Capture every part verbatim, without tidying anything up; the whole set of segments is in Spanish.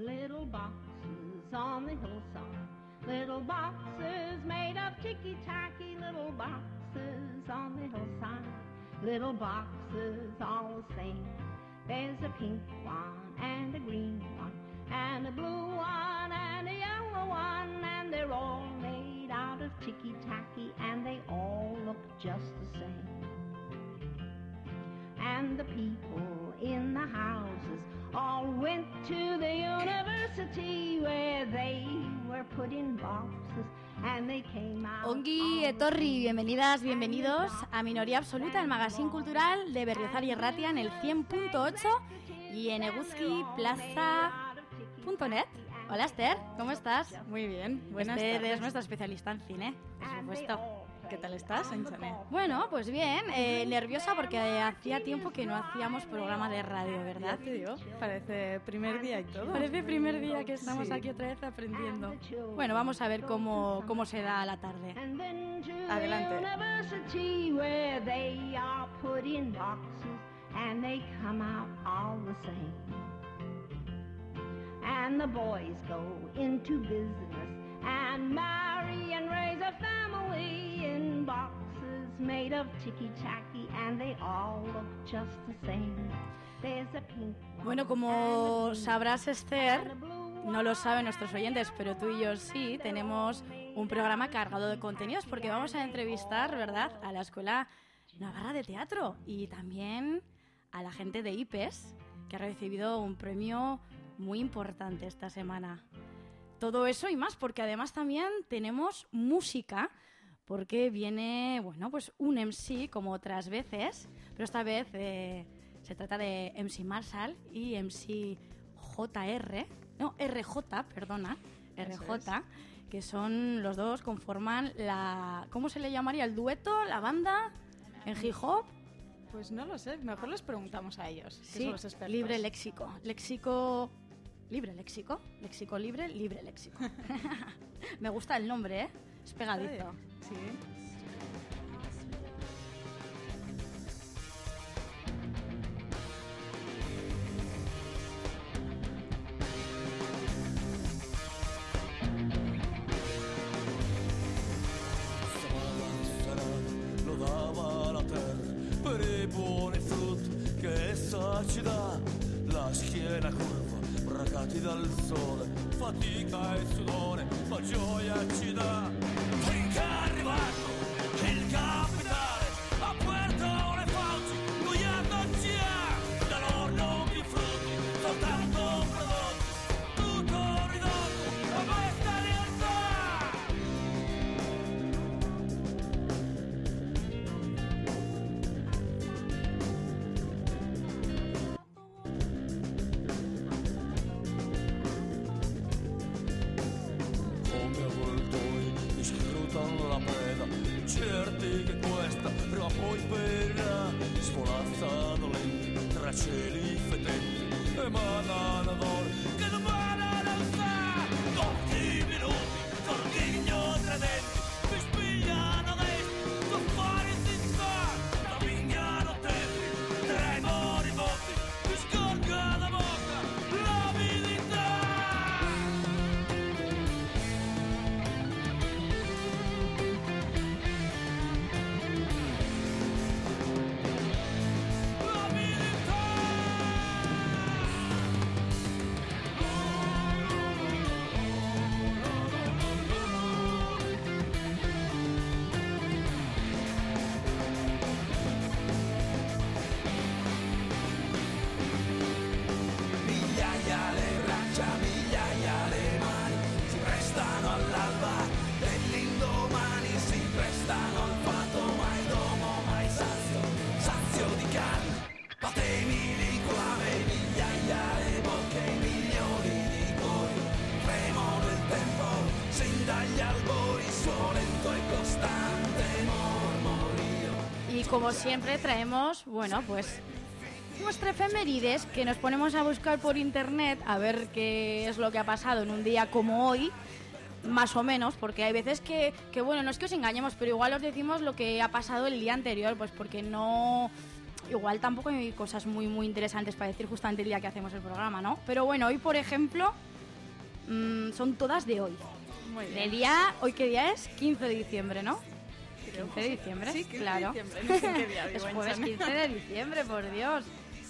little boxes on the hillside. Little boxes made of ticky-tacky, little boxes on the hillside. Little boxes all the same. There's a pink one and a green one and a blue one and a yellow one, and they're all made out of ticky-tacky and they all look just the same. And the people in the houses all went to the university where they were put in boxes and they came out. Ongi etorri, bienvenidas, bienvenidos a Minoría Absoluta, el magazine cultural de Berriozar y Erratia en el cien punto ocho y en eguzki plaza punto net. Hola Esther, ¿cómo estás? Muy bien, buenas Esther tardes. es nuestra especialista en cine, por supuesto. ¿Qué tal estás, Enchané? Bueno, pues bien, eh, nerviosa porque hacía tiempo que no hacíamos programa de radio, ¿verdad? Ya te digo, parece primer día y todo. Parece primer día que estamos Sí. aquí otra vez aprendiendo. Bueno, vamos a ver cómo, cómo se da la tarde. Adelante. University where they are put in boxes and they come out all the same. And the boys go into business and marry and raise a family in boxes made of ticky-tacky and they all look just the same. There's a pink one. Bueno, como sabrás, Esther, no lo saben nuestros oyentes, pero tú y yo sí, tenemos un programa cargado de contenidos porque vamos a entrevistar, ¿verdad?, a la Escuela Navarra de Teatro y también a la gente de I P E S, que ha recibido un premio muy importante esta semana. Todo eso y más, porque además también tenemos música, porque viene, bueno, pues un M C como otras veces, pero esta vez eh, se trata de M C Marshall y M C J R, no, R J, perdona, R J, que son los dos, conforman la, ¿cómo se le llamaría? ¿El dueto? ¿La banda? ¿En hip hop? Pues no lo sé, mejor les preguntamos a ellos, que Sí, son los expertos. libre léxico. Léxico... Libre léxico. Léxico libre, libre léxico. Me gusta el nombre, ¿eh? Es pegadizo. Sí. Lo dava la terra per i buoni frutti che essa ci dà, la schiena curva, bracati dal sole, fatica e sudore, ma gioia ci dà. Finché è arrivato il capitale, ha aperto le fauci, guiando ci ha, da loro non più frutti, soltanto prodotti, tutto ridotto a questa realtà. La preda, certi che questa prima o poi perirà, svolazzano lenti tra cieli fetenti e manana d'oro che domani non sa. Corti minuti, cortigno tra denti, mi spigliano desti, tu fuori si sta, la minchiano tempi, tra i moribondi, mi scorga la bocca, l'avidità. Y como siempre traemos, bueno, pues nuestra efemérides que nos ponemos a buscar por internet a ver qué es lo que ha pasado en un día como hoy, más o menos, porque hay veces que, que bueno, no es que os engañemos, pero igual os decimos lo que ha pasado el día anterior, pues porque no... Igual tampoco hay cosas muy muy interesantes para decir justamente el día que hacemos el programa, ¿no? Pero bueno, hoy por ejemplo mm, son todas de hoy. Muy De bien. día, ¿hoy qué día es? quince de diciembre, ¿no? Creo quince de diciembre, Sí, quince claro. de diciembre. No sé en qué día Es vivo, jueves Enchane. quince de diciembre, por Dios.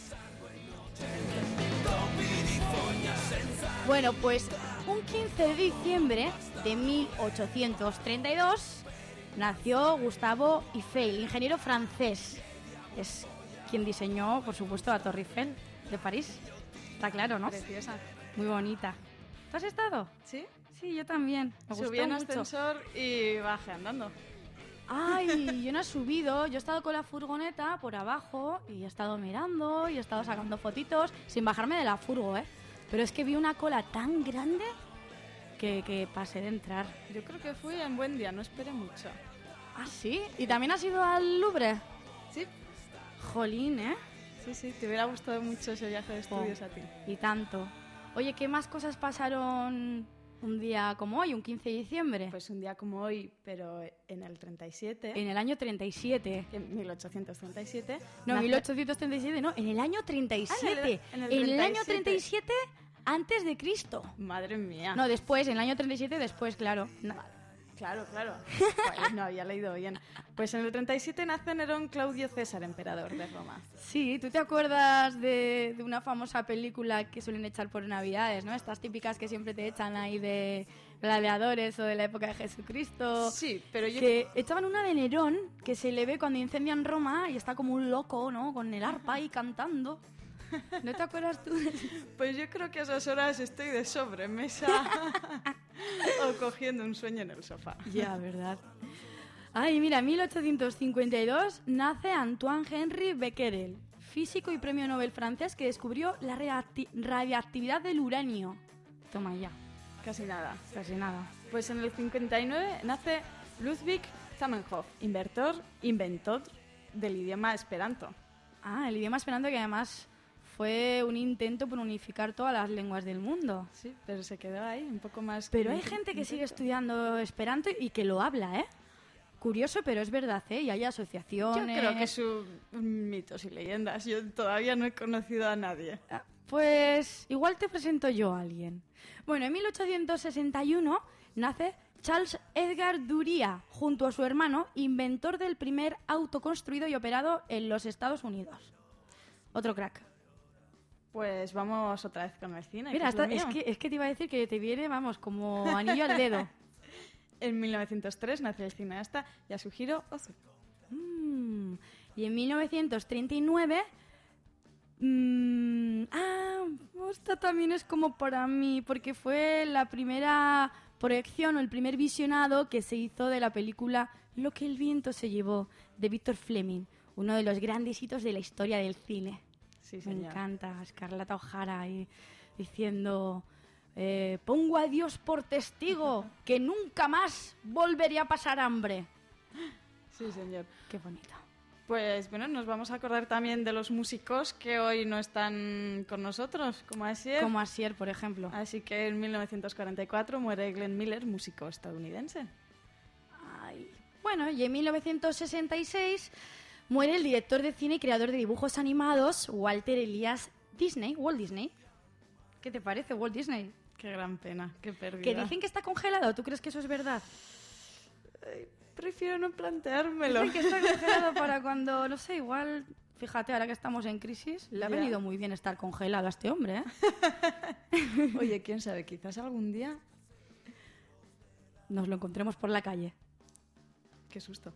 Bueno, pues un quince de diciembre de mil ochocientos treinta y dos nació Gustavo Eiffel, ingeniero francés. Es quien diseñó, por supuesto, la Torre Eiffel de París. Está claro, ¿no? Preciosa. Muy bonita. ¿Tú has estado? ¿Sí? Sí, yo también. Me Subí gustó en mucho. ascensor y bajé andando. Ay, yo no he subido. Yo he estado con la furgoneta por abajo y he estado mirando y he estado sacando fotitos sin bajarme de la furgo, ¿eh? Pero es que vi una cola tan grande que, que pasé de entrar. Yo creo que fui en buen día, no esperé mucho. ¿Ah, sí? ¿Y también has ido al Louvre? Sí, Jolín, ¿eh? sí, sí. Te hubiera gustado mucho ese viaje de estudios a ti. Y tanto. Oye, ¿qué más cosas pasaron un día como hoy, un quince de diciembre? Pues un día como hoy, pero en el treinta y siete, En el año treinta y siete. en mil ochocientos treinta y siete... No, nace- mil ochocientos treinta y siete, no, en el año treinta y siete. Ah, en el- en en el el año treinta y treinta y siete antes de Cristo. Madre mía. No, después, en el año treinta y siete después, claro. No. Claro, claro. Pues no, había leído bien. Pues en el treinta y siete nace Nerón Claudio César, emperador de Roma. Sí, ¿tú te acuerdas de, de una famosa película que suelen echar por Navidades, ¿no? Estas típicas que siempre te echan ahí de gladiadores o de la época de Jesucristo. Sí, pero yo... Que echaban una de Nerón que se le ve cuando incendian Roma y está como un loco, ¿no? Con el arpa ahí cantando. ¿No te acuerdas tú? Pues yo creo que a esas horas estoy de sobremesa o cogiendo un sueño en el sofá. Ya, ¿verdad? Ay, mira, en mil ochocientos cincuenta y dos nace Antoine Henri Becquerel, físico y premio Nobel francés que descubrió la radiacti- radiactividad del uranio. Toma ya, Casi nada. casi nada. Pues en el cincuenta y nueve nace Ludwig Zamenhof, inventor, inventor del idioma esperanto. Ah, el idioma esperanto que además fue un intento por unificar todas las lenguas del mundo. Sí, pero se quedó ahí un poco más... Pero hay intento. gente que sigue estudiando esperanto y que lo habla, ¿eh? Curioso, pero es verdad, ¿eh? Y hay Yo asociaciones... creo que son mitos y leyendas. Yo todavía no he conocido a nadie. Ah, Pues igual te presento yo a alguien. Bueno, en mil ochocientos sesenta y uno nace Charles Edgar Duría, junto a su hermano, inventor del primer auto construido y operado en los Estados Unidos. Otro crack. Pues vamos otra vez con el cine. Mira, que es, lo esta- es, mío. que, es que te iba a decir que te viene, vamos, como anillo al dedo. En mil novecientos tres nace el cineasta Yasuhiro Ozu. Mm, Y en mil novecientos treinta y nueve... mm, ah, esta también es como para mí, porque fue la primera proyección o el primer visionado que se hizo de la película Lo que el viento se llevó, de Victor Fleming, uno de los grandes hitos de la historia del cine. Sí, Me señor. encanta, Scarlett O'Hara ahí diciendo... eh, pongo a Dios por testigo que nunca más volvería a pasar hambre. Sí, señor. Qué bonito. Pues bueno, nos vamos a acordar también de los músicos que hoy no están con nosotros, como Asier. Como Asier, por ejemplo. Así que en mil novecientos cuarenta y cuatro muere Glenn Miller, músico estadounidense. Ay. Bueno, y en mil novecientos sesenta y seis muere el director de cine y creador de dibujos animados, Walter Elias Disney, Walt Disney. ¿Qué te parece, Walt Disney? Qué gran pena, qué pérdida. Que dicen que está congelado. ¿Tú crees que eso es verdad? Prefiero no planteármelo. Dicen que está congelado para cuando, no sé, igual... Fíjate, ahora que estamos en crisis, le ha Ya. venido muy bien estar congelado a este hombre, ¿eh? Oye, quién sabe, quizás algún día... Nos lo encontremos por la calle. Qué susto.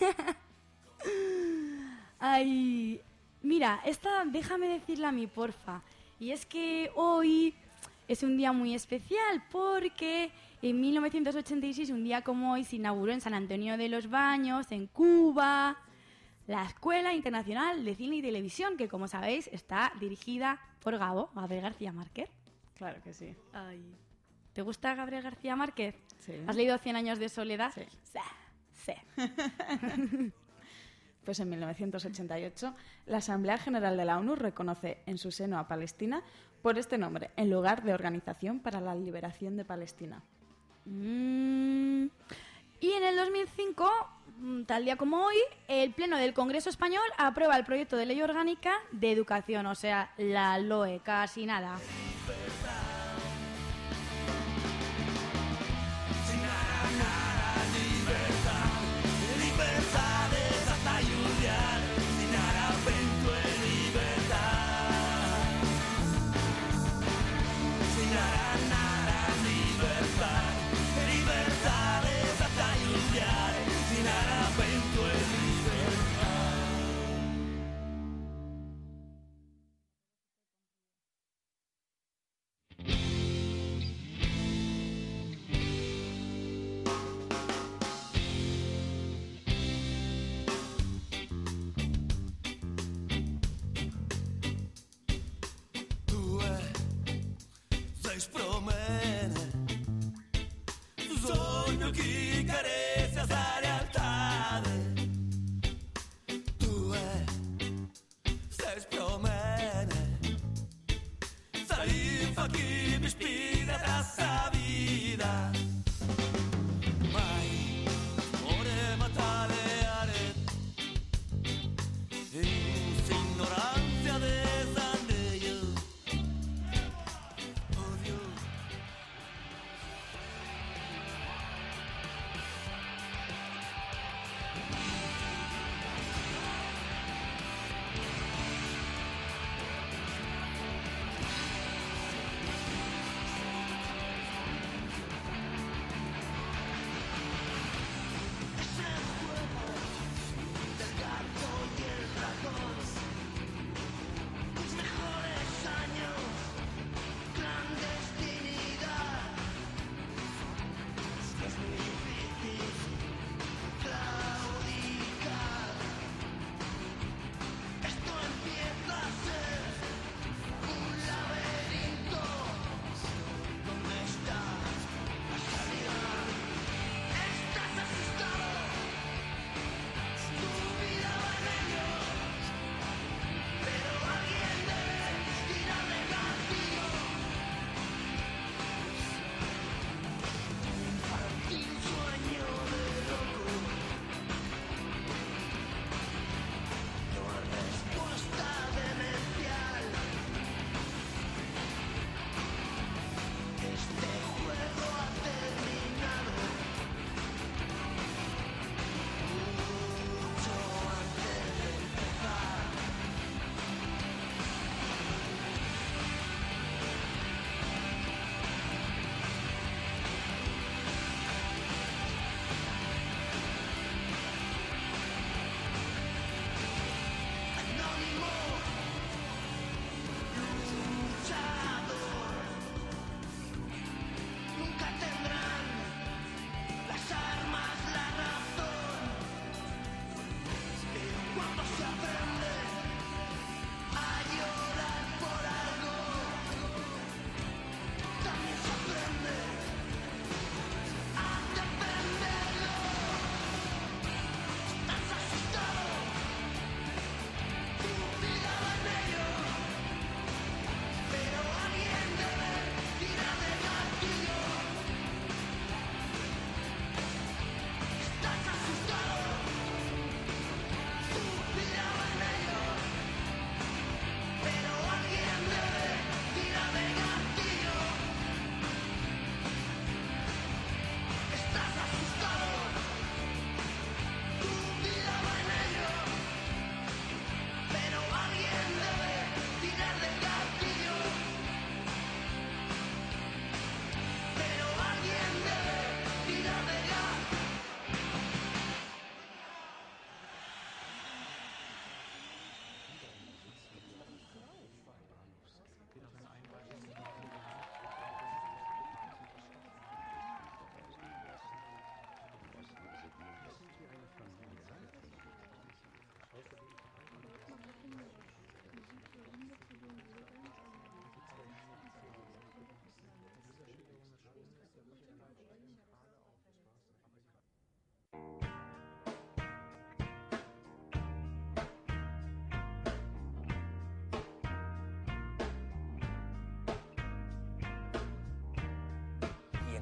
Ay, mira, esta déjame decirla a mí, porfa. Y es que hoy es un día muy especial porque en mil novecientos ochenta y seis, un día como hoy, se inauguró en San Antonio de los Baños, en Cuba, la Escuela Internacional de Cine y Televisión, que como sabéis está dirigida por Gabo, Gabriel García Márquez. Claro que sí. ¿Te gusta Gabriel García Márquez? Sí. ¿Has leído Cien años de soledad? Sí. Sí. Sí. Pues en mil novecientos ochenta y ocho, la Asamblea General de la ONU reconoce en su seno a Palestina por este nombre, en lugar de Organización para la Liberación de Palestina. Mm. Y en el dos mil cinco, mm, tal día como hoy, el Pleno del Congreso Español aprueba el proyecto de ley orgánica de educación, o sea, la L O E, casi nada.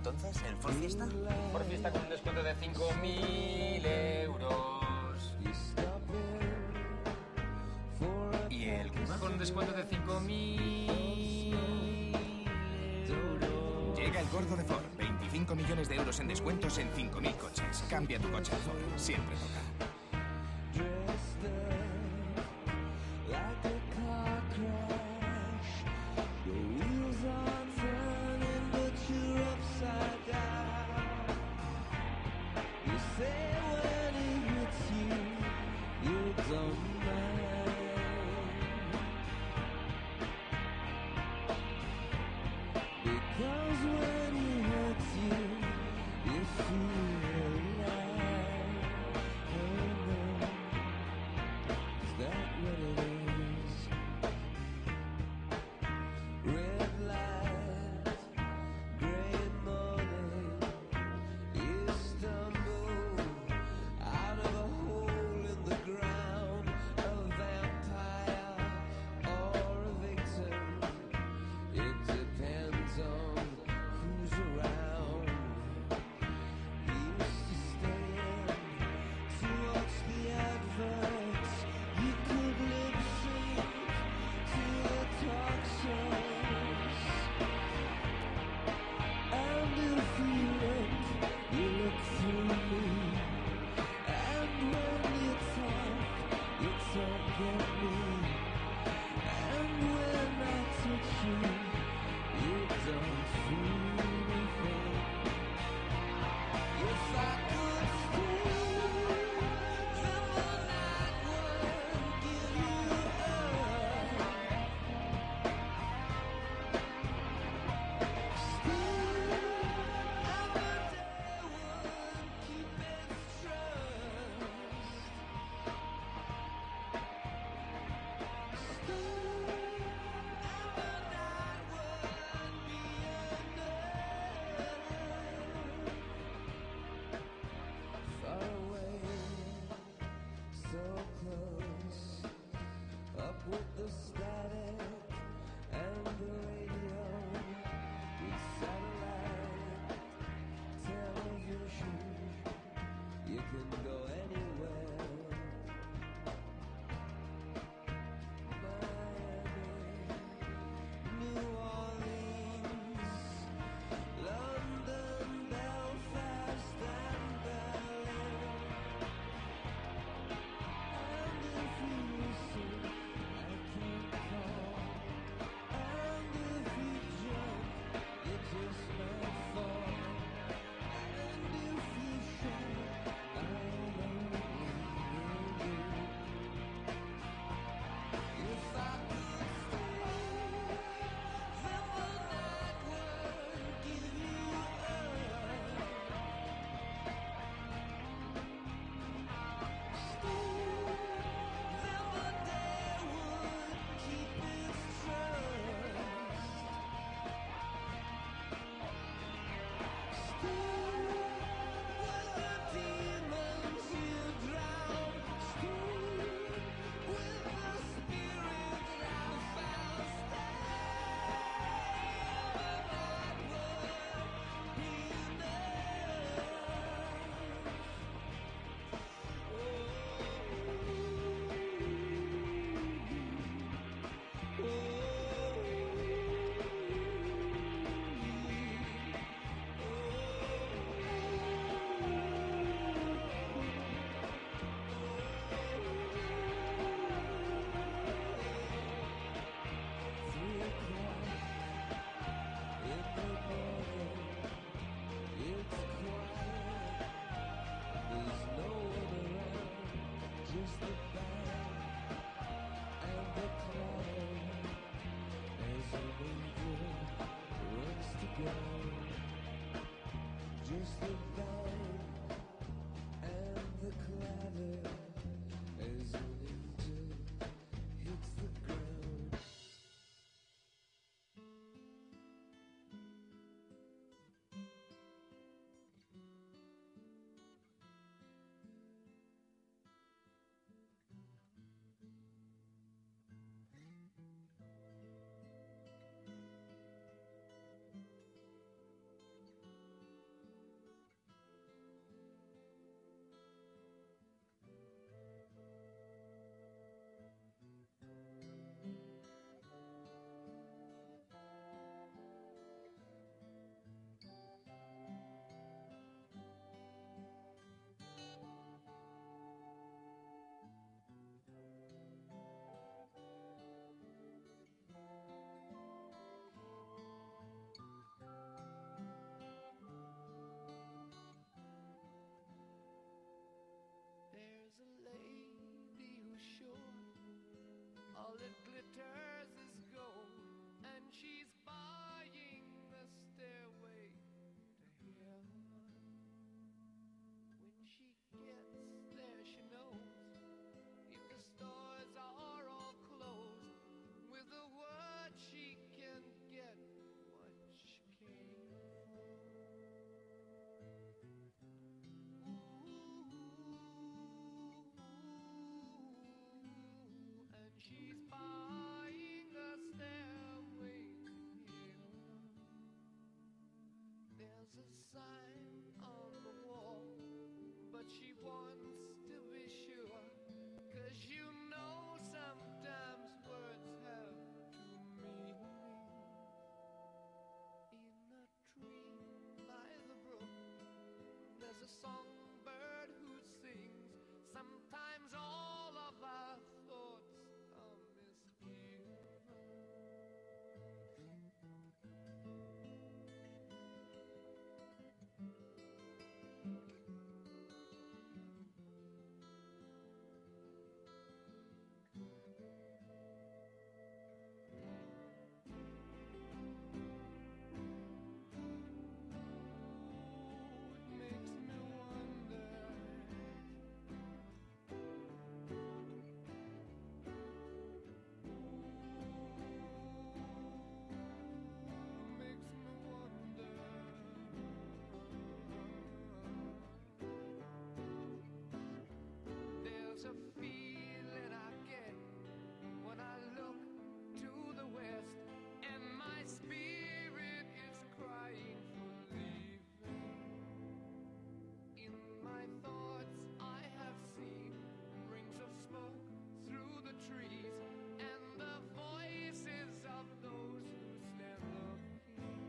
entonces? ¿El Ford Fiesta? Ford Fiesta con un descuento de cinco mil euros. ¿Y el Kuga? Con un descuento de cinco mil euros. Llega el gordo de Ford. veinticinco millones de euros en descuentos en cinco mil coches. Cambia tu coche a Ford. Siempre toca. All that glitters is gold, and she's buying the stairway to heaven. When she gets there, she knows if the stores are all closed, with a word she can get what she came for. And she's buying a stairway to heaven. There's a sign on the wall, but she wants to be sure, 'cause you know sometimes words have two meanings. In a tree by the brook, there's a songbird who sings. Sometimes all of our thoughts are misgiven. It makes me wonder. Makes me wonder. There's a feeling I get when I look to the west, and my spirit is crying for leaving. In my thoughts I have seen rings of smoke through the trees, and the voices of those who stand looking.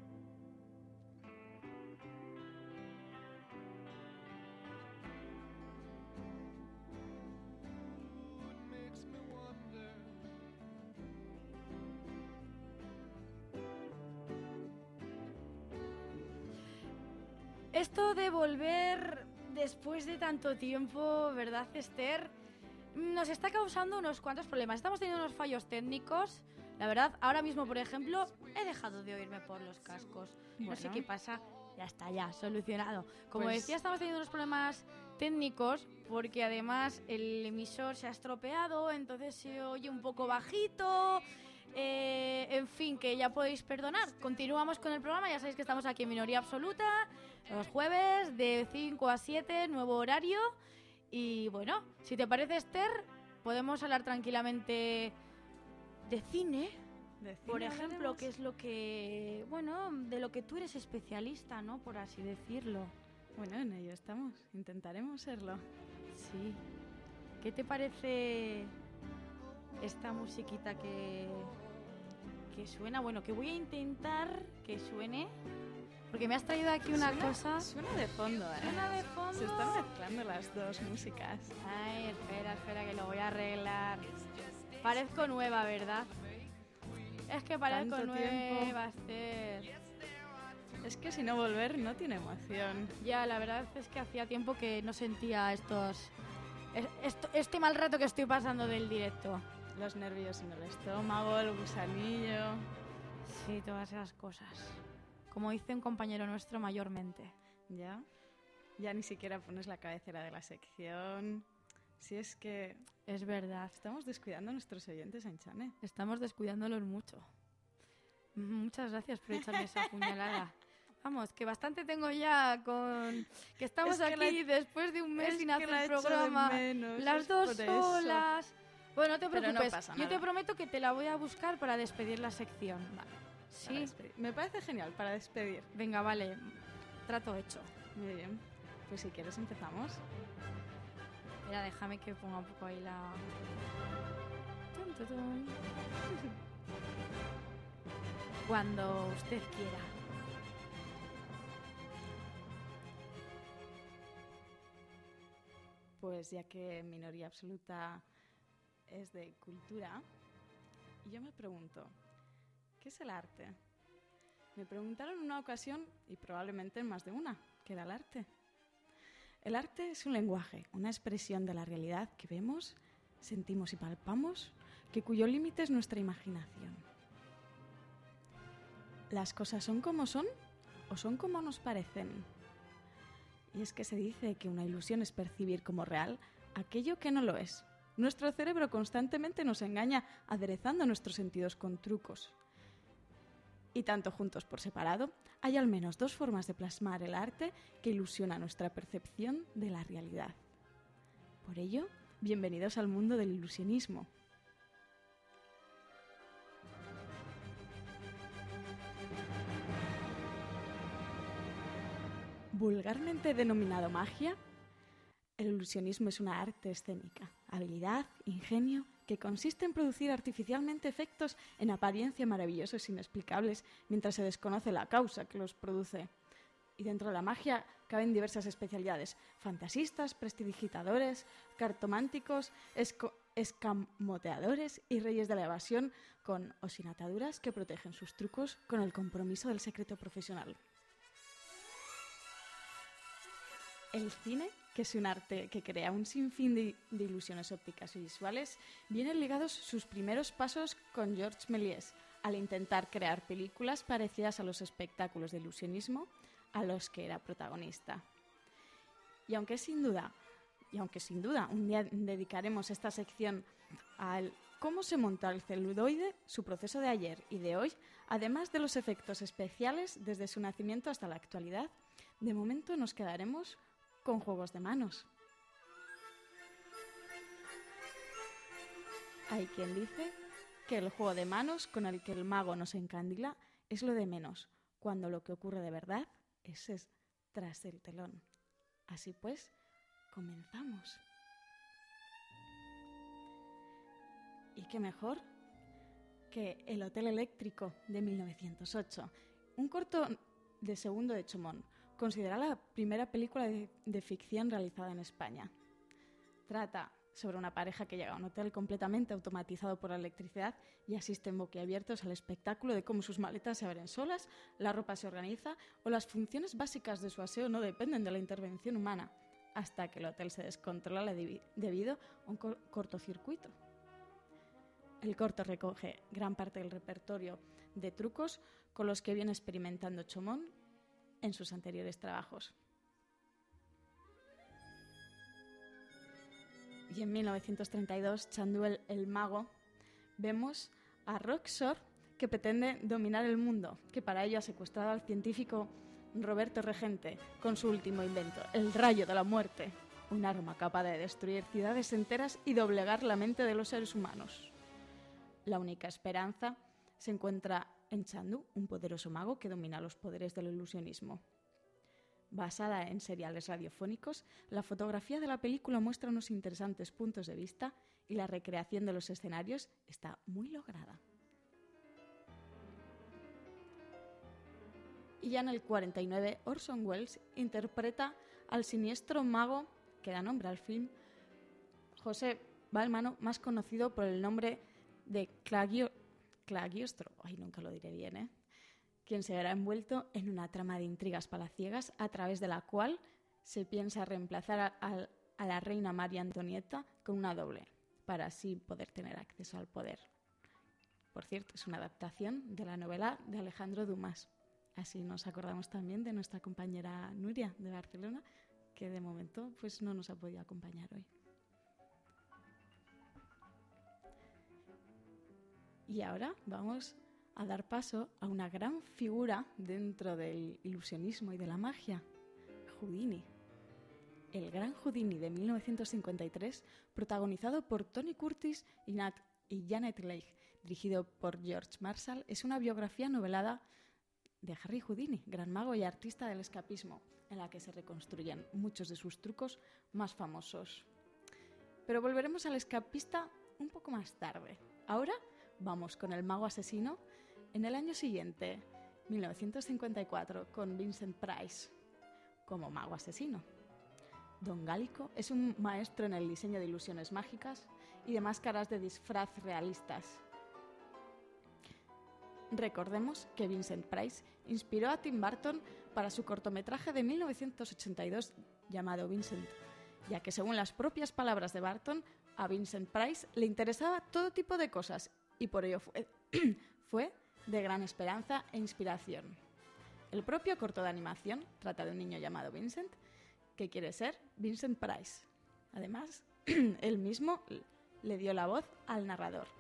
Ooh, it makes me wonder. Esto de volver después de tanto tiempo, ¿verdad, Esther? Nos está causando unos cuantos problemas. Estamos teniendo unos fallos técnicos. La verdad, ahora mismo, por ejemplo, he dejado de oírme por los cascos. No sé Bueno. qué pasa. Ya está, ya, solucionado. Como Pues- decía, estamos teniendo unos problemas técnicos porque además el emisor se ha estropeado, entonces se oye un poco bajito. Eh, en fin, que ya podéis perdonar. Continuamos con el programa. Ya sabéis que estamos aquí en Minoría Absoluta los jueves de cinco a siete, nuevo horario. Y bueno, si te parece, Esther, podemos hablar tranquilamente de cine. De cine Por ejemplo, hablaremos. que es lo que, bueno, de lo que tú eres especialista, ¿no? Por así decirlo. Bueno, en ello estamos. Intentaremos serlo. Sí. ¿Qué te parece esta musiquita que, que suena? Bueno, que voy a intentar que suene, porque me has traído aquí una Suena- cosa. Suena de fondo, ¿eh? Suena de fondo. Se están mezclando las dos músicas. Ay, espera, espera, que lo voy a arreglar. Parezco nueva, ¿verdad? Es que parezco Tanto tiempo. nueva, Esther. Es que si no volver no tiene emoción. Ya, la verdad es que hacía tiempo que no sentía estos... es- esto- este mal rato que estoy pasando del directo. Los nervios en el estómago, el gusanillo. Sí, todas esas cosas. Como dice un compañero nuestro, mayormente. Ya. Ya ni siquiera pones la cabecera de la sección. Si es que Es verdad. estamos descuidando a nuestros oyentes, Ainchane. Estamos descuidándolos mucho. Muchas gracias por echarme esa puñalada. Vamos, que bastante tengo ya con... Que estamos Es que aquí la- después de un mes es sin que hacer la echo de programa. menos, Las es dos por eso. solas. Bueno, no te Pero no preocupes. pasa Yo te nada. prometo que te la voy a buscar para despedir la sección. Para Sí. despedir. Me parece genial para despedir. Venga, vale. Trato hecho. Muy bien. Pues si quieres empezamos. Mira, déjame que ponga un poco ahí la... Tun, tun, tun. Cuando usted quiera. Pues ya que Minoría Absoluta es de cultura, y yo me pregunto, ¿qué es el arte? Me preguntaron en una ocasión, y probablemente en más de una, ¿qué era el arte? El arte es un lenguaje, una expresión de la realidad que vemos, sentimos y palpamos que cuyo límite es nuestra imaginación. ¿Las cosas son como son o son como nos parecen? Y es que se dice que una ilusión es percibir como real aquello que no lo es. Nuestro cerebro constantemente nos engaña aderezando nuestros sentidos con trucos. Y tanto juntos por separado, hay al menos dos formas de plasmar el arte que ilusiona nuestra percepción de la realidad. Por ello, bienvenidos al mundo del ilusionismo. Vulgarmente denominado magia, el ilusionismo es una arte escénica, habilidad, ingenio, que consiste en producir artificialmente efectos en apariencia maravillosos e inexplicables mientras se desconoce la causa que los produce. Y dentro de la magia caben diversas especialidades: fantasistas, prestidigitadores, cartománticos, esco- escamoteadores y reyes de la evasión con o sin ataduras que protegen sus trucos con el compromiso del secreto profesional. El cine, que es un arte que crea un sinfín de, de ilusiones ópticas y visuales, vienen ligados sus primeros pasos con Georges Méliès, al intentar crear películas parecidas a los espectáculos de ilusionismo a los que era protagonista. Y aunque sin duda, y aunque sin duda un día dedicaremos esta sección al cómo se monta el celuloide, su proceso de ayer y de hoy, además de los efectos especiales desde su nacimiento hasta la actualidad, de momento nos quedaremos con juegos de manos. Hay quien dice que el juego de manos con el que el mago nos encandila es lo de menos, cuando lo que ocurre de verdad es, es tras el telón. Así pues, comenzamos. ¿Y qué mejor que El Hotel Eléctrico de mil novecientos ocho? Un corto de segundo de Chomón, considerada la primera película de, de ficción realizada en España. Trata sobre una pareja que llega a un hotel completamente automatizado por la electricidad y asisten boquiabiertos al espectáculo de cómo sus maletas se abren solas, la ropa se organiza o las funciones básicas de su aseo no dependen de la intervención humana, hasta que el hotel se descontrola debido a un cor- cortocircuito. El corto recoge gran parte del repertorio de trucos con los que viene experimentando Chomón en sus anteriores trabajos. Y en mil novecientos treinta y dos, Chandu el, el mago, vemos a Roxor, que pretende dominar el mundo, que para ello ha secuestrado al científico Roberto Regente con su último invento, el rayo de la muerte, un arma capaz de destruir ciudades enteras y doblegar la mente de los seres humanos. La única esperanza se encuentra en Chandu, un poderoso mago que domina los poderes del ilusionismo. Basada en seriales radiofónicos, la fotografía de la película muestra unos interesantes puntos de vista y la recreación de los escenarios está muy lograda. Y ya en el cuarenta y nueve, Orson Welles interpreta al siniestro mago que da nombre al film, José Balmano, más conocido por el nombre de Clagio, Clagiostro, ay, nunca lo diré bien, ¿eh? quien se verá envuelto en una trama de intrigas palaciegas a través de la cual se piensa reemplazar a, a, a la reina María Antonieta con una doble, para así poder tener acceso al poder. Por cierto, es una adaptación de la novela de Alejandro Dumas. Así nos acordamos también de nuestra compañera Nuria de Barcelona, que de momento pues, no nos ha podido acompañar hoy. Y ahora vamos a dar paso a una gran figura dentro del ilusionismo y de la magia, Houdini. El gran Houdini de mil novecientos cincuenta y tres, protagonizado por Tony Curtis y, Nat y Janet Leigh, dirigido por George Marshall, es una biografía novelada de Harry Houdini, gran mago y artista del escapismo, en la que se reconstruyen muchos de sus trucos más famosos. Pero volveremos al escapista un poco más tarde. Ahora vamos con el mago asesino en el año siguiente, mil novecientos cincuenta y cuatro, con Vincent Price como mago asesino. Don Gálico es un maestro en el diseño de ilusiones mágicas y de máscaras de disfraz realistas. Recordemos que Vincent Price inspiró a Tim Burton para su cortometraje de mil novecientos ochenta y dos llamado Vincent, ya que según las propias palabras de Barton, a Vincent Price le interesaba todo tipo de cosas y por ello fue, fue de gran esperanza e inspiración. El propio corto de animación trata de un niño llamado Vincent que quiere ser Vincent Price. Además, él mismo le dio la voz al narrador.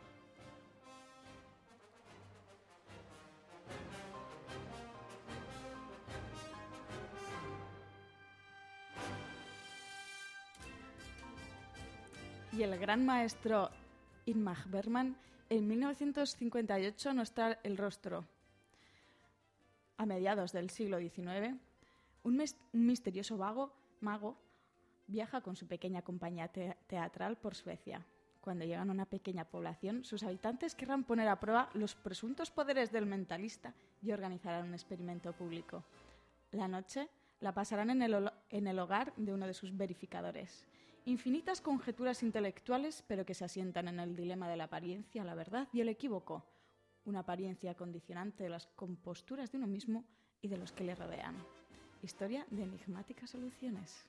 Y el gran maestro Ingmar Bergman en mil novecientos cincuenta y ocho nos trae El rostro. A mediados del siglo diecinueve, un, mes- un misterioso vago, mago viaja con su pequeña compañía te- teatral por Suecia. Cuando llegan a una pequeña población, sus habitantes querrán poner a prueba los presuntos poderes del mentalista y organizarán un experimento público. La noche la pasarán en el, holo- en el hogar de uno de sus verificadores. Infinitas conjeturas intelectuales, pero que se asientan en el dilema de la apariencia, la verdad y el equívoco. Una apariencia condicionante de las composturas de uno mismo y de los que le rodean. Historia de enigmáticas soluciones.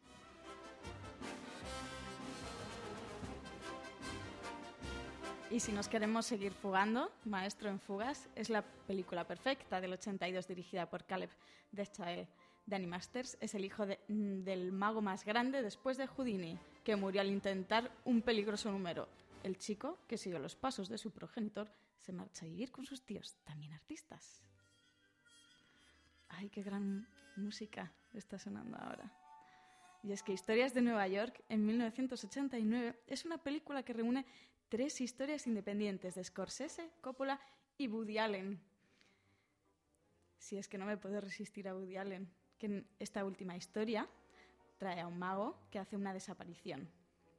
Y si nos queremos seguir fugando, Maestro en fugas es la película perfecta del ochenta y dos dirigida por Caleb Deschanel. Danny Masters es el hijo de, del mago más grande después de Houdini, que murió al intentar un peligroso número. El chico, que siguió los pasos de su progenitor, se marcha a vivir con sus tíos, también artistas. ¡Ay, qué gran música está sonando ahora! Y es que Historias de Nueva York, en mil novecientos ochenta y nueve, es una película que reúne tres historias independientes de Scorsese, Coppola y Woody Allen. Si es que no me puedo resistir a Woody Allen, que en esta última historia trae a un mago que hace una desaparición.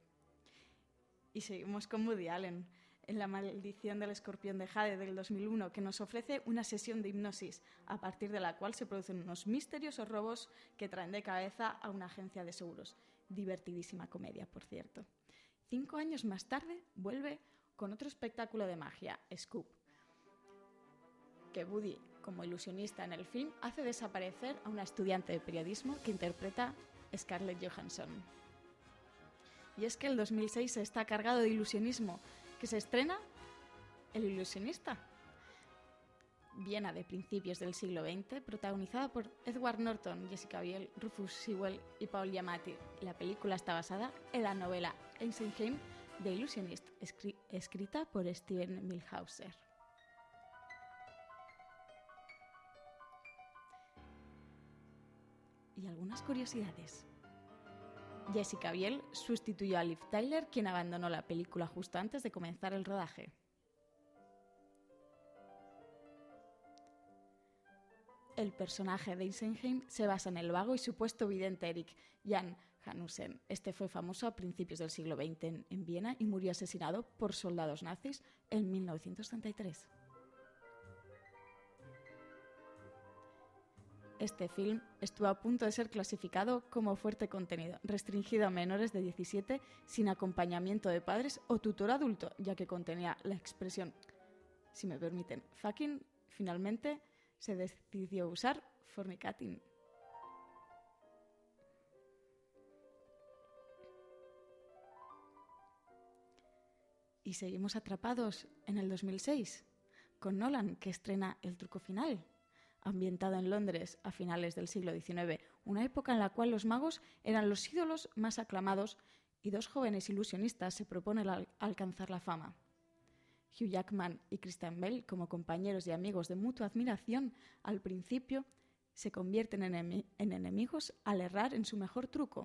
Y seguimos con Woody Allen, en La maldición del escorpión de Jade del dos mil uno, que nos ofrece una sesión de hipnosis, a partir de la cual se producen unos misteriosos robos que traen de cabeza a una agencia de seguros. Divertidísima comedia, por cierto. Cinco años más tarde vuelve con otro espectáculo de magia, Scoop, que Woody, como ilusionista en el film, hace desaparecer a una estudiante de periodismo que interpreta Scarlett Johansson. Y es que el dos mil seis está cargado de ilusionismo, que se estrena El ilusionista. Viena de principios del siglo veinte, protagonizada por Edward Norton, Jessica Biel, Rufus Sewell y Paul Giamatti. La película está basada en la novela Eisenheim de Illusionist, escri- escrita por Steven Milhauser. Y algunas curiosidades. Jessica Biel sustituyó a Liv Tyler, quien abandonó la película justo antes de comenzar el rodaje. El personaje de Eisenheim se basa en el vago y supuesto vidente Erik Jan Hanussen. Este fue famoso a principios del siglo veinte en, en Viena y murió asesinado por soldados nazis en mil novecientos treinta y tres. Este film estuvo a punto de ser clasificado como fuerte contenido, restringido a menores de diecisiete sin acompañamiento de padres o tutor adulto, ya que contenía la expresión, si me permiten, fucking. Finalmente se decidió usar fornicating. Y seguimos atrapados en el dos mil seis, con Nolan, que estrena El truco final, ambientado en Londres a finales del siglo diecinueve, una época en la cual los magos eran los ídolos más aclamados y dos jóvenes ilusionistas se proponen al- alcanzar la fama. Hugh Jackman y Christian Bale, como compañeros y amigos de mutua admiración, al principio se convierten en, enemi- en enemigos al errar en su mejor truco.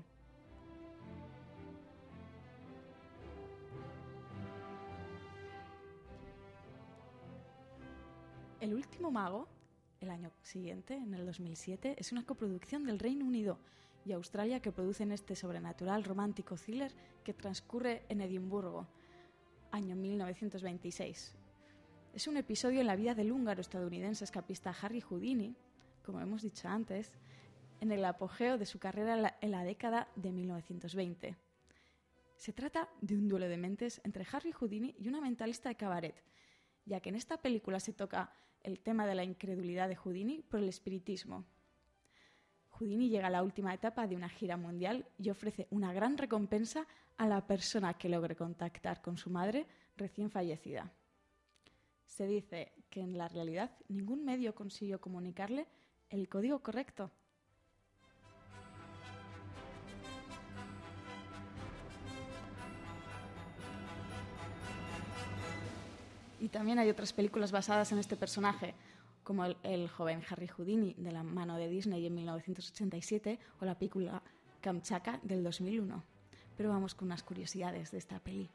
El último mago, el año siguiente, en el dos mil siete, es una coproducción del Reino Unido y Australia que producen este sobrenatural romántico thriller que transcurre en Edimburgo, año mil novecientos veintiséis. Es un episodio en la vida del húngaro estadounidense escapista Harry Houdini, como hemos dicho antes, en el apogeo de su carrera en la, en la década de mil novecientos veinte. Se trata de un duelo de mentes entre Harry Houdini y una mentalista de cabaret, ya que en esta película se toca el tema de la incredulidad de Houdini por el espiritismo. Houdini llega a la última etapa de una gira mundial y ofrece una gran recompensa a la persona que logre contactar con su madre recién fallecida. Se dice que en la realidad ningún medio consiguió comunicarle el código correcto. Y también hay otras películas basadas en este personaje, como el, el joven Harry Houdini, de la mano de Disney en mil novecientos ochenta y siete, o la película Kamchatka del dos mil uno. Pero vamos con unas curiosidades de esta peli.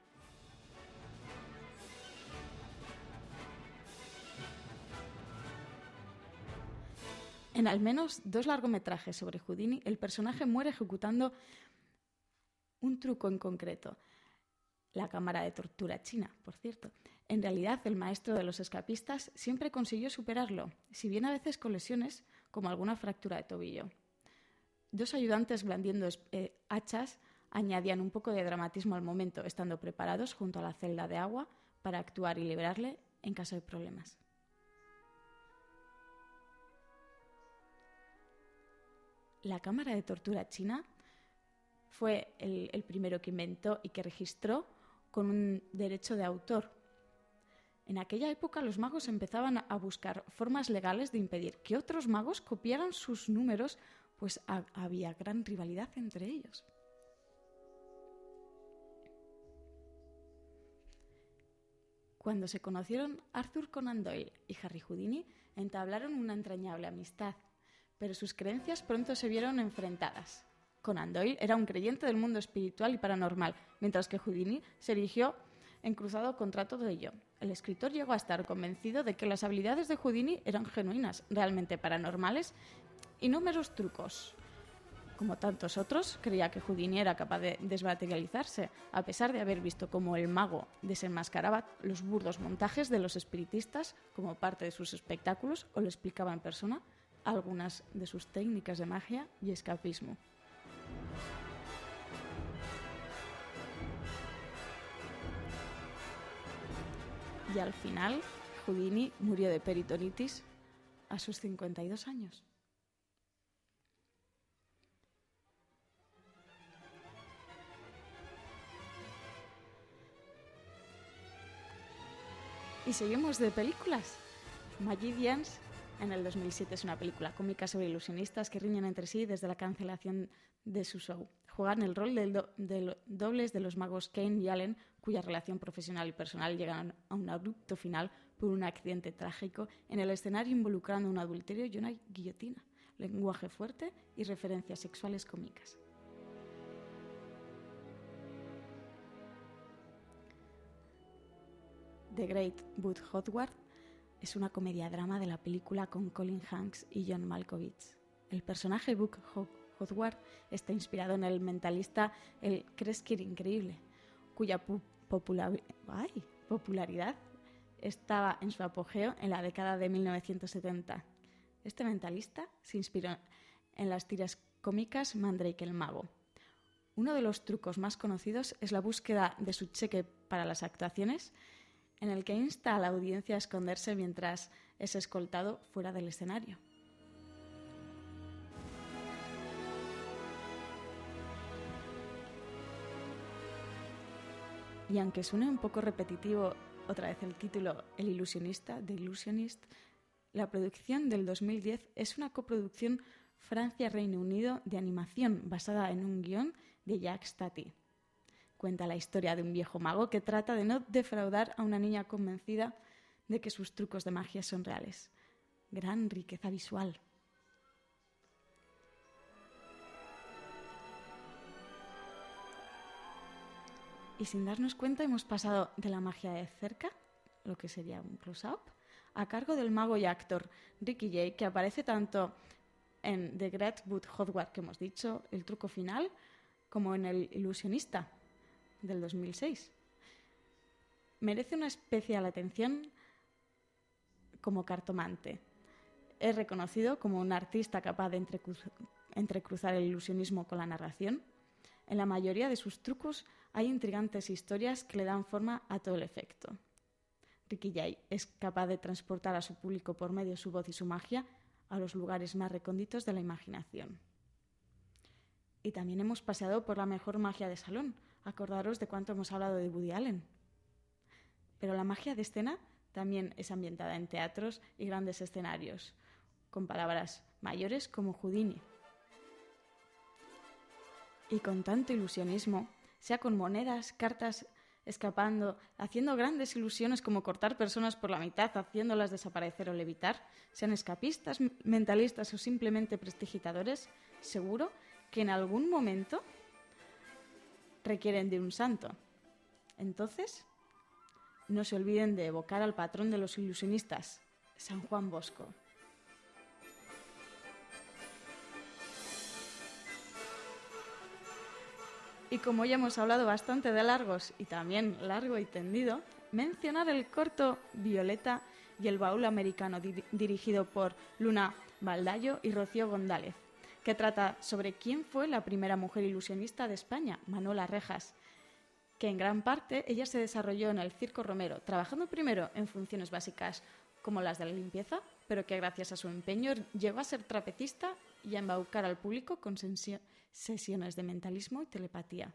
En al menos dos largometrajes sobre Houdini, el personaje muere ejecutando un truco en concreto. La cámara de tortura china, por cierto. En realidad, el maestro de los escapistas siempre consiguió superarlo, si bien a veces con lesiones, como alguna fractura de tobillo. Dos ayudantes blandiendo eh, hachas añadían un poco de dramatismo al momento, estando preparados junto a la celda de agua para actuar y liberarle en caso de problemas. La cámara de tortura china fue el, el primero que inventó y que registró con un derecho de autor. En aquella época los magos empezaban a buscar formas legales de impedir que otros magos copiaran sus números, pues ha, había gran rivalidad entre ellos. Cuando se conocieron, Arthur Conan Doyle y Harry Houdini entablaron una entrañable amistad, pero sus creencias pronto se vieron enfrentadas. Conan Doyle era un creyente del mundo espiritual y paranormal, mientras que Houdini se erigió en cruzado contra todo ello. El escritor llegó a estar convencido de que las habilidades de Houdini eran genuinas, realmente paranormales y no meros trucos. Como tantos otros, creía que Houdini era capaz de desmaterializarse, a pesar de haber visto cómo el mago desenmascaraba los burdos montajes de los espiritistas como parte de sus espectáculos o le explicaba en persona algunas de sus técnicas de magia y escapismo. Y al final, Houdini murió de peritonitis a sus cincuenta y dos años. Y seguimos de películas. Magicians, en el dos mil siete, es una película cómica sobre ilusionistas que riñen entre sí desde la cancelación de su show. Juegan el rol del do- de dobles de los magos Kane y Allen, cuya relación profesional y personal llegan a un abrupto final por un accidente trágico en el escenario involucrando un adulterio y una guillotina, lenguaje fuerte y referencias sexuales cómicas. The Great Bud Howard es una comedia-drama de la película con Colin Hanks y John Malkovich. El personaje Bud Howard está inspirado en el mentalista el Kresge Increíble, cuya pu- popula- ay, popularidad estaba en su apogeo en la década de mil novecientos setenta. Este mentalista se inspiró en las tiras cómicas Mandrake el Mago. Uno de los trucos más conocidos es la búsqueda de su cheque para las actuaciones, en el que insta a la audiencia a esconderse mientras es escoltado fuera del escenario. Y aunque suene un poco repetitivo otra vez el título El ilusionista, The Illusionist, la producción del dos mil diez es una coproducción Francia-Reino Unido de animación basada en un guión de Jacques Tati. Cuenta la historia de un viejo mago que trata de no defraudar a una niña convencida de que sus trucos de magia son reales. Gran riqueza visual. Y sin darnos cuenta hemos pasado de la magia de cerca, lo que sería un close-up, a cargo del mago y actor Ricky Jay, que aparece tanto en The Great Bud Howard, que hemos dicho, El truco final, como en El ilusionista, del dos mil seis. Merece una especial atención como cartomante. Es reconocido como un artista capaz de entrecruz- entrecruzar el ilusionismo con la narración. En la mayoría de sus trucos hay intrigantes historias que le dan forma a todo el efecto. Ricky Jay es capaz de transportar a su público por medio de su voz y su magia a los lugares más recónditos de la imaginación. Y también hemos paseado por la mejor magia de salón. Acordaros de cuánto hemos hablado de Woody Allen. Pero la magia de escena también es ambientada en teatros y grandes escenarios, con palabras mayores como Houdini. Y con tanto ilusionismo, sea con monedas, cartas, escapando, haciendo grandes ilusiones como cortar personas por la mitad, haciéndolas desaparecer o levitar, sean escapistas, mentalistas o simplemente prestidigitadores, seguro que en algún momento requieren de un santo. Entonces, no se olviden de evocar al patrón de los ilusionistas, San Juan Bosco. Y como ya hemos hablado bastante de largos y también largo y tendido, mencionar el corto Violeta y el baúl americano di- dirigido por Luna Baldayo y Rocío González, que trata sobre quién fue la primera mujer ilusionista de España, Manuela Rejas, que en gran parte ella se desarrolló en el Circo Romero, trabajando primero en funciones básicas como las de la limpieza, pero que gracias a su empeño llegó a ser trapecista y a embaucar al público con sensio- sesiones de mentalismo y telepatía.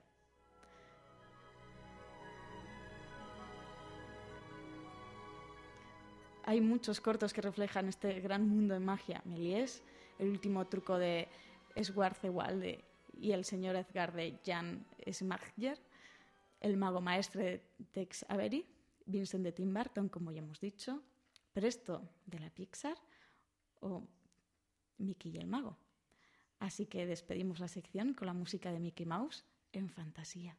Hay muchos cortos que reflejan este gran mundo de magia. Méliès, El último truco de Schwarzwald y El señor Edgar de Jan Smager, El mago maestre de Tex Avery, Vincent de Tim Burton, como ya hemos dicho, Presto de la Pixar o Mickey y el mago. Así que despedimos la sección con la música de Mickey Mouse en fantasía.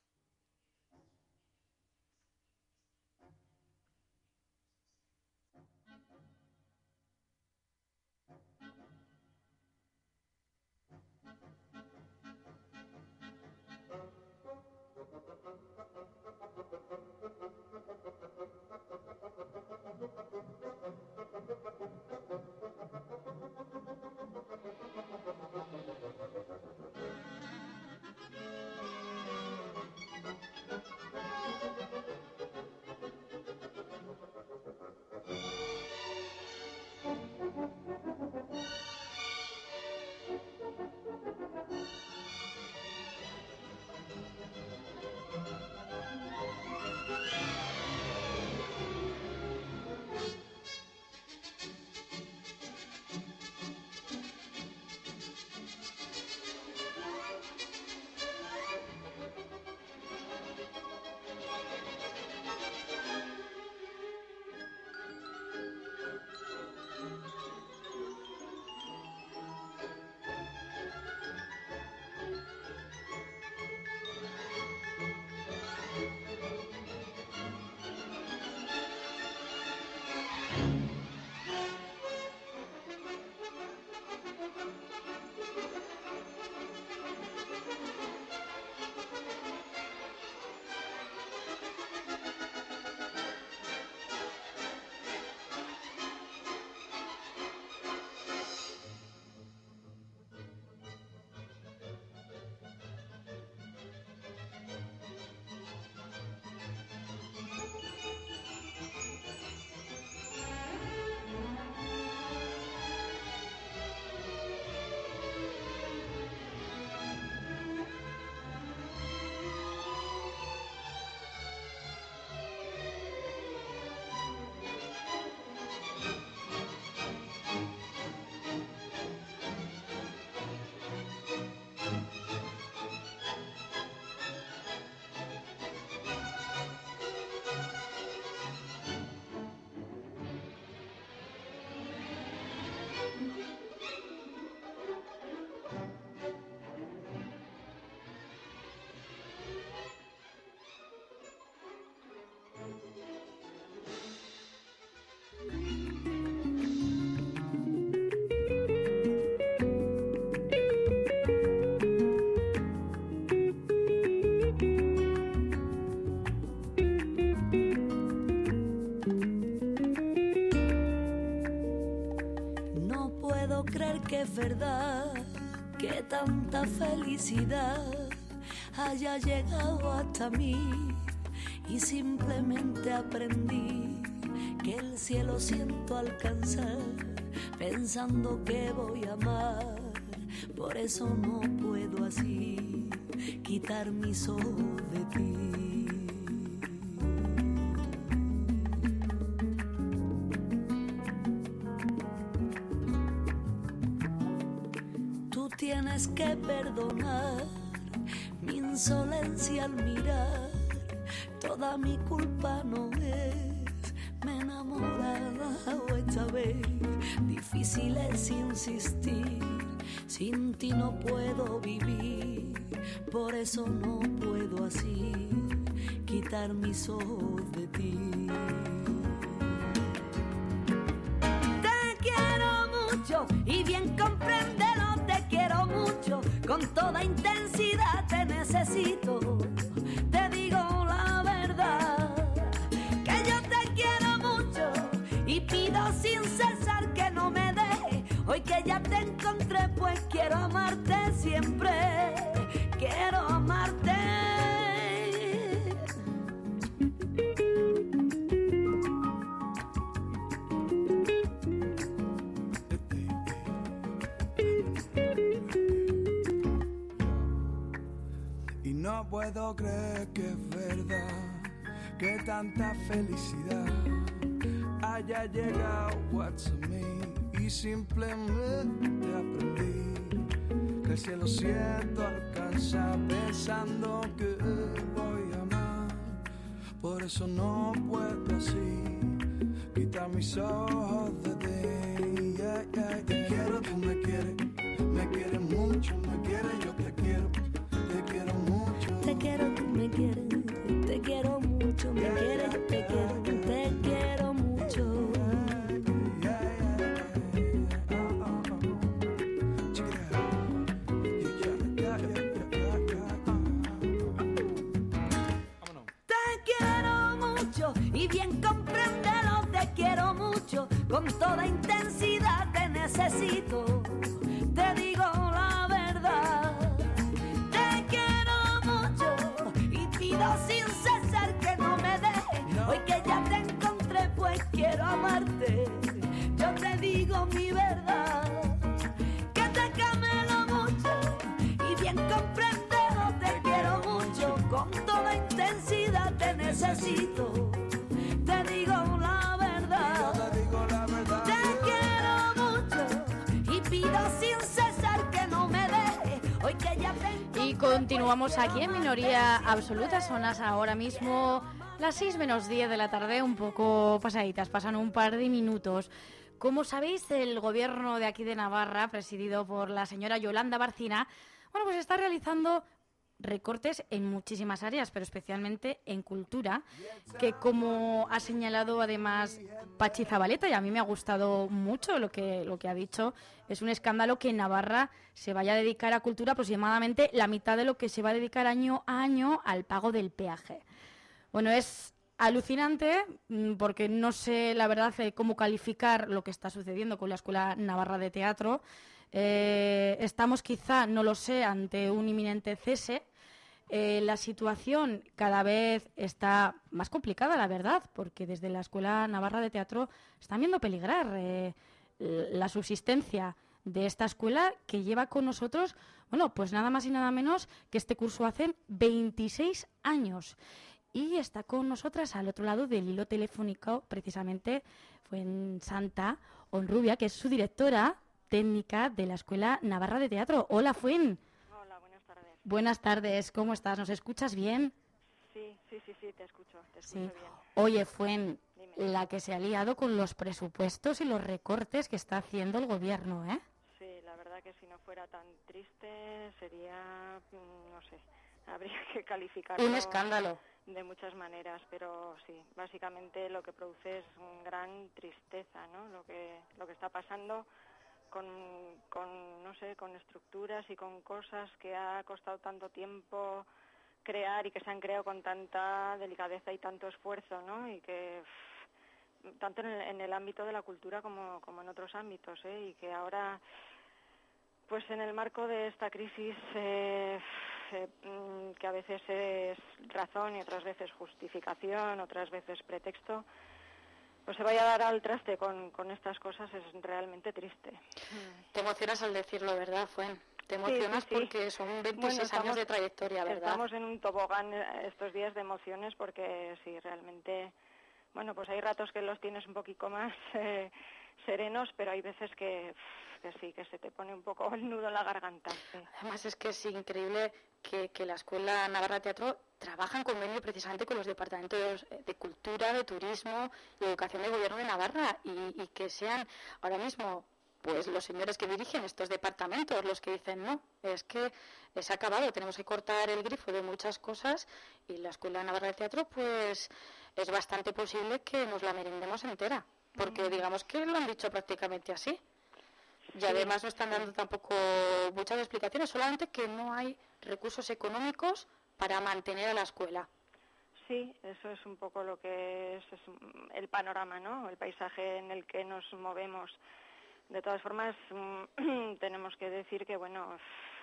Que es verdad que tanta felicidad haya llegado hasta mí y simplemente aprendí que el cielo siento alcanzar pensando que voy a amar por eso no puedo así quitar mis ojos de ti. Tú tienes que perdonar mi insolencia al mirar, toda mi culpa no es, me enamoraba o esta vez difícil es insistir, sin ti no puedo vivir, por eso no puedo así quitar mis ojos de ti. Te quiero mucho y bien compréndelo, te quiero mucho, con toda intensidad te necesito, te digo la verdad, que yo te quiero mucho y pido sin cesar que no me dejes, hoy que ya te encontré pues quiero amarte siempre, quiero amarte. Y no puedo creer que es verdad, que tanta felicidad haya llegado a mí y simplemente aprendí que el cielo siento alcanza pensando que voy a amar, por eso no puedo así quitar mis ojos de ti. Yeah, yeah. Te quiero, tú me quieres, me quieres mucho, me quieres, yo te quiero, te quiero mucho. Te quiero, tú me quieres, te quiero mucho, me yeah, quieres, yeah, te quiero, te quiero mucho. Y bien compréndelo, te quiero mucho, con toda intensidad te necesito, te digo la verdad, te quiero mucho y pido sin cesar que no me dejes, hoy que ya te encontré pues quiero amarte, yo te digo mi verdad, que te camelo mucho y bien compréndelo, te quiero mucho, con toda intensidad te necesito. Te digo la verdad, te digo la verdad, te quiero mucho y pido sin cesar que no me dejes, hoy que ya te... Y continuamos aquí en Minoría Absoluta, son las ahora mismo las seis menos diez de la tarde, un poco pasaditas, pasan un par de minutos. Como sabéis, el gobierno de aquí de Navarra, presidido por la señora Yolanda Barcina, bueno, pues está realizando recortes en muchísimas áreas, pero especialmente en cultura, que como ha señalado además Pachi Zabaleta, y a mí me ha gustado mucho lo que, lo que ha dicho, es un escándalo que en Navarra se vaya a dedicar a cultura aproximadamente la mitad de lo que se va a dedicar año a año al pago del peaje. Bueno, es alucinante porque no sé la verdad cómo calificar lo que está sucediendo con la Escuela Navarra de Teatro. Eh, estamos quizá, no lo sé, ante un inminente cese. Eh, la situación cada vez está más complicada, la verdad, porque desde la Escuela Navarra de Teatro están viendo peligrar eh, la subsistencia de esta escuela que lleva con nosotros, bueno, pues nada más y nada menos que este curso hace veintiséis años. Y está con nosotras al otro lado del hilo telefónico, precisamente fue en Santa Honrubia, que es su directora técnica de la Escuela Navarra de Teatro. Hola, Fuen. Hola, buenas tardes. Buenas tardes, ¿cómo estás? ¿Nos escuchas bien? Sí, sí, sí, sí, te escucho, te escucho sí. bien. Oye, Fuen, la que se ha liado con los presupuestos y los recortes que está haciendo el gobierno, ¿eh? Sí, la verdad que si no fuera tan triste sería, no sé, habría que calificarlo... Un escándalo. De muchas maneras, pero sí, básicamente lo que produce es una gran tristeza, ¿no? Lo que, lo que está pasando... Con, con, no sé, con estructuras y con cosas que ha costado tanto tiempo crear y que se han creado con tanta delicadeza y tanto esfuerzo, ¿no? Y que pff, tanto en el, en el ámbito de la cultura como, como en otros ámbitos, ¿eh? Y que ahora, pues en el marco de esta crisis, eh, eh, que a veces es razón y otras veces justificación, otras veces pretexto, pues se vaya a dar al traste con, con estas cosas es realmente triste. Te emocionas al decirlo, ¿verdad, Fuen? Te emocionas sí, sí, sí. porque son veintiséis Bueno, estamos, años de trayectoria, ¿verdad? Estamos en un tobogán estos días de emociones porque sí, realmente, bueno, pues hay ratos que los tienes un poquito más eh, serenos, pero hay veces que, que sí, que se te pone un poco el nudo en la garganta. Sí. Además es que es increíble que, que la Escuela Navarra de Teatro trabaja en convenio precisamente con los departamentos de Cultura, de Turismo y Educación del Gobierno de Navarra y, y que sean ahora mismo pues los señores que dirigen estos departamentos los que dicen no, es que se ha acabado, tenemos que cortar el grifo de muchas cosas y la Escuela Navarra de Teatro pues es bastante posible que nos la merendemos entera, porque digamos que lo han dicho prácticamente así. Y Sí, además no están sí. dando tampoco muchas explicaciones, solamente que no hay recursos económicos para mantener a la escuela. Sí, eso es un poco lo que es, es el panorama, ¿no? El paisaje en el que nos movemos. De todas formas, tenemos que decir que, bueno,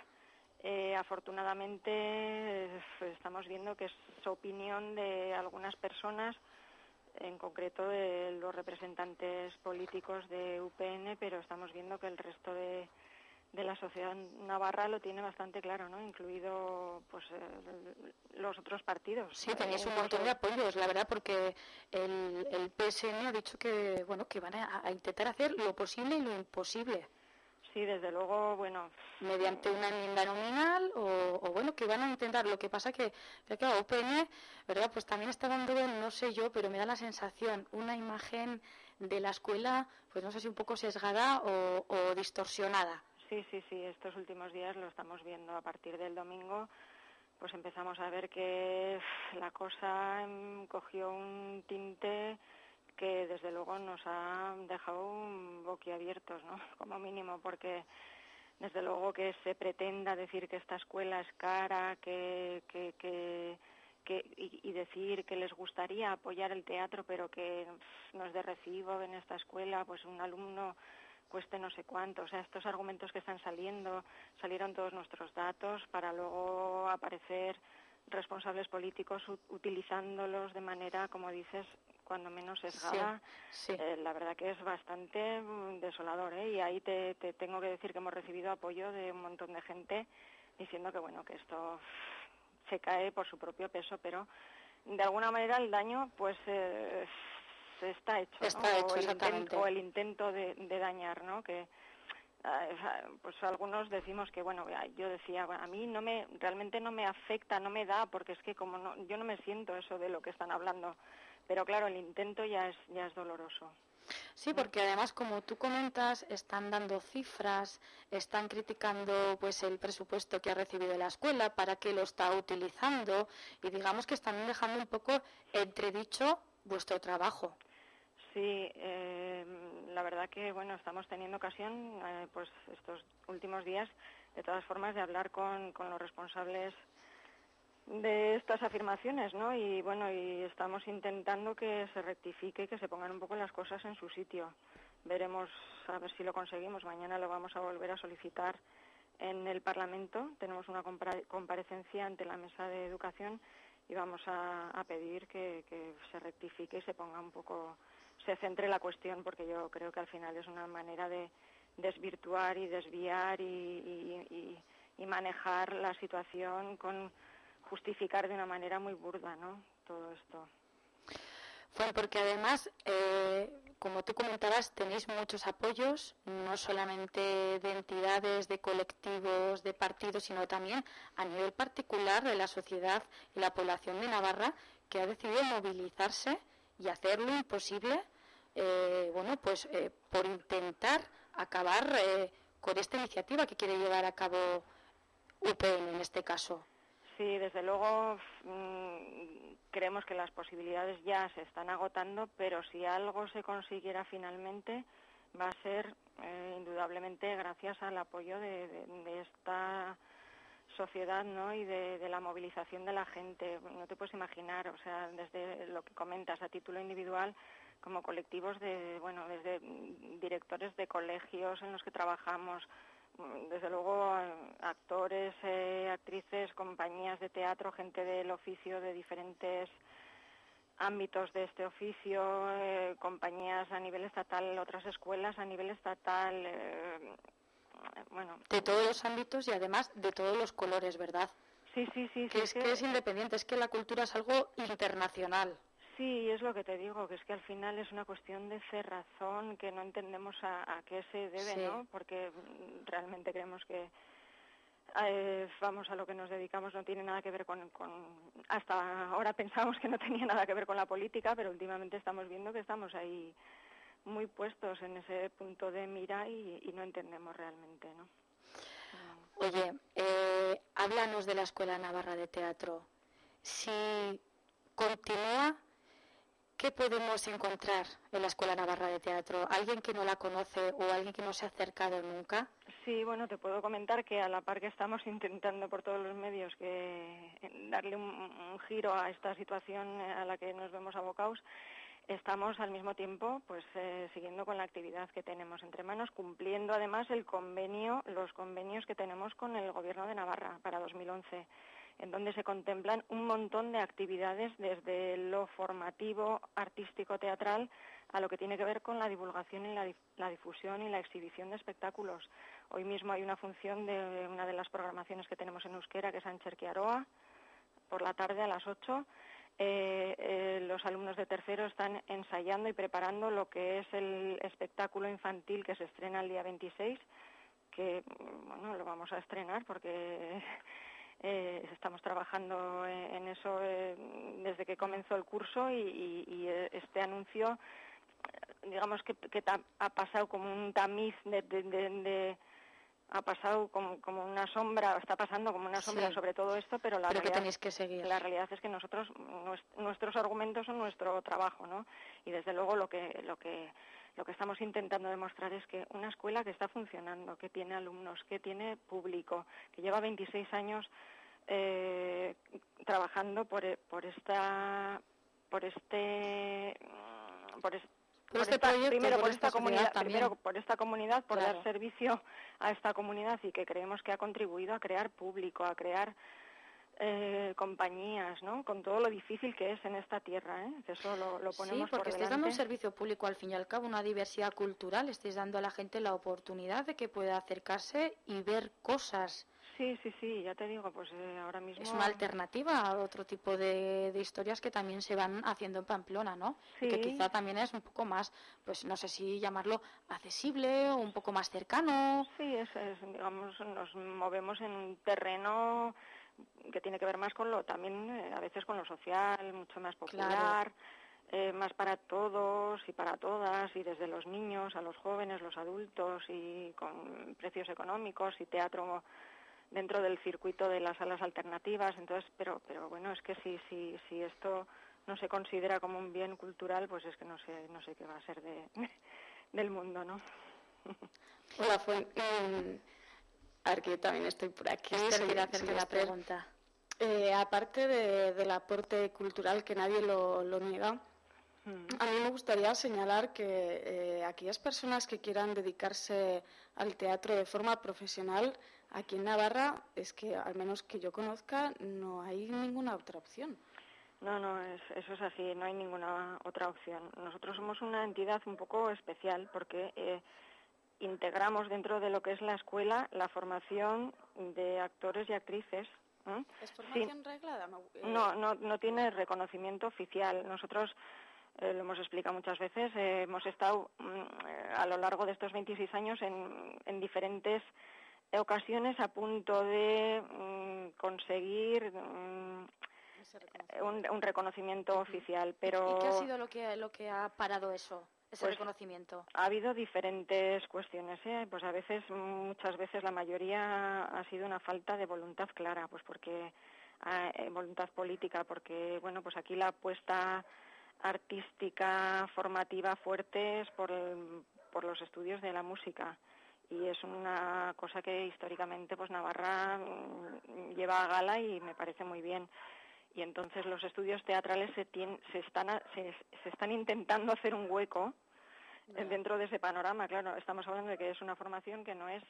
eh, afortunadamente eh, estamos viendo que es opinión de algunas personas, en concreto de los representantes políticos de U P N, pero estamos viendo que el resto de, de la sociedad navarra lo tiene bastante claro, ¿no? Incluido pues eh, los otros partidos. Sí, tenéis un montón de apoyos, la verdad, porque el, el P S N ha dicho que bueno que van a, a intentar hacer lo posible y lo imposible. Sí, desde luego, bueno... Mediante una enmienda nominal o, o bueno, que van a intentar. Lo que pasa que, que claro, U P N, ¿verdad? Pues también está dando, no sé yo, pero me da la sensación, una imagen de la escuela, pues no sé si un poco sesgada o, o distorsionada. Sí, sí, sí, estos últimos días lo estamos viendo. A partir del domingo, pues empezamos a ver que la cosa cogió un tinte que desde luego nos ha dejado boquiabiertos, ¿no? Como mínimo, porque desde luego que se pretenda decir que esta escuela es cara, que, que, que, que y, y decir que les gustaría apoyar el teatro, pero que no es de recibo en esta escuela, pues un alumno cueste no sé cuánto. O sea, estos argumentos que están saliendo, salieron todos nuestros datos para luego aparecer responsables políticos utilizándolos de manera, como dices, cuando menos sesgada. Sí, sí. Eh, la verdad que es bastante desolador, ¿eh? Y ahí te, te tengo que decir que hemos recibido apoyo de un montón de gente diciendo que bueno, que esto se cae por su propio peso, pero de alguna manera el daño pues eh, está hecho, está ¿no? hecho, o el exactamente. intento, o el intento de, de dañar, ¿no? Que pues algunos decimos que bueno, yo decía, bueno, a mí no me realmente no me afecta, no me da, porque es que como no, yo no me siento eso de lo que están hablando, pero claro, el intento ya es ya es doloroso. Sí, porque además, como tú comentas, están dando cifras, están criticando pues el presupuesto que ha recibido la escuela, para qué lo está utilizando, y digamos que están dejando un poco entredicho vuestro trabajo. Sí, eh, la verdad que bueno, estamos teniendo ocasión, eh, pues estos últimos días, de todas formas, de hablar con, con los responsables de estas afirmaciones, ¿no? Y bueno, y estamos intentando que se rectifique y que se pongan un poco las cosas en su sitio. Veremos a ver si lo conseguimos. Mañana lo vamos a volver a solicitar en el Parlamento. Tenemos una compare- comparecencia ante la Mesa de Educación y vamos a, a pedir que, que se rectifique y se ponga un poco, se centre la cuestión, porque yo creo que al final es una manera de desvirtuar y desviar y, y, y, y manejar la situación con justificar de una manera muy burda, ¿no? Todo esto. Bueno, porque además, eh, como tú comentabas, tenéis muchos apoyos, no solamente de entidades, de colectivos, de partidos, sino también a nivel particular de la sociedad y la población de Navarra, que ha decidido movilizarse y hacer lo imposible, eh, bueno, pues eh, por intentar acabar eh, con esta iniciativa que quiere llevar a cabo U P N en este caso. Sí, desde luego mmm, creemos que las posibilidades ya se están agotando, pero si algo se consiguiera finalmente va a ser eh, indudablemente gracias al apoyo de, de, de esta sociedad, ¿no? Y de, de la movilización de la gente. No te puedes imaginar, o sea, desde lo que comentas a título individual, como colectivos de, bueno, desde directores de colegios en los que trabajamos, desde luego actores, eh, actrices, compañías de teatro, gente del oficio de diferentes ámbitos de este oficio, eh, compañías a nivel estatal, otras escuelas a nivel estatal, eh, bueno... De todos los ámbitos y además de todos los colores, ¿verdad? Sí, sí, sí. Que sí, es sí. que es independiente, es que la cultura es algo internacional. Sí, es lo que te digo, que es que al final es una cuestión de cerrazón que no entendemos a, a qué se debe, Sí. ¿no? Porque realmente creemos que, eh, vamos, a lo que nos dedicamos no tiene nada que ver con, con... Hasta ahora pensábamos que no tenía nada que ver con la política, pero últimamente estamos viendo que estamos ahí muy puestos en ese punto de mira y, y no entendemos realmente, ¿no? Oye, eh, háblanos de la Escuela Navarra de Teatro. Si continúa, ¿qué podemos encontrar en la Escuela Navarra de Teatro? ¿Alguien que no la conoce o alguien que no se ha acercado nunca? Sí, bueno, te puedo comentar que a la par que estamos intentando por todos los medios que darle un, un giro a esta situación a la que nos vemos abocados, estamos al mismo tiempo pues eh, siguiendo con la actividad que tenemos entre manos, cumpliendo además el convenio, los convenios que tenemos con el Gobierno de Navarra para dos mil once, en donde se contemplan un montón de actividades desde lo formativo, artístico, teatral, a lo que tiene que ver con la divulgación y la, la difusión y la exhibición de espectáculos. Hoy mismo hay una función de una de las programaciones que tenemos en euskera, que es Ancherki Aroa, por la tarde a las ocho. Eh, eh, los alumnos de tercero están ensayando y preparando lo que es el espectáculo infantil que se estrena el día veintiséis, que bueno, lo vamos a estrenar porque eh, estamos trabajando en eso eh, desde que comenzó el curso y, y, y este anuncio, digamos que, que ta, ha pasado como un tamiz de... de, de, de ha pasado como, como una sombra, está pasando como una sombra Sí. sobre todo esto, pero la Pero que realidad, tenéis que seguir. la realidad es que nosotros, nuestros argumentos son nuestro trabajo, ¿no? Y desde luego lo que, lo que, lo que estamos intentando demostrar es que una escuela que está funcionando, que tiene alumnos, que tiene público, que lleva veintiséis años eh, trabajando por, por esta, por este, por este Por este esta, proyecto, primero por por esta esta comunidad, sociedad también. primero por esta comunidad, por Claro. dar servicio a esta comunidad y que creemos que ha contribuido a crear público, a crear eh, compañías, ¿no? Con todo lo difícil que es en esta tierra, ¿eh? Que eso lo, lo ponemos Sí, porque por estáis dando un delante. servicio público al fin y al cabo, una diversidad cultural, estáis dando a la gente la oportunidad de que pueda acercarse y ver cosas. Sí, sí, sí, ya te digo, pues eh, ahora mismo... Es una alternativa a otro tipo de, de historias que también se van haciendo en Pamplona, ¿no? Sí. Y que quizá también es un poco más, pues no sé si llamarlo accesible o un poco más cercano. Sí, es, es, digamos, nos movemos en un terreno que tiene que ver más con lo, también eh, a veces con lo social, mucho más popular, eh, más para todos y para todas, y desde los niños a los jóvenes, los adultos, y con precios económicos y teatro dentro del circuito de las salas alternativas. Entonces, pero pero bueno, es que si si si esto no se considera como un bien cultural, pues es que no sé no sé qué va a ser de del mundo, ¿no? Hola, Fuen. Eh, a ver, que yo también estoy por aquí. Esther soy- quiere hacerte soy una Esther. pregunta. Eh, aparte de- del aporte cultural, que nadie lo, lo niega, a mí me gustaría señalar que eh, aquellas personas que quieran dedicarse al teatro de forma profesional, aquí en Navarra, es que, al menos que yo conozca, no hay ninguna otra opción. No, no, es, eso es así, no hay ninguna otra opción. Nosotros somos una entidad un poco especial porque eh, integramos dentro de lo que es la escuela la formación de actores y actrices. ¿eh? ¿Es formación reglada? Eh, No, no, no tiene reconocimiento oficial. Nosotros, eh, lo hemos explicado muchas veces, eh, hemos estado mm, a lo largo de estos veintiséis años en, en diferentes ocasiones a punto de mm, conseguir mm, un, un reconocimiento oficial, pero ¿Y qué ha sido lo que, lo que ha parado eso, ese Pues, reconocimiento? ha habido diferentes cuestiones, ¿eh? Pues a veces, muchas veces, la mayoría ha sido una falta de voluntad clara, pues porque eh, voluntad política, porque bueno, pues aquí la apuesta artística, formativa fuerte es por el- por los estudios de la música, y es una cosa que históricamente pues Navarra mm, lleva a gala y me parece muy bien. Y entonces los estudios teatrales se, tien- se, están, a- se, se están intentando hacer un hueco eh, dentro de ese panorama. Claro, estamos hablando de que es una formación que no es,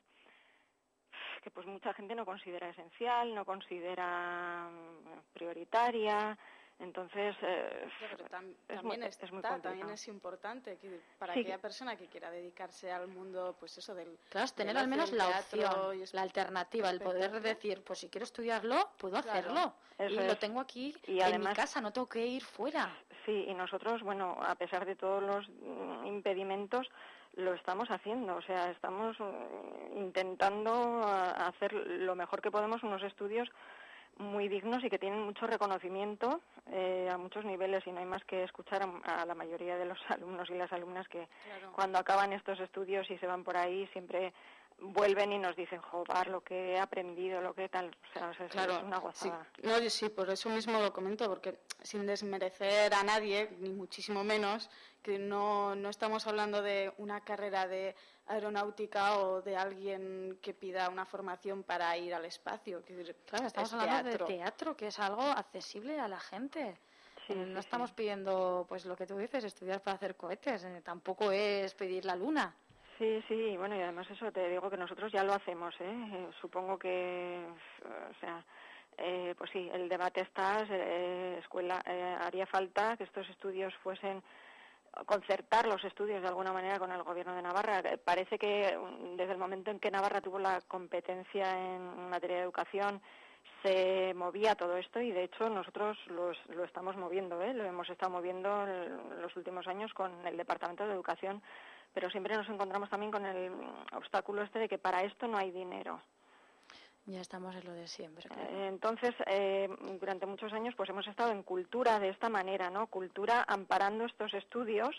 que pues mucha gente no considera esencial, no considera mm, prioritaria. Entonces, eh, Ya, pero tam- es también muy- está, es muy también complicado. es importante que para Sí. aquella persona que quiera dedicarse al mundo, pues eso del Claro, es tener del al menos ocio, la del teatro opción, y es- la alternativa, el poder espectáculo. decir, pues si quiero estudiarlo, puedo Claro, hacerlo. eso Y es. lo tengo aquí Y en además- mi casa, no tengo que ir fuera. Sí, y nosotros, bueno, a pesar de todos los mm, impedimentos, lo estamos haciendo. O sea, estamos mm, intentando a- hacer lo mejor que podemos, unos estudios muy dignos y que tienen mucho reconocimiento eh, a muchos niveles, y no hay más que escuchar a, a la mayoría de los alumnos y las alumnas que Claro. cuando acaban estos estudios y se van por ahí siempre vuelven y nos dicen, joder, lo que he aprendido, lo que tal, o sea, es, Claro, es una sí. gozada. No, yo sí, por eso mismo lo comento, porque sin desmerecer a nadie, ni muchísimo menos, que no, no estamos hablando de una carrera de aeronáutica o de alguien que pida una formación para ir al espacio. Quiero decir, Claro, estamos es hablando teatro. de teatro, que es algo accesible a la gente. Sí, Eh, no sí, estamos sí. pidiendo, pues lo que tú dices, estudiar para hacer cohetes. eh, tampoco es pedir la luna. Sí, sí, bueno, y además eso te digo que nosotros ya lo hacemos, ¿eh? Eh, supongo que, o sea, eh, pues sí, el debate está, eh, escuela, eh, haría falta que estos estudios fuesen, concertar los estudios de alguna manera con el Gobierno de Navarra. Eh, Parece que mm, desde el momento en que Navarra tuvo la competencia en materia de educación, se movía todo esto, y de hecho nosotros los, lo estamos moviendo, ¿eh? Lo hemos estado moviendo en los últimos años con el Departamento de Educación, pero siempre nos encontramos también con el mm, obstáculo este de que para esto no hay dinero. Ya estamos en lo de siempre. claro. Eh, Entonces, eh, durante muchos años pues hemos estado en cultura de esta manera, ¿no? Cultura amparando estos estudios,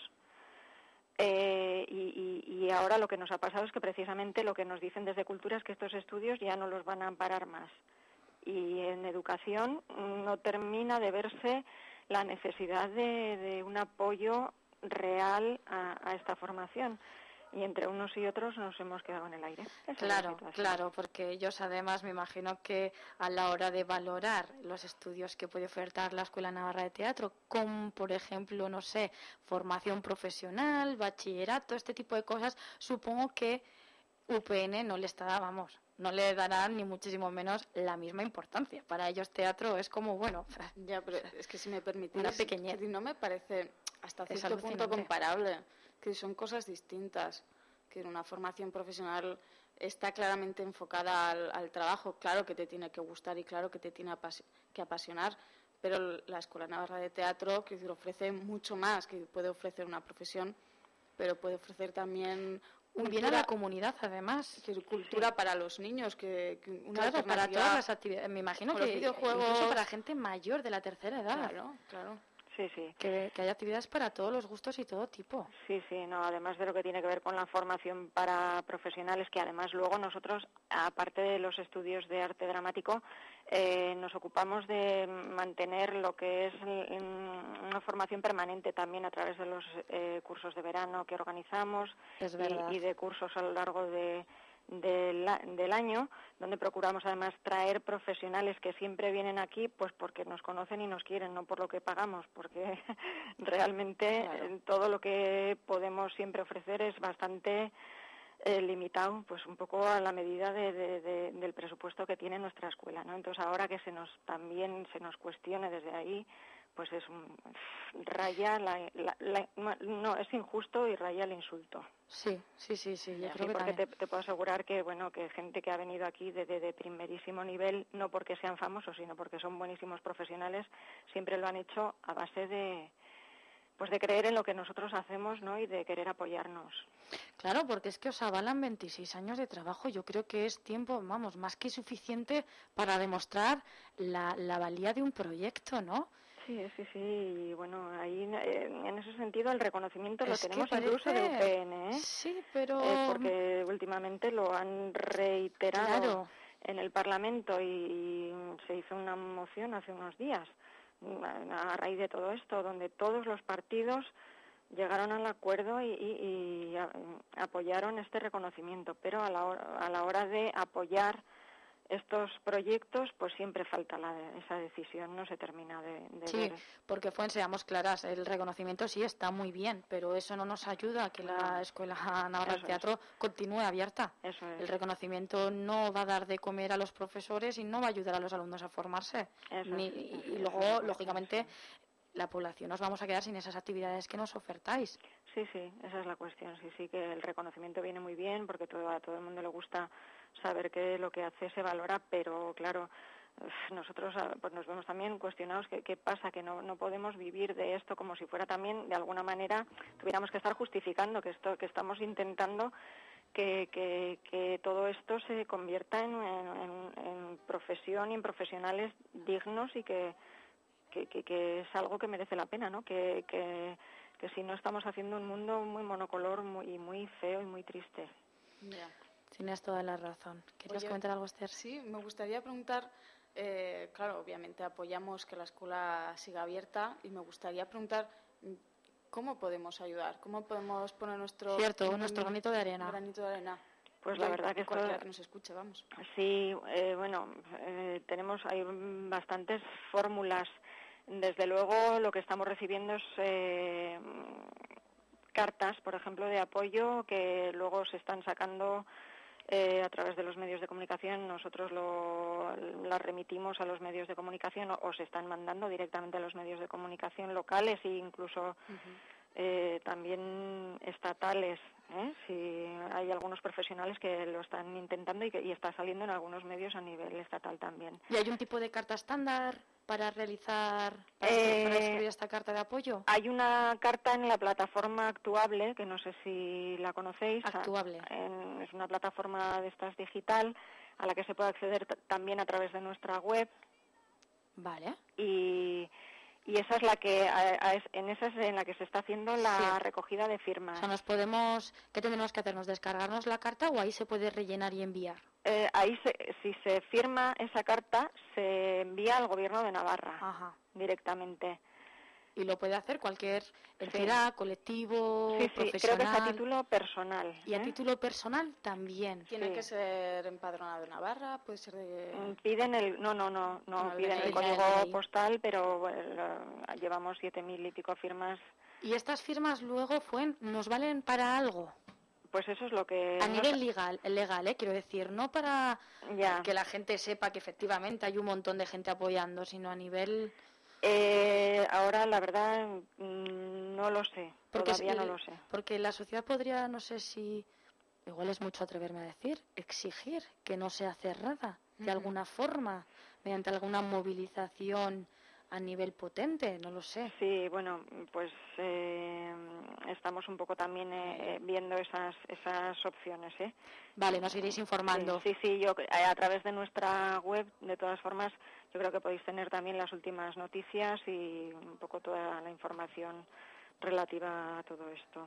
eh, y, y, y ahora lo que nos ha pasado es que precisamente lo que nos dicen desde cultura es que estos estudios ya no los van a amparar más. Y en educación no termina de verse la necesidad de, de un apoyo real a, a esta formación. Y entre unos y otros nos hemos quedado en el aire. Esa es la Claro, situación. claro, porque ellos además me imagino que a la hora de valorar los estudios que puede ofertar la Escuela Navarra de Teatro, como por ejemplo, no sé, formación profesional, bachillerato, este tipo de cosas, supongo que U P N no le está, vamos, no le darán ni muchísimo menos la misma importancia. Para ellos teatro es como, bueno, Ya, pero es que si me permitís, Una pequeñez. que no me parece hasta Es cierto punto alucinante. comparable, que son cosas distintas, que en una formación profesional está claramente enfocada al, al trabajo, claro que te tiene que gustar y claro que te tiene apas- que apasionar, pero la Escuela Navarra de Teatro que ofrece mucho más, que puede ofrecer una profesión, pero puede ofrecer también un bien a la comunidad además. que cultura para los niños, que, que una Claro, para alternativa- todas las actividades. Me imagino con que los videojuegos. incluso para gente mayor de la tercera edad. Claro, claro. Sí, sí. Que, que haya actividades para todos los gustos y todo tipo. Sí, sí, no, además de lo que tiene que ver con la formación para profesionales, que además luego nosotros, aparte de los estudios de arte dramático, eh, nos ocupamos de mantener lo que es mm, una formación permanente también a través de los eh, cursos de verano que organizamos Es y- verdad. y de cursos a lo largo de del, a- del año, donde procuramos además traer profesionales que siempre vienen aquí pues porque nos conocen y nos quieren, no por lo que pagamos, porque realmente Claro. eh, todo lo que podemos siempre ofrecer es bastante eh, limitado, pues un poco a la medida de, de- de- del presupuesto que tiene nuestra escuela, ¿no? Entonces ahora que se nos también se nos cuestione desde ahí, pues es un raya la, la- la- no, es injusto y raya el insulto. Sí, sí, sí, sí, yo Sí, creo que porque te, también. te puedo asegurar que bueno que gente que ha venido aquí de, de, de primerísimo nivel, no porque sean famosos, sino porque son buenísimos profesionales, siempre lo han hecho a base de pues de creer en lo que nosotros hacemos, ¿no? Y de querer apoyarnos. Claro, porque es que os avalan veintiséis años de trabajo. Yo creo que es tiempo, vamos, más que suficiente para demostrar la, la valía de un proyecto, ¿no? Sí, sí, sí, y bueno, ahí eh, en ese sentido el reconocimiento lo Es que tenemos incluso de parece- U P N, ¿eh? Sí, pero... Eh, porque últimamente lo han reiterado Claro. en el Parlamento y, y se hizo una moción hace unos días a, a raíz de todo esto, donde todos los partidos llegaron al acuerdo y, y- y a- apoyaron este reconocimiento, pero a la hora, a la hora de apoyar estos proyectos, pues siempre falta la de, esa decisión, no se termina de, de Sí, ver. porque fue, seamos claras, el reconocimiento sí está muy bien, pero eso no nos ayuda a que la Escuela Navarra de Eso Teatro continúe abierta. Eso es. El reconocimiento no va a dar de comer a los profesores y no va a ayudar a los alumnos a formarse. Eso Ni- es, y, eso y es, luego, eso es, lógicamente, la población nos vamos a quedar sin esas actividades que nos ofertáis. Sí, sí, esa es la cuestión. Sí, sí, que el reconocimiento viene muy bien porque todo, a todo el mundo le gusta saber que lo que hace se valora, pero claro, nosotros pues nos vemos también cuestionados qué, qué pasa, que no, no podemos vivir de esto como si fuera también, de alguna manera, tuviéramos que estar justificando que esto que estamos intentando que, que, que todo esto se convierta en, en, en profesión y en profesionales dignos y que, que, que, que es algo que merece la pena, ¿no? Que, que, que si no estamos haciendo un mundo muy monocolor muy, y muy feo y muy triste. Ya. Tienes toda la razón. ¿Querías Oye, comentar algo, Esther? Sí, me gustaría preguntar, eh, claro, obviamente apoyamos que la escuela siga abierta y me gustaría preguntar mm, cómo podemos ayudar, cómo podemos poner nuestro Cierto, nuestro granito de arena. granito de arena. Pues la Ya, verdad que esto- cualquiera que nos escuche, vamos. Sí, eh, bueno, eh, tenemos hay bastantes fórmulas. Desde luego, lo que estamos recibiendo es eh, cartas, por ejemplo, de apoyo que luego se están sacando eh, a través de los medios de comunicación. Nosotros lo, las remitimos a los medios de comunicación o, o se están mandando directamente a los medios de comunicación locales e incluso eh, también estatales. ¿eh? Si hay algunos profesionales que lo están intentando y, que, y está saliendo en algunos medios a nivel estatal también. ¿Y hay un tipo de carta estándar para realizar, para, Eh, para escribir esta carta de apoyo? Hay una carta en la plataforma Actuable, que no sé si la conocéis. Actuable. En- es una plataforma de estas digital a la que se puede acceder t- también a través de nuestra web. Vale. Y, y esa es la que, a- a- es- en esa es en la que se está haciendo la Sí. recogida de firmas. O sea, nos podemos, ¿qué tendremos que hacernos? ¿Descargarnos la carta o ahí se puede rellenar y enviar? Eh, ahí, se- si se firma esa carta, se envía al Gobierno de Navarra Ajá. directamente. Y lo puede hacer cualquier entidad, colectivo, Sí, sí, creo que es profesional. a título personal. Y a ¿eh? título personal también. Tiene Sí. que ser empadronado en Navarra, puede ser de... Mm, Piden el, no, no, no, no, No, el piden D N I. el código D N I. postal, pero bueno, lo- llevamos siete mil y pico firmas. Y estas firmas luego fuen, nos valen para algo. Pues eso es lo que... A no nivel sa- legal, legal, ¿eh? Quiero decir, no para Ya. que la gente sepa que efectivamente hay un montón de gente apoyando, sino a nivel... Eh, ahora, la verdad, mm, no lo sé, Porque todavía es- no lo sé. Porque la sociedad podría, no sé si, igual es mucho atreverme a decir, exigir que no sea cerrada de Ujú. alguna forma, mediante alguna movilización a nivel potente, no lo sé. Sí, bueno, pues eh, estamos un poco también eh, eh, viendo esas esas opciones, ¿eh? Vale, nos iréis informando. Sí, sí, sí, yo eh, a través de nuestra web, de todas formas, yo creo que podéis tener también las últimas noticias y un poco toda la información relativa a todo esto.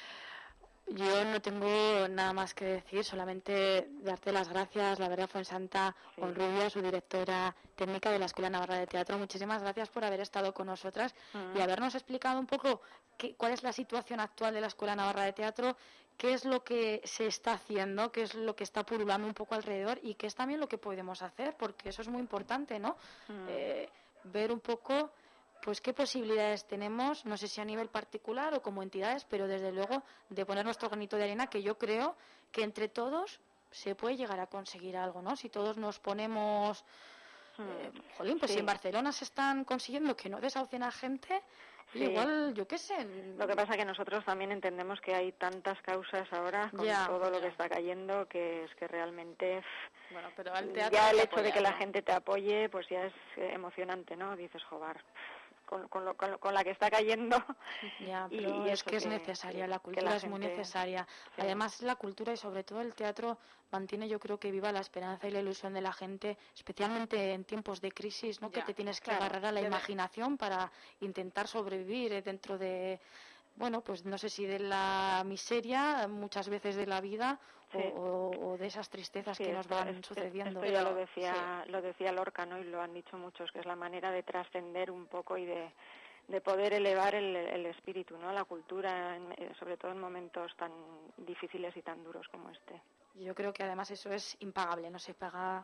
Yo no tengo nada más que decir, solamente darte las gracias, la verdad, Fuensanta Sí. Onrubia, su directora técnica de la Escuela Navarra de Teatro. Muchísimas gracias por haber estado con nosotras Mm. y habernos explicado un poco qué, cuál es la situación actual de la Escuela Navarra de Teatro, qué es lo que se está haciendo, qué es lo que está pululando un poco alrededor y qué es también lo que podemos hacer, porque eso es muy importante, ¿no? Mm. Eh, ver un poco pues qué posibilidades tenemos, no sé si a nivel particular o como entidades, pero desde luego de poner nuestro granito de arena, que yo creo que entre todos se puede llegar a conseguir algo, ¿no? Si todos nos ponemos... Eh, jolín, pues Sí. si en Barcelona se están consiguiendo que no desahucien a gente, Sí. igual, yo qué sé... Lo que pasa es que nosotros también entendemos que hay tantas causas ahora con Ya, todo lo ya. que está cayendo que es que realmente Bueno, pero al teatro ya hay el que hecho de que la apoyarlo. gente te apoye pues ya es eh, emocionante, ¿no? Dices, joder, con, con, lo- con, lo- con la que está cayendo. Ya, Y- pero y es eso que es que- necesaria, que- la que cultura la es muy gente- necesaria. Sí. Además, la cultura y sobre todo el teatro mantiene, yo creo que viva la esperanza y la ilusión de la gente, especialmente en tiempos de crisis, ¿no? Que Ya, te tienes que claro, agarrar a la debe- imaginación para intentar sobrevivir eh, dentro de, bueno, pues no sé si de la miseria, muchas veces de la vida, o- Sí. o, o de esas tristezas Sí, que nos esto- van esto- sucediendo. Esto ya lo Pero, decía, lo decía Lorca, ¿no? Y lo han dicho muchos, que es la manera de trascender un poco y de, de poder elevar el, el espíritu, ¿no? La cultura, en- eh, sobre todo en momentos tan difíciles y tan duros como este. Yo creo que además eso es impagable, no se paga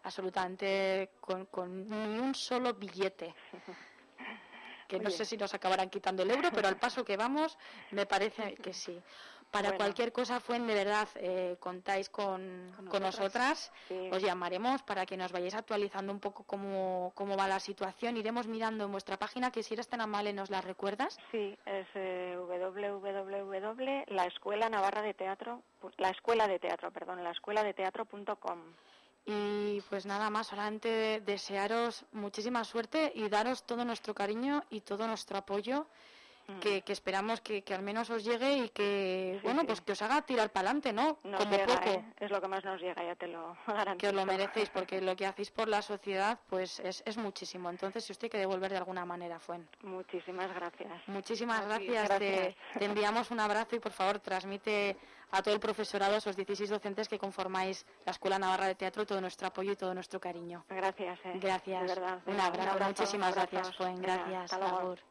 absolutamente con, con ni un solo billete. Que no sé si nos acabarán quitando el euro, pero al paso que vamos, me parece que sí. Para Bueno. cualquier cosa, Fuen, de verdad, eh, contáis con, Con con nosotras. Sí. Os llamaremos para que nos vayáis actualizando un poco cómo, cómo va la situación. Iremos mirando en vuestra página, que si eres tan amable nos la recuerdas. Sí, es eh, doble u doble u doble u punto la escuela navarra de teatro, la escuela de teatro, perdón, la escuela de teatro punto com. Y pues nada más, solamente desearos muchísima suerte y daros todo nuestro cariño y todo nuestro apoyo, mm. que, que esperamos que, que al menos os llegue y que, sí, bueno, sí. pues que os haga tirar para adelante, ¿no? Nos Como llega, poco. ¿eh? Es lo que más nos llega, ya te lo garantizo. Que os lo merecéis, porque lo que hacéis por la sociedad, pues es, es muchísimo. Entonces, si os tiene que devolver de alguna manera, Fuen. Muchísimas gracias. Muchísimas Así, gracias. gracias. Te, te enviamos un abrazo y, por favor, transmite a todo el profesorado, esos dieciséis docentes que conformáis la Escuela Navarra de Teatro, todo nuestro apoyo y todo nuestro cariño. Gracias, eh. Gracias. De verdad. Un Venga, abrazo. un abrazo, Muchísimas abrazos. gracias, Fuen. Venga, Gracias. hasta luego. Agur.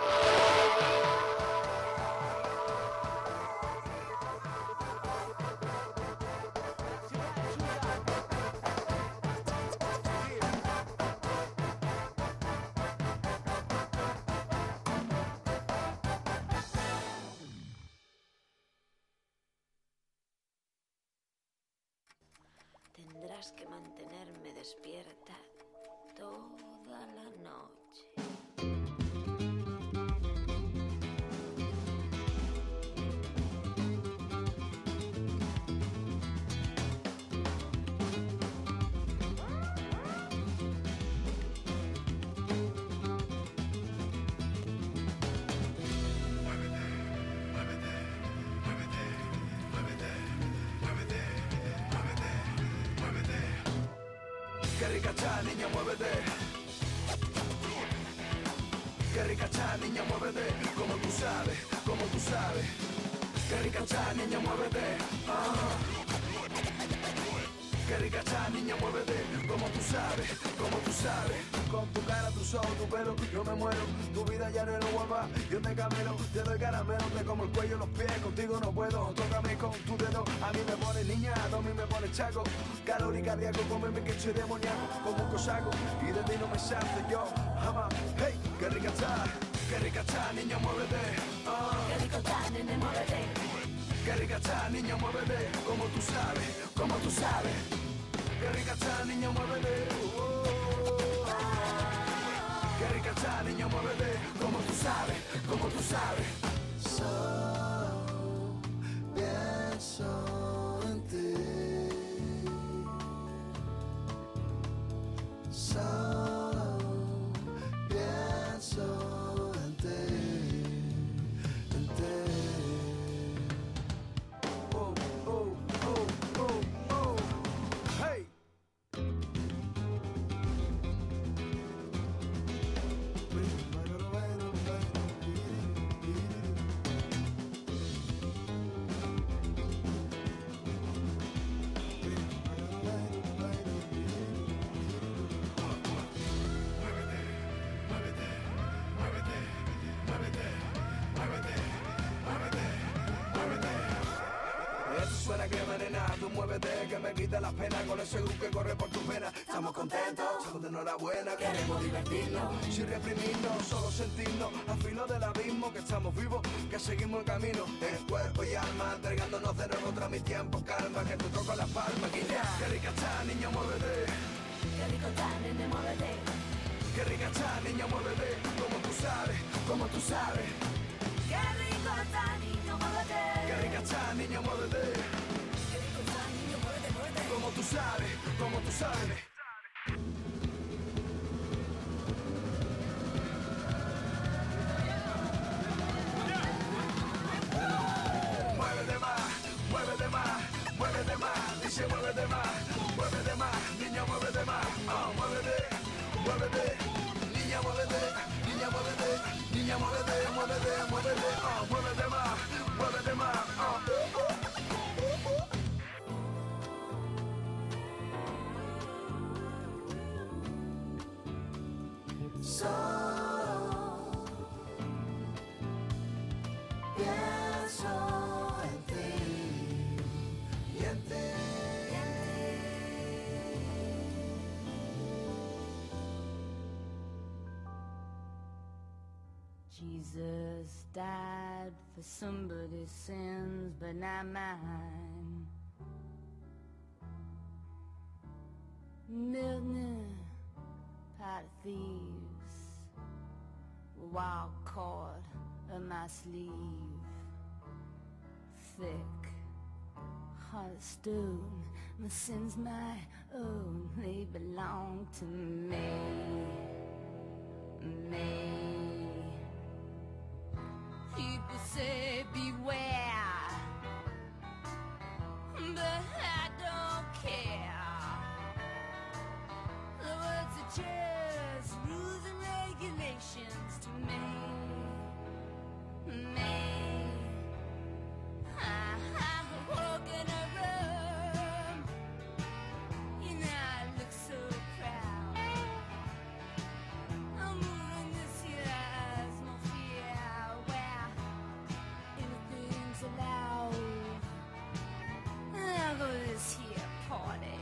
Tendrás que mantenerme despierta toda la noche. Qué rica está, niña, muévete. Qué rica está, niña, muévete. Como tú sabes, como tú sabes. Qué rica está, niña, muévete. Ah. Qué rica está, niña, muévete. Como tú sabes, como tú sabes. Con tu cara, tu ojos, tu pelo, yo me muero. Tu vida ya no es guapa, yo te camelo. Te doy caramelo, te como el cuello, los pies. Contigo no puedo, tócame con tu dedo. A mí me pone niña, a mí me pone chaco. Calor y cardíaco, cómeme que estoy demoníaco. Como un cosaco, y de ti no me salto yo jamás. Hey, qué rica está, qué rica está, niña, muévete. Ah. Qué rico está, nene, muévete. Qué rica está, niña, muévete. Como tú sabes, como tú sabes. Qué rica está, niña, muévete. Oh. Qué rica está, niña, muévete. Como tú sabes, como tú sabes. Solo pienso en ti. Solo pienso en ti, en ti. Oh, oh, oh, oh, oh. Hey. Suena que envenena, tú muévete, que me quita las penas con ese grupo que corre por tus venas. Estamos contentos, estamos de enhorabuena, queremos divertirnos, sin reprimirnos, solo sentirnos al filo del abismo, que estamos vivos, que seguimos el camino, en cuerpo y alma, entregándonos de nuevo otra mi tiempo, calma, que te toco las palmas, guía. Qué rica está, niña, muévete. Qué rico está, nene, muévete. Qué rica está, niña, muévete, como tú sabes, como tú sabes. Qué rico está, niño, muévete. Qué rica está, niña, muévete. Qué rico está, niño, muévete, muévete. Como tú sabes, como tú sabes. Muévete más, muévete más, muévete más, dice muévete más, muévete más, niña, muévete más, oh, muévete, muévete, niña, muévete, niña, muévete, niña, muévete, muévete, muévete, oh, muévete más, muévete más, oh. Solo pienso en ti y en ti. Jesus died for somebody's sins, but not mine. Milton, pot of thieves, wild cord of my sleeve, thick, heart of stone. My sins my own, they belong to me, me. People say beware, but I don't care. The words are just rules and regulations to me, me. I, I walk in a room, you know I look so proud. I'm moving this here as no fear, where anything's allowed. I go to this here party,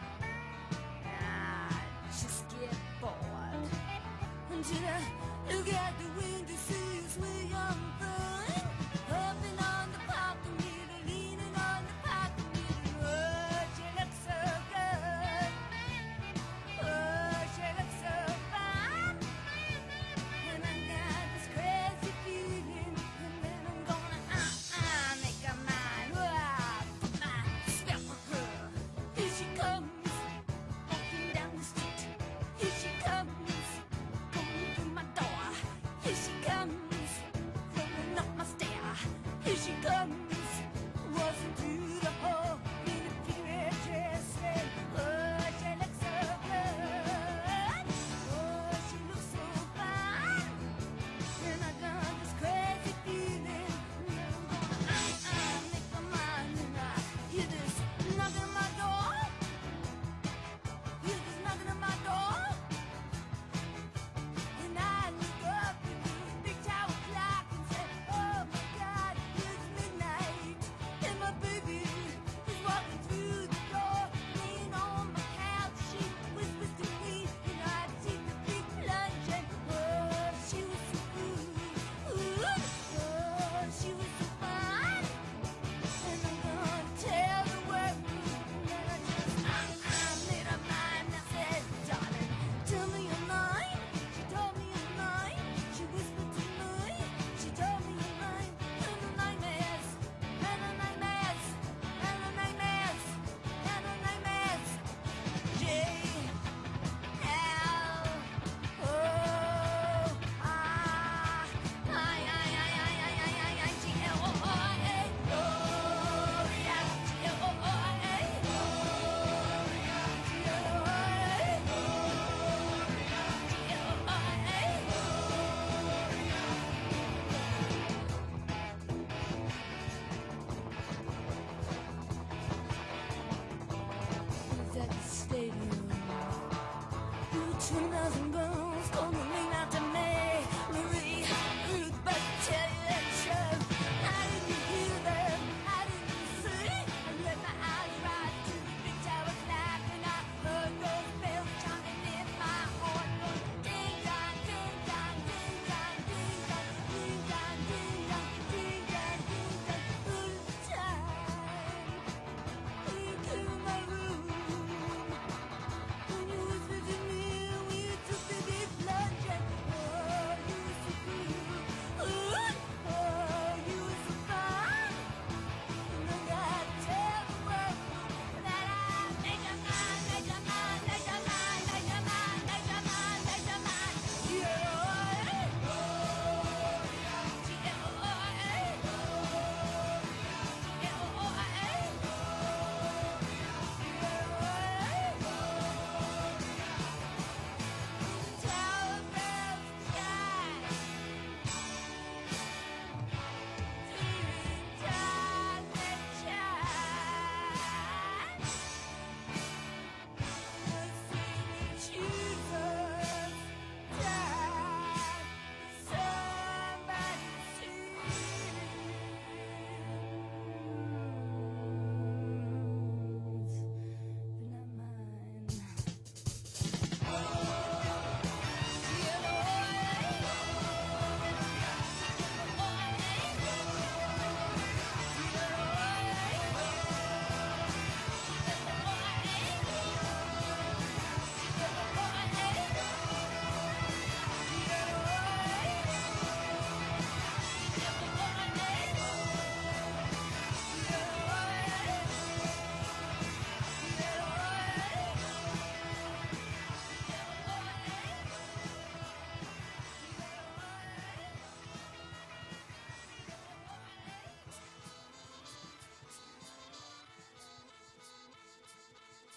I just get bored until I look out the window, see you swing on the thing, hopping on the parking meter, leaning on the parking meter. Oh, she looks so good. Oh, she looks so fine. And I got this crazy feeling, and then I'm gonna uh-uh make her mine. Oh, my spell for her. Here she comes, walking down the street. Here she comes, going through my door.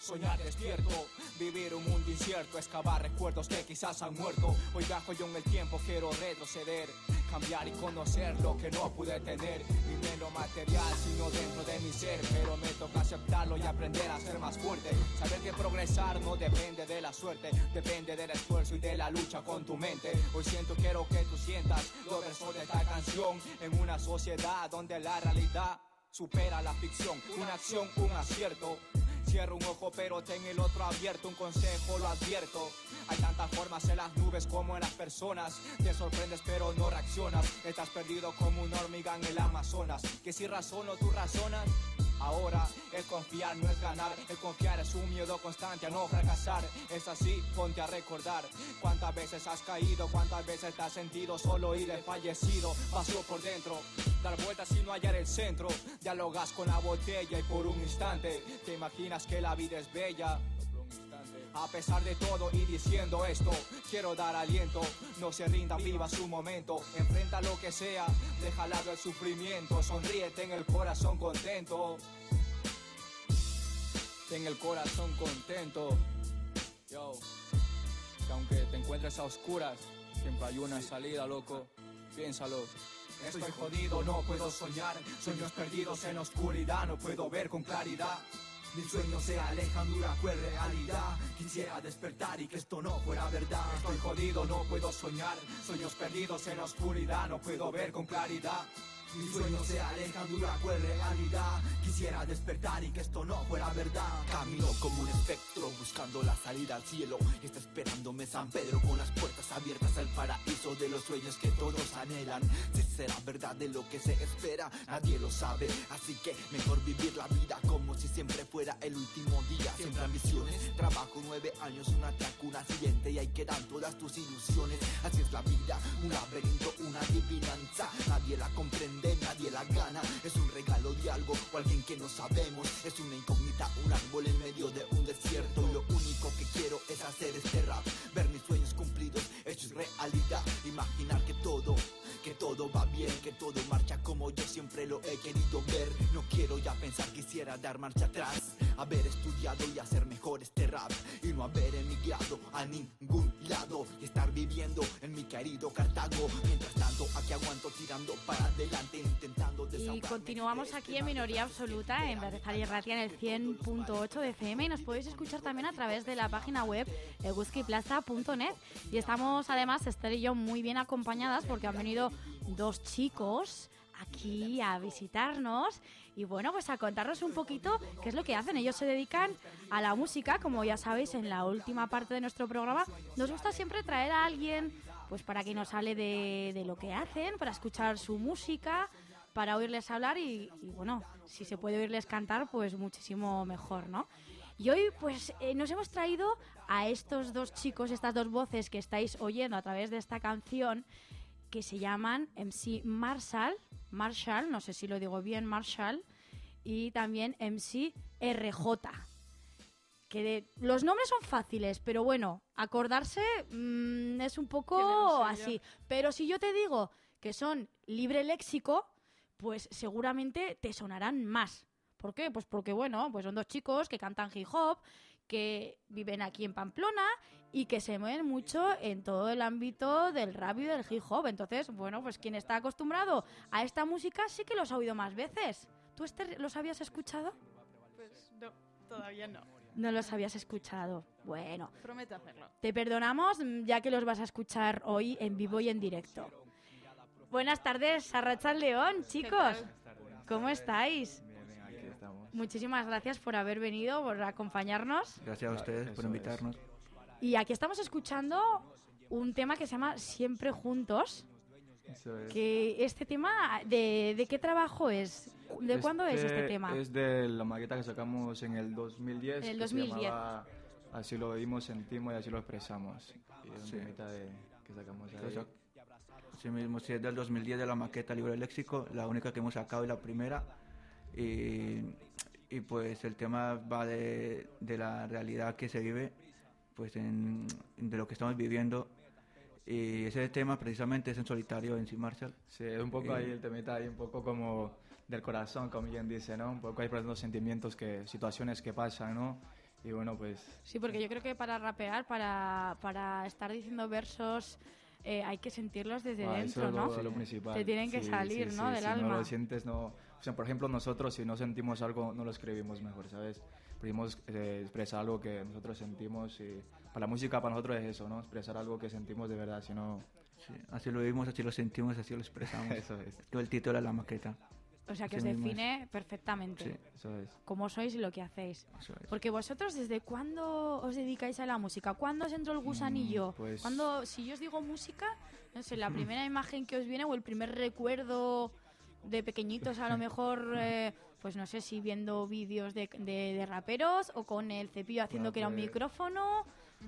soñar despierto, vivir un mundo incierto, excavar recuerdos que quizás han muerto. Hoy viajo yo en el tiempo, quiero retroceder, cambiar y conocer lo que no pude tener, ni en lo material sino dentro de mi ser, pero me toca aceptarlo y aprender a ser más fuerte. Saber que progresar no depende de la suerte, depende del esfuerzo y de la lucha con tu mente. Hoy siento, quiero que tú sientas los versos de esta canción en una sociedad donde la realidad supera la ficción, una acción, un acierto. Cierro un ojo pero ten el otro abierto, un consejo lo advierto. Hay tantas formas en las nubes como en las personas. Te sorprendes pero no reaccionas. Estás perdido como una hormiga en el Amazonas. Que si razono tú razonas. Ahora el confiar no es ganar, el confiar es un miedo constante a no fracasar. Es así, ponte a recordar cuántas veces has caído, cuántas veces te has sentido solo y desfallecido, vacío por dentro. Dar vueltas y no hallar el centro, dialogas con la botella y por un instante te imaginas que la vida es bella. A pesar de todo y diciendo esto, quiero dar aliento, no se rinda, viva su momento, enfrenta lo que sea, deja al lado el sufrimiento, sonríete en el corazón contento, ten el corazón contento, yo, que aunque te encuentres a oscuras, siempre hay una salida, loco, piénsalo. Estoy jodido, no puedo soñar, sueños perdidos en oscuridad, no puedo ver con claridad. Mis sueños se alejan de una cruel realidad. Quisiera despertar y que esto no fuera verdad. Estoy jodido, no puedo soñar. Sueños perdidos en la oscuridad, no puedo ver con claridad. Mis sueños se alejan de una cruel realidad. Quisiera despertar y que esto no fuera verdad. Camino como un espectro buscando la salida al cielo. Y está esperándome San Pedro con las puertas abiertas al paraíso de los sueños que todos anhelan. Si será verdad de lo que se espera, nadie lo sabe. Así que mejor vivir la vida como si siempre fuera el último día. Siempre ambiciones, trabajo nueve años, una tras una siguiente y ahí quedan todas tus ilusiones. Así es la vida, un laberinto, una adivinanza. Nadie la comprende, nadie la gana, es un regalo de algo o alguien que no sabemos, es una incógnita, un árbol en medio de un desierto. Y lo único que quiero es hacer este rap, ver mis sueños cumplidos, hechos realidad, imaginar que todo, que todo va bien, que todo marcha como yo siempre lo he querido ver. No quiero ya pensar, quisiera dar marcha atrás, haber estudiado y hacer mejor este rap y no haber emigrado a ningún lado y estar viviendo en mi querido Cartago. Mientras tanto aquí aguanto tirando para adelante, intentando desahogarme. Y continuamos aquí en Minoría Absoluta en Berriozar y Ratia en el cien punto ocho de F M y nos podéis escuchar también a través de la página web eguzquiplaza punto net. Y estamos además Esther y yo muy bien acompañadas porque han venido dos chicos aquí a visitarnos y bueno, pues a contarnos un poquito qué es lo que hacen. Ellos se dedican a la música, como ya sabéis, en la última parte de nuestro programa nos gusta siempre traer a alguien pues para que nos hable de, de lo que hacen, para escuchar su música, para oírles hablar y, y bueno, si se puede oírles cantar, pues muchísimo mejor, ¿no? Y hoy pues eh, nos hemos traído a estos dos chicos, estas dos voces que estáis oyendo a través de esta canción, que se llaman M C Marshall, Marshall, no sé si lo digo bien, Marshall, y también M C R J. Que de, los nombres son fáciles, pero bueno, acordarse mmm, es un poco así. Pero si yo te digo que son Libre Léxico, pues seguramente te sonarán más. ¿Por qué? Pues porque, bueno, pues son dos chicos que cantan hip hop, que viven aquí en Pamplona y que se mueven mucho en todo el ámbito del rap y del hip hop. Entonces, bueno, pues quien está acostumbrado a esta música sí que los ha oído más veces. ¿Tú, Esther, los habías escuchado? Pues no, todavía no. No los habías escuchado. Bueno. Prometo hacerlo. Te perdonamos ya que los vas a escuchar hoy en vivo y en directo. Buenas tardes, Arratsaldeon, chicos. ¿Cómo estáis? Muchísimas gracias por haber venido, por acompañarnos. Gracias a ustedes por invitarnos. Y aquí estamos escuchando un tema que se llama Siempre Juntos. Eso es. Que este tema, ¿de, de qué trabajo es? ¿De este, cuándo es este tema? Es de la maqueta que sacamos en el dos mil diez. En el que dos mil diez. Se llamaba Así lo vivimos, sentimos y así lo expresamos. Y es Sí. un temita de, que sacamos ahí. Exacto. Sí mismo, sí, es del dos mil diez de la maqueta Libre Léxico, la única que hemos sacado y la primera. Y, y pues el tema va de, de la realidad que se vive, pues en, de lo que estamos viviendo. Y ese tema precisamente es en solitario en C. Marshall. Sí, es un poco Y- ahí el temita, ahí un poco como del corazón, como quien dice, ¿no? Un poco ahí por los sentimientos, que situaciones que pasan, ¿no? Y bueno, pues... Sí, porque yo creo que para rapear, para, para estar diciendo versos, eh, hay que sentirlos desde Ah, dentro, eso es ¿no? lo, lo principal. Te tienen que Sí, salir, sí, ¿no? sí, Del si alma. no lo sientes, no... O sea, por ejemplo, nosotros, si no sentimos algo, no lo escribimos mejor, ¿sabes? Preferimos eh, expresar algo que nosotros sentimos y... Para la música, para nosotros es eso, ¿no? Expresar algo que sentimos de verdad, si no... Sí, así lo vivimos, así lo sentimos, así lo expresamos. Eso es. Todo el título de la maqueta. O sea, que Así os mismo es. define perfectamente. Sí, eso es. Cómo sois y lo que hacéis. Eso es. Porque vosotros, ¿desde cuándo os dedicáis a la música? ¿Cuándo os entró el gusanillo? Mm, pues- ¿Cuándo, si yo os digo música, no sé, la primera imagen que os viene o el primer recuerdo de pequeñitos, a lo mejor, eh, pues no sé si viendo vídeos de, de, de raperos o con el cepillo haciendo Bueno, que era un pues- micrófono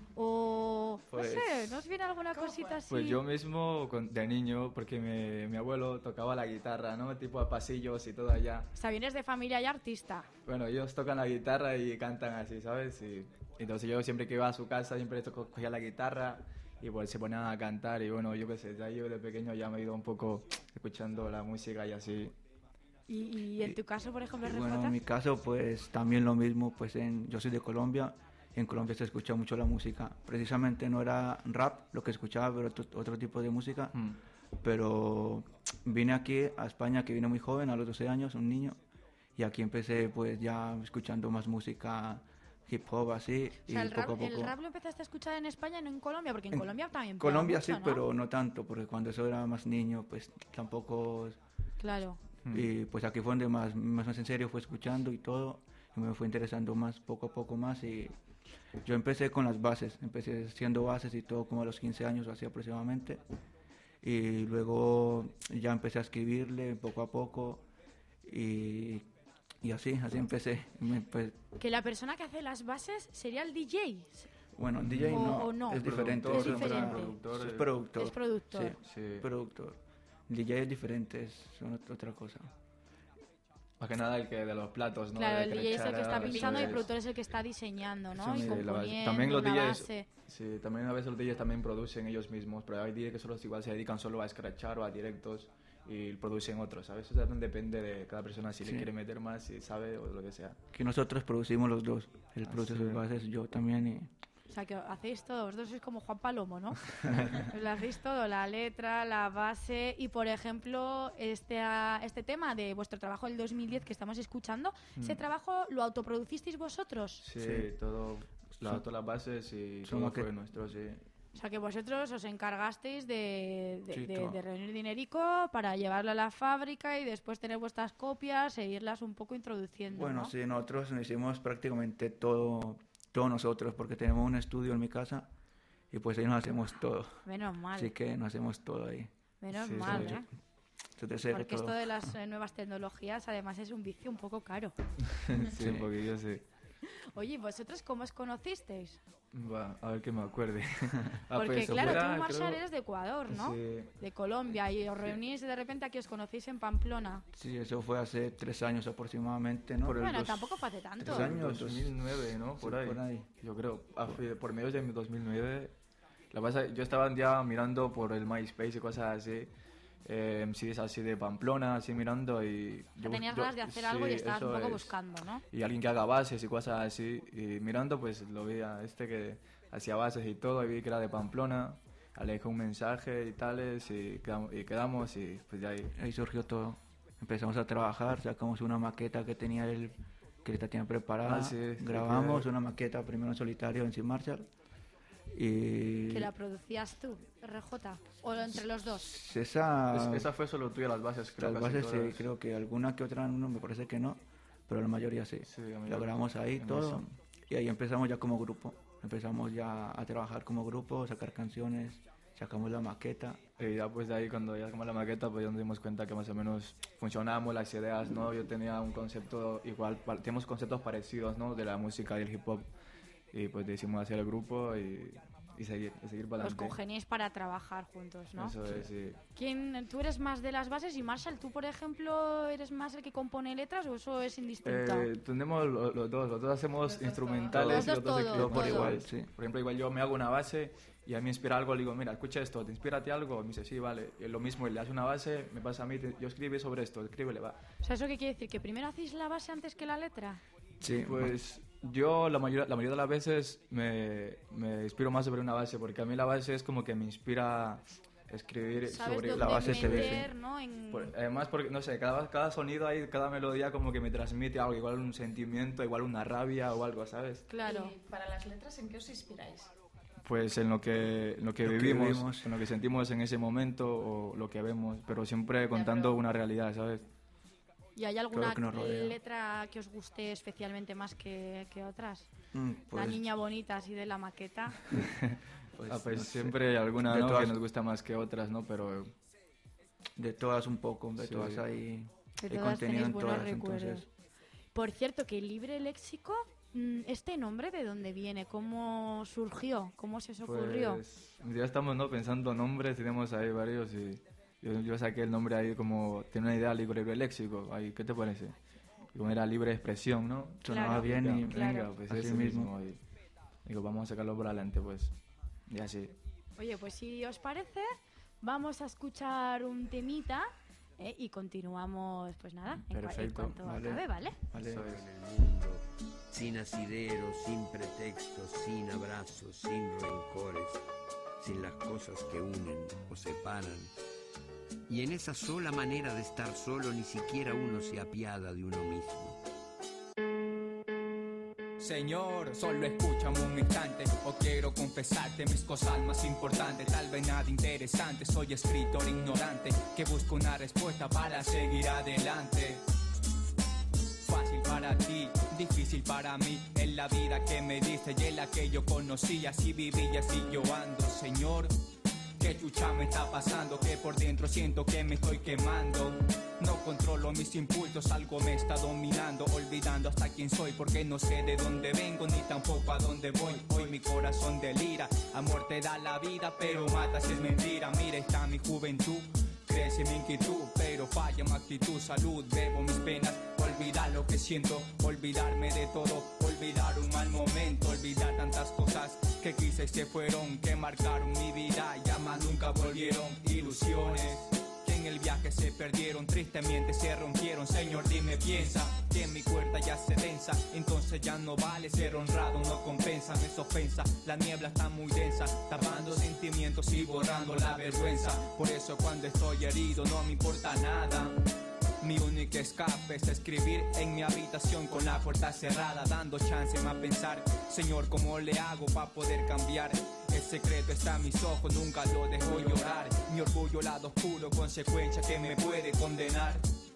o... Pues- no sé, ¿no os viene alguna cosita así? Pues yo mismo, con- de niño, porque mi, mi abuelo tocaba la guitarra, ¿no? Tipo a pasillos y todo allá. O sea, vienes de familia y artista. Bueno, ellos tocan la guitarra y cantan así, ¿sabes? Y entonces yo siempre que iba a su casa, siempre to- cogía la guitarra y pues se ponían a cantar y bueno, yo qué sé, ya yo de pequeño ya me he ido un poco escuchando la música y así. Y, y en tu caso, por ejemplo, Y R J. bueno, en mi caso, pues también lo mismo, pues en, yo soy de Colombia, y en Colombia se escucha mucho la música. Precisamente no era rap lo que escuchaba, pero otro, otro tipo de música. Mm. Pero vine aquí a España, que vine muy joven, a los doce años, un niño, y aquí empecé pues ya escuchando más música hip hop así, O sea, y el poco rap, a poco... el rap lo empezaste a escuchar en España, no en Colombia, porque en, En Colombia también pega Colombia mucho, sí, ¿no? pero no tanto, porque cuando eso era más niño, pues tampoco... Claro. Y pues aquí fue donde más, más, más en serio fue escuchando y todo, y me fue interesando más, poco a poco más, y yo empecé con las bases, empecé haciendo bases y todo como a los quince años, así aproximadamente, y luego ya empecé a escribirle poco a poco, y, y así, así empecé. Me, pues, Que la persona que hace las bases sería el D J. bueno, D J O- no, o no. es diferente. Es eso diferente. productor, es productor. Es productor. Sí, Sí. productor. D J es diferente, es ot- otra cosa. Más que nada el que de los platos, ¿no? Claro, De el que D le J es el que está echara, pinchando y eso el es. productor es el que está diseñando, ¿no? Sí, y sí, la base. componiendo También los una D Js, base. sí, también a veces los D Js también producen ellos mismos, pero hay D Js que solo igual se dedican solo a scratchar o a directos y producen otros, ¿sabes? O sea, depende de cada persona si Sí. le quiere meter más, si sabe o lo que sea. Que nosotros producimos los dos. Él Ah, produce sí. sus bases, yo también. Y... O sea, que hacéis todo, vosotros sois como Juan Palomo, ¿no? Lo hacéis todo, la letra, la base y, por ejemplo, este, ah, este tema de vuestro trabajo del dos mil diez que estamos escuchando, ¿ese Mm. trabajo lo autoproducisteis vosotros? Sí, Sí. todo, la, Son- todas las bases y son todo maquet- fue nuestro, sí. O sea, que vosotros os encargasteis de, de, Sí, de- todo. de reunir dinerico para llevarlo a la fábrica y después tener vuestras copias e irlas un poco introduciendo, Bueno, ¿no? sí, nosotros lo hicimos prácticamente todo, todo nosotros, porque tenemos un estudio en mi casa y pues ahí nos hacemos todo. Menos mal, Así que nos hacemos todo ahí. menos Sí, mal, sí. ¿eh? Desde cero Porque todo. esto de las eh, nuevas tecnologías además es un vicio un poco caro. Sí, un poquillo, sí. Oye, ¿vosotros cómo os conocisteis? Va, a ver que me acuerde. Ah, Porque pues, claro, fuera, tú, Marshall, creo- eres de Ecuador, ¿no? Sí. De Colombia, y os reunís y de repente aquí os conocéis en Pamplona. Sí, eso fue hace tres años aproximadamente, ¿no? Por el Bueno, dos- tampoco fue hace tanto. tres años. dos mil nueve, ¿no? Por Sí, ahí. por ahí. Yo creo, a fi- por medios de dos mil nueve. La pasa, yo estaba ya mirando por el MySpace y cosas así, eh, M Cs así de Pamplona, así mirando y... O sea, tenías ganas de hacer algo y estabas un poco buscando, ¿no? Y alguien que haga bases y cosas así, y mirando pues lo vi a este que hacía bases y todo, y vi que era de Pamplona, le dejé un mensaje y tales, y quedamos, y, quedamos, y pues ya ahí... Ahí surgió todo. Empezamos a trabajar, sacamos una maqueta que tenía él, que él tenía preparada. Ah, sí, sí, Grabamos que- una maqueta primero en solitario en Sin Marshall. Y Que la producías tú, R J, o entre los dos. esa, Es- esa fue solo tuya las bases, creo. las casi bases sí, todas. creo que alguna que otra no, me parece que no, pero la mayoría sí. Sí, la Lo mayoría. grabamos ahí En todo eso. y ahí empezamos ya como grupo. Empezamos ya a trabajar como grupo, sacar canciones, sacamos la maqueta. Y ya pues de ahí cuando ya sacamos la maqueta pues ya nos dimos cuenta que más o menos funcionamos las ideas, ¿no? Yo tenía un concepto igual, pa- tenemos conceptos parecidos, ¿no? De la música y el hip hop y pues decidimos hacer el grupo y, y seguir, y seguir para Os adelante. congeniáis para trabajar juntos, ¿no? Eso es, sí. ¿Quién, ¿Tú eres más de las bases y Marshall, tú por ejemplo, eres más el que compone letras o eso es indistinto? Eh, tenemos lo- los dos, los dos hacemos instrumentales Los y dos los dos todo, escribimos todo. igual, sí. Por ejemplo, igual yo me hago una base y a mí me inspira algo, le digo, mira, escucha esto, ¿te inspírate algo? Y me dice, sí, vale. Y lo mismo, él le hace una base, me pasa a mí, te- yo escribe sobre esto, escríbele, va. O sea, ¿eso qué quiere decir? ¿Que primero hacéis la base antes que la letra? Sí, Pues Yo la mayoría, la mayoría de las veces me, me inspiro más sobre una base, porque a mí la base es como que me inspira escribir sobre la base se dice. ¿No? En... Por, además, porque, no sé, cada, cada sonido ahí, cada melodía como que me transmite algo, igual un sentimiento, igual una rabia o algo, ¿sabes? Claro. Y para las letras, ¿en qué os inspiráis? Pues en lo que, en lo que, Lo que vivimos, vivimos. en lo que sentimos en ese momento o lo que vemos, pero siempre contando pero- una realidad, ¿sabes? ¿Y hay alguna que nos rodea. letra que os guste especialmente más que, que otras? Mm, La pues- niña bonita, así de la maqueta. Pues, ah, pues no sé. siempre hay alguna, De ¿no? todas- que nos gusta más que otras, ¿no? Pero de todas un poco, de Sí. todas hay, De hay todas contenido tenéis en buenos todas, recuerdos. entonces... Por cierto, que Libre Léxico, mm, ¿este nombre de dónde viene? ¿Cómo surgió? ¿Cómo se os ocurrió? Pues ya estamos, ¿no? Pensando nombres, tenemos ahí varios y yo, yo saqué el nombre ahí como, tiene una idea libre, libre léxico, ahí, ¿qué te parece? Y como era libre expresión, ¿no? Sonaba Claro, bien y- venga, claro. pues así ese mismo. mismo. Y digo, vamos a sacarlo por adelante, pues, y así. Oye, pues si os parece, vamos a escuchar un temita ¿eh? y continuamos, pues nada, en, cua- en Perfecto, cuanto vale. acabe, ¿vale? Vale. En el mundo, sin asideros, sin pretextos, sin abrazos, sin rencores, sin las cosas que unen o separan. Y en esa sola manera de estar solo, ni siquiera uno se apiada de uno mismo. Señor, solo escúchame un instante, o quiero confesarte mis cosas más importantes. Tal vez nada interesante, soy escritor ignorante que busca una respuesta para seguir adelante. Fácil para ti, difícil para mí, en la vida que me diste y en la que yo conocí, así viví y así yo ando. Señor, ¿qué chucha me está pasando? Que por dentro siento que me estoy quemando. No controlo mis impulsos, algo me está dominando, olvidando hasta quién soy, porque no sé de dónde vengo ni tampoco a dónde voy. Hoy mi corazón delira, amor te da la vida, pero mata si es mentira. Mira, está mi juventud, crece mi inquietud, pero falla mi actitud, salud, bebo mis penas, olvidar lo que siento, olvidarme de todo, olvidar un mal momento, olvidar tantas cosas que quise y se fueron, que marcaron mi vida, ya más nunca volvieron, ilusiones que en el viaje se perdieron, tristemente se rompieron. Señor, dime, piensa que mi cuerda ya se densa, entonces ya no vale ser honrado, no compensa, me ofensa, la niebla está muy densa, tapando sentimientos y borrando la vergüenza. Por eso cuando estoy herido no me importa nada. Mi único escape es escribir en mi habitación con la puerta cerrada, dando chance más pensar, Señor, ¿cómo le hago para poder cambiar? El secreto está en mis ojos, nunca lo dejo llorar. Mi orgullo, lado oscuro, consecuencia que me puede condenar.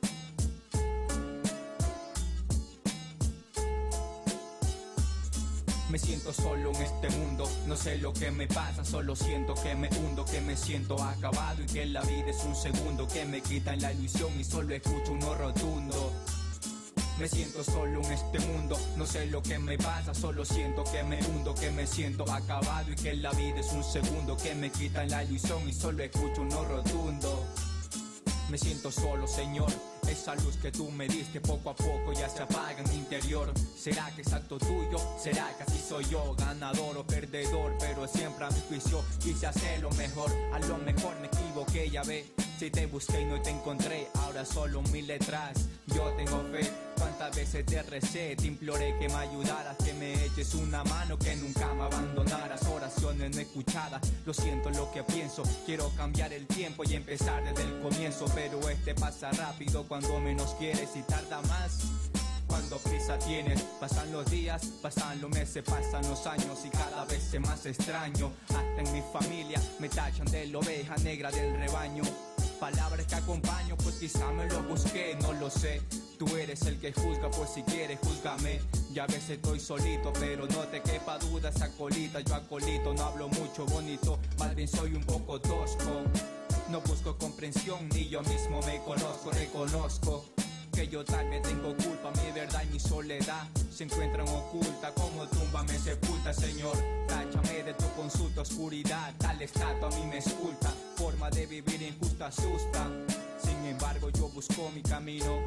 Me siento solo en este mundo, no sé lo que me pasa, solo siento que me hundo, que me siento acabado y que la vida es un segundo, que me quitan la ilusión y solo escucho un no rotundo. Me siento solo en este mundo, no sé lo que me pasa, solo siento que me hundo, que me siento acabado y que la vida es un segundo, que me quitan la ilusión y solo escucho un no rotundo. Me siento solo, Señor, esa luz que tú me diste poco a poco ya se apaga en mi interior. ¿Será que es acto tuyo? ¿Será que así soy yo? Ganador o perdedor, pero siempre a mi juicio quise hacer lo mejor. A lo mejor me equivoqué, ya ve. Si te busqué y no te encontré, ahora solo mil letras, yo tengo fe. Cuántas veces te recé, te imploré que me ayudaras, que me eches una mano, que nunca me abandonaras. Oraciones no escuchadas, lo siento lo que pienso. Quiero cambiar el tiempo y empezar desde el comienzo, pero este pasa rápido cuando menos quieres y tarda más cuando prisa tienes. Pasan los días, pasan los meses, pasan los años y cada vez es más extraño. Hasta en mi familia me tachan de la oveja negra del rebaño. Palabras que acompaño, pues quizá me lo busqué, no lo sé. Tú eres el que juzga, pues si quieres júzgame. Ya a veces estoy solito, pero no te quepa duda esa colita. Yo acolito, no hablo mucho bonito, más bien soy un poco tosco. No busco comprensión, ni yo mismo me conozco, reconozco que yo tal vez tengo culpa, mi verdad y mi soledad se encuentran oculta, como tumba me sepulta, Señor. Táchame de tu consulta oscuridad, tal estatua a mí me esculta, forma de vivir injusta asusta. Sin embargo yo busco mi camino,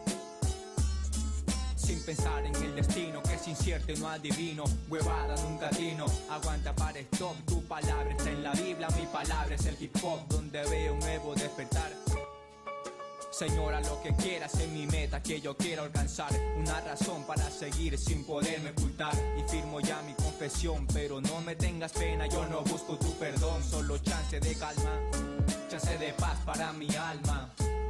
sin pensar en el destino que es incierto y no adivino. Huevada nunca atino, aguanta para stop. Tu palabra está en la Biblia, mi palabra es el hip hop, donde veo un nuevo despertar. Señora, lo que quieras es mi meta que yo quiero alcanzar. Una razón para seguir sin poderme ocultar. Y firmo ya mi confesión, pero no me tengas pena, yo no busco tu perdón. Solo chance de calma, chance de paz para mi alma.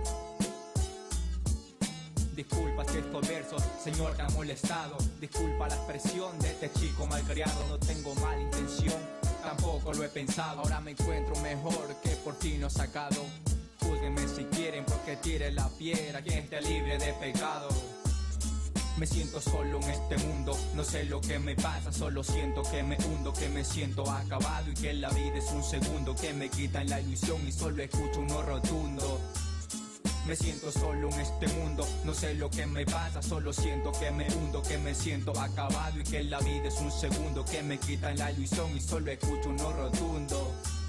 Disculpa si estos versos, señor, te han molestado. Disculpa la expresión de este chico malcriado. No tengo mala intención, tampoco lo he pensado. Ahora me encuentro mejor que por ti no sacado. Júzguenme si quieren porque tire la piedra quien esté libre de pecado. Me siento solo en este mundo, no sé lo que me pasa, solo siento que me hundo, que me siento acabado y que la vida es un segundo, que me quitan la ilusión y solo escucho uno rotundo. Me siento solo en este mundo, no sé lo que me pasa, solo siento que me hundo, que me siento acabado y que la vida es un segundo, que me quitan la ilusión y solo escucho uno rotundo.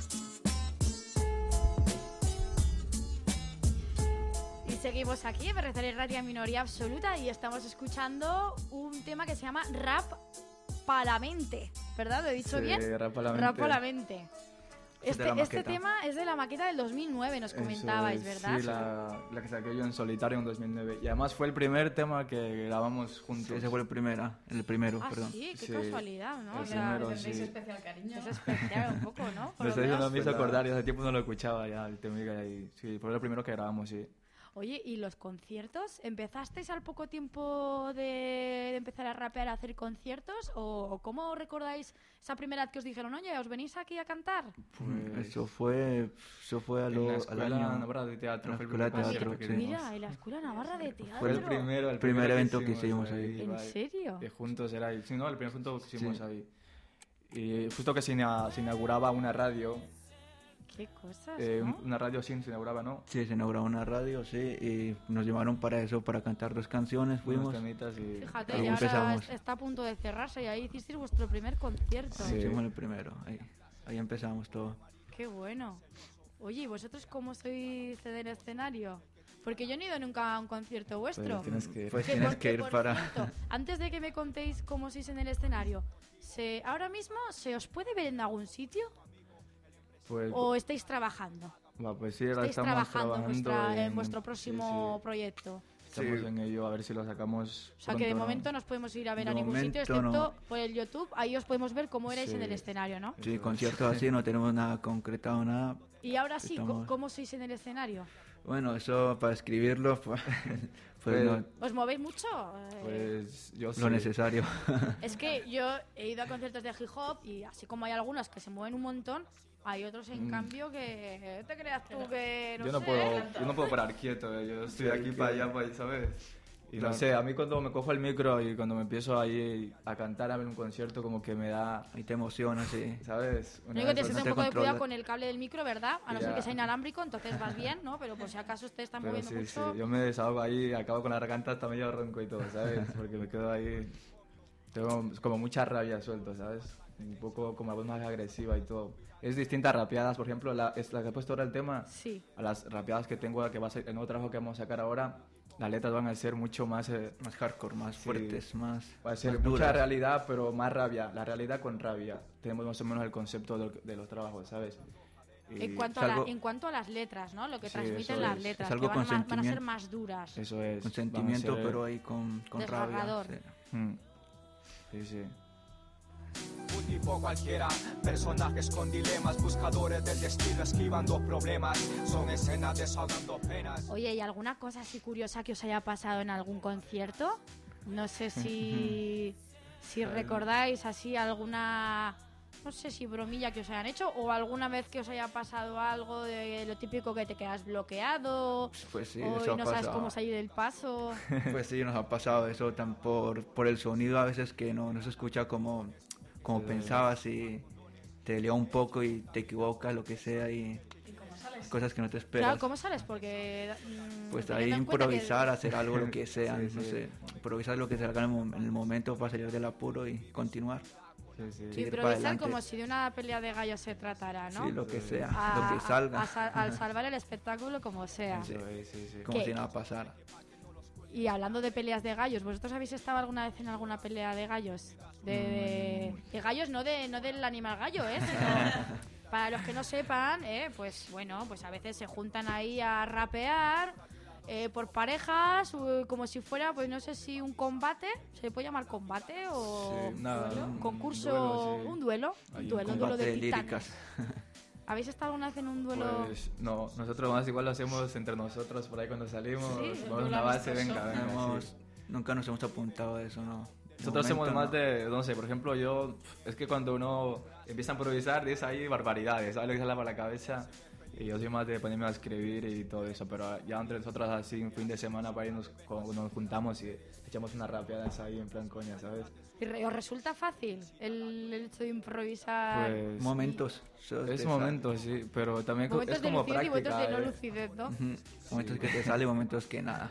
Seguimos aquí en Berriozar y Ratia, Minoría Absoluta, y estamos escuchando un tema que se llama Rap para la Mente, ¿verdad? ¿Lo he dicho Sí, bien? Rap para la Rap Mente. para la Mente. Es de Este, la este maqueta. tema es de la maqueta del dos mil nueve, nos comentabais, Eso es, ¿verdad? Sí, la, la que saqué yo en solitario en dos mil nueve. Y además fue el primer tema que grabamos juntos. Sí, ese fue el, primera, el primero, Ah, perdón. sí, qué Sí, casualidad, ¿no? el O sea, primero, le tendréis sí. especial cariño. Es especial un poco, ¿no? Por Me lo está diciendo, menos. me hizo acordar y hace tiempo no lo escuchaba ya, el tema y sí, fue lo primero que grabamos, sí. Oye, ¿y los conciertos? ¿Empezasteis al poco tiempo de, de empezar a rapear, a hacer conciertos? ¿O, o cómo recordáis esa primera vez que os dijeron, oye, ¿os venís aquí a cantar? Pues Eso fue, eso fue a en lo, la al escuela año. Navarra de Teatro, La fue el escuela de primer teatro concierto que que hicimos. Mira, en la Escuela Navarra de Teatro. Fue el primero, el Primer primero evento que hicimos ahí. ¿En vale. serio? Que juntos era ahí. Sí, no, el primer junto que hicimos Sí. ahí. Y justo que se, ina- se inauguraba una radio. Qué cosas, eh, ¿no? Una radio sí se inauguraba, ¿no? Sí, se inauguró una radio, sí, y nos llamaron para eso, para cantar dos canciones, fuimos. Unos temitas y Fíjate, ahí y ahora empezamos. está a punto de cerrarse y ahí hicisteis vuestro primer concierto. Sí, hicimos el primero, ahí, ahí empezamos todo. Qué bueno. Oye, ¿y vosotros cómo sois del escenario? Porque yo no he ido nunca a un concierto vuestro. Pues tienes que ir. Pues Que tienes por- que ir por para... cierto, antes de que me contéis cómo sois en el escenario, ¿se, ¿ahora mismo se os puede ver en algún sitio Pues, o estáis trabajando? va, pues sí, ahora ¿Estáis estamos trabajando en, vuestra- trabajando en vuestro próximo sí, sí. proyecto? Estamos Sí. en ello, a ver si lo sacamos. O sea que de pronto, ¿no? momento no os podemos ir a ver De a ningún sitio, momento excepto no. por el YouTube. Ahí os podemos ver cómo erais Sí. en el escenario, ¿no? Sí, conciertos así, no tenemos nada concretado, nada. Y ahora sí, Estamos- ¿cómo- ¿cómo sois en el escenario? Bueno, eso para escribirlo, pues, pues Pues- no, ¿Os movéis mucho? Eh, Pues yo sí. lo necesario. Es que yo he ido a conciertos de hip hop y así como hay algunos que se mueven un montón, hay otros en Mm. cambio que no te creas tú que no yo no sé. puedo, yo no puedo parar quieto, eh, yo estoy de aquí para allá, para allá, ¿sabes? Y no Claro. sé, a mí cuando me cojo el micro y cuando me empiezo ahí a cantar a ver un concierto, como que me da, Ahí te emociona, sí. ¿sabes? Lo Una único que de tienes que esas- tener un te poco de cuidado controla. con el cable del micro, ¿verdad? A no ser Ya. que sea inalámbrico, entonces vas bien, ¿no? Pero por si acaso usted está Pero moviendo sí, sí, mucho. yo me desahogo ahí, acabo con la garganta hasta medio ronco y todo, ¿sabes? Porque me quedo ahí, tengo como mucha rabia suelto, ¿sabes? Un poco como la voz más agresiva y todo. Es distinta a rapeadas, por ejemplo, la, es la que he puesto ahora el tema, Sí. a las rapeadas que tengo, que va a ser el nuevo trabajo que vamos a sacar ahora, las letras van a ser mucho más... eh, Más hardcore, más Sí. fuertes, más, va a ser más mucha duras. realidad, pero más rabia, la realidad con rabia. Tenemos más o menos el concepto de, de los trabajos, ¿sabes? Y En cuanto, es a la- algo- en cuanto a las letras, ¿no? Lo que Sí, transmiten eso las es. letras, Es algo que van, con a, van a ser sentimiento. más duras. eso es. Con van a sentimiento, ser- pero ahí con, con rabia. Desgarrador. sí. Mm. Sí, sí. Un tipo cualquiera, personajes con dilemas, buscadores del destino, esquivando problemas, son escenas desahogando penas. Oye, ¿y alguna cosa así curiosa que os haya pasado en algún concierto? No sé si, si recordáis así alguna, no sé si bromilla que os hayan hecho o alguna vez que os haya pasado algo de lo típico que te quedas bloqueado Pues sí, o eso y ha no sabes pasado. cómo salir del paso. Pues sí, nos ha pasado eso tan por, por el sonido a veces que no, no se escucha como, como Sí. pensabas y te lía un poco y te equivocas, lo que sea, y cosas que no te esperas. Claro, ¿cómo sales? Porque mm, Pues teniendo ahí en cuenta que- improvisar, hacer algo, lo que sea, Sí, no sí. sé, improvisar lo que salga en el, mom- en el momento para salir del apuro y continuar. Sí, sí. Sí. ir para improvisar adelante. como si de una pelea de gallos se tratara, ¿no? Sí, lo que sea, A- lo que salga, a- a sal- al salvar el espectáculo como sea. Sí. Eso es, sí, sí. como ¿Qué? si nada pasara. Y hablando de peleas de gallos, ¿vosotros habéis estado alguna vez en alguna pelea de gallos? De, de, de gallos, no de no del animal gallo, ¿eh? Sino, para los que no sepan, ¿eh? Pues bueno, pues a veces se juntan ahí a rapear eh, por parejas, uh, como si fuera, pues no sé si un combate, ¿se puede llamar combate o Sí, nada, duelo? un concurso, duelo, sí. un duelo, Hay un duelo, un un duelo de combate de titanes. líricas. ¿Habéis estado alguna vez en un duelo? Pues no, nosotros más igual lo hacemos entre nosotros por ahí cuando salimos, Sí, vamos a una base, venga, venga. Hemos- sí. Nunca nos hemos apuntado a eso, ¿no? De Nosotros somos momento, más no. de, no sé, por ejemplo, yo, es que cuando uno empieza a improvisar, dice ahí barbaridades, ¿sabes lo que sale para la cabeza? Y yo soy más de ponerme a escribir y todo eso, pero ya entre nosotros así, un fin de semana para irnos, nos, nos juntamos y echamos unas rapeadas ahí en plan coña, ¿sabes? ¿Y re- os resulta fácil el, el hecho de improvisar? Pues... Momentos. eso Es te momentos, sí, pero también co- Momentos es de como lucidez y momentos práctica. de no eh. lucidez, ¿no? sale. Ujú. Momentos que te sale y momentos que nada.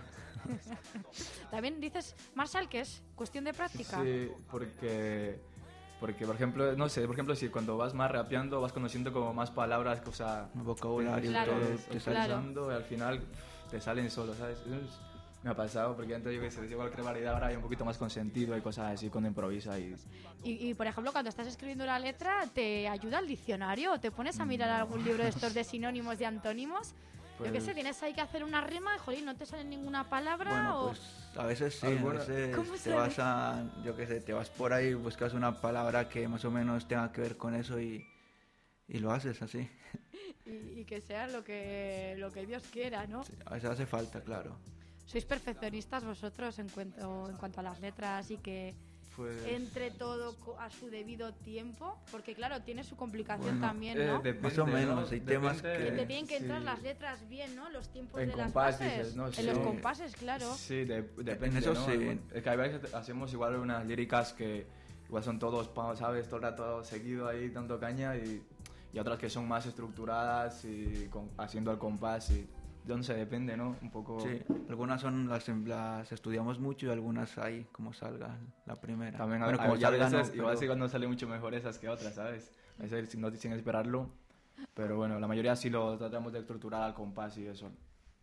También dices, Marshall, que es cuestión de práctica. Sí, porque, porque, por ejemplo, no sé, por ejemplo, si cuando vas más rapeando vas conociendo como más palabras, o sea, vocabulario, Claro, todo. te Te sale sale. usando y al final pff, te salen solos, ¿sabes? Eso es- me ha pasado, porque antes yo que sé, decía cualquier variedad, ahora hay un poquito más consentido y cosas así cuando improvisa y... Y, y, por ejemplo, cuando estás escribiendo la letra, ¿te ayuda el diccionario? ¿O te pones a mirar algún libro de estos de sinónimos, de antónimos? Yo qué Pues- sé, tienes ahí que hacer una rima y, jolín, no te sale ninguna palabra Bueno, o... pues a veces sí, a Alguna- veces ¿Cómo te se vas a, yo qué sé, te vas por ahí, buscas una palabra que más o menos tenga que ver con eso y, y lo haces así. Y, y que sea lo que, lo que Dios quiera, ¿no? A veces hace falta, claro. ¿Sois perfeccionistas vosotros en cuanto, en cuanto a las letras y que Pues... entre todo co- a su debido tiempo? Porque claro, tiene su complicación Bueno, también, eh, ¿no? depende, Más o menos, ¿no? hay temas Depende- Que que- te tienen que entrar sí. las letras bien, ¿no? Los tiempos En de las compás, bases. dices, ¿no? En Sí. los compases, claro. Sí, de- depende, eso ¿no? sí. Es que a veces hacemos igual unas líricas que igual son todos, pa- ¿sabes? Todo el rato seguido ahí dando caña y, y otras que son más estructuradas y con- haciendo al compás y... No sé, depende, ¿no? Un poco... Sí, algunas son las, las estudiamos mucho y algunas ahí como salga la primera. También a, Bueno, a- como ya a salga, no, veces, igual pero- sí cuando sale mucho mejor esas que otras, ¿sabes? A veces sin, no, sin esperarlo. Pero bueno, la mayoría sí lo tratamos de estructurar al compás y eso.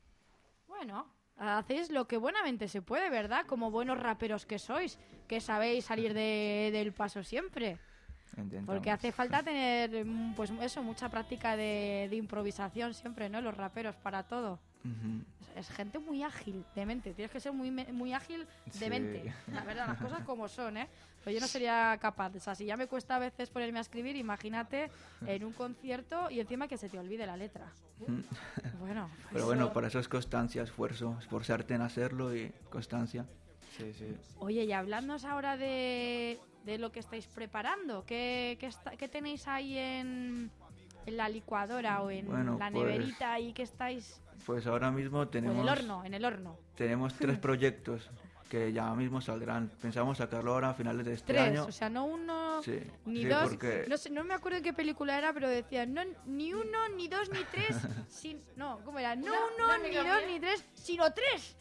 Bueno, hacéis lo que buenamente se puede, ¿verdad? Como buenos raperos que sois, que sabéis salir de- del paso siempre. Intentamos. Porque hace falta tener, mm, pues eso, mucha práctica de, de improvisación siempre, ¿no? Los raperos para todo. Ujú. Es gente muy ágil de mente. Tienes que ser muy, me- muy ágil de Sí. mente. La verdad, las cosas como son, ¿eh? Pues yo no sería capaz. O sea, si ya me cuesta a veces ponerme a escribir, imagínate en un concierto y encima que se te olvide la letra. Ujú. Bueno, Pero eso- bueno, para eso es constancia, esfuerzo, esforzarte en hacerlo y constancia. Sí, sí. Oye, y hablándonos ahora de, de lo que estáis preparando, ¿qué, qué, está- qué tenéis ahí en, en la licuadora o en Bueno, la pues- ahí ahí que estáis? Pues ahora mismo O en tenemos... el horno, en el horno. Tenemos tres proyectos que ya mismo saldrán. Pensamos sacarlo ahora a finales de este Tres, año. o sea, no uno, Sí, ni sí, dos. porque- No sé, no me acuerdo en qué película era, pero decían, no, ni uno, ni dos, ni tres, sin, no, ¿cómo era? No Una- uno, una ni amiga dos, mía- ni tres, sino tres.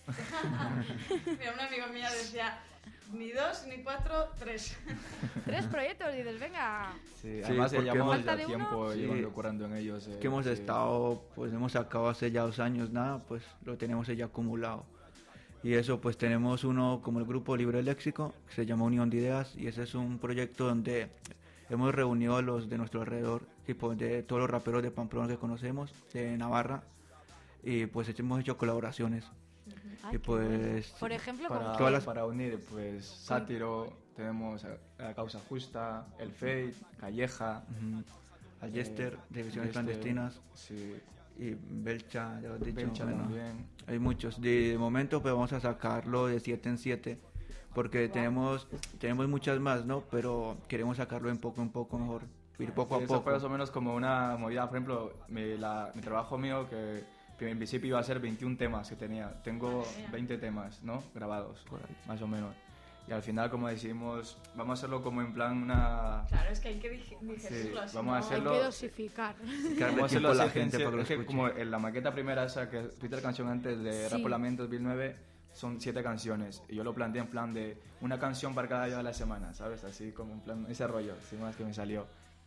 Mira, una amiga mía decía, ni dos, ni cuatro, tres. Tres proyectos, y dices, venga. Sí, Sí, además ya porque llevamos Falta ya de uno. tiempo Sí. llevando currando en ellos. eh, que hemos sí. estado, pues hemos sacado hace ya dos años nada, pues lo tenemos ya acumulado. Y eso, pues tenemos uno como el grupo Libre Léxico, que se llama Unión de Ideas, y ese es un proyecto donde hemos reunido a los de nuestro alrededor, tipo de todos los raperos de Pamplona que conocemos, de Navarra, y pues hemos hecho colaboraciones. Ay, y qué bueno. pues Por ejemplo, Para, con todas las- para unir, pues, Sátiro, tenemos a, a Causa Justa, El Fate, Calleja... Ujú. Al Jester, de Visiones Jester, Clandestinas, Sí, y Belcha, ya lo he dicho. Belcha bueno, también. hay muchos. De, de momento pues vamos a sacarlo de siete en siete, porque tenemos tenemos muchas más, ¿no? Pero queremos sacarlo en poco en poco mejor, ir poco Sí, a eso poco. fue más o menos como una movida, por ejemplo, mi, la- mi trabajo mío, que, que en principio iba a ser veintiún temas que tenía. Tengo veinte temas, ¿no? Grabados, Por ahí. más o menos. Y al final, como decimos, vamos a hacerlo como en plan una... Claro, es que hay que dig- digerirlo Sí, así, vamos a ¿no? hay hacerlo- que dosificar. Que darle Vamos a tiempo hacerlo a la así, gente que- para que lo es que escuche. como en la maqueta primera esa que Twitter canción antes de Sí. Rapolament dos mil nueve son siete canciones y yo lo planteé en plan de una canción para cada día de la semana, ¿sabes? Así como en plan ese rollo, así más que me salió.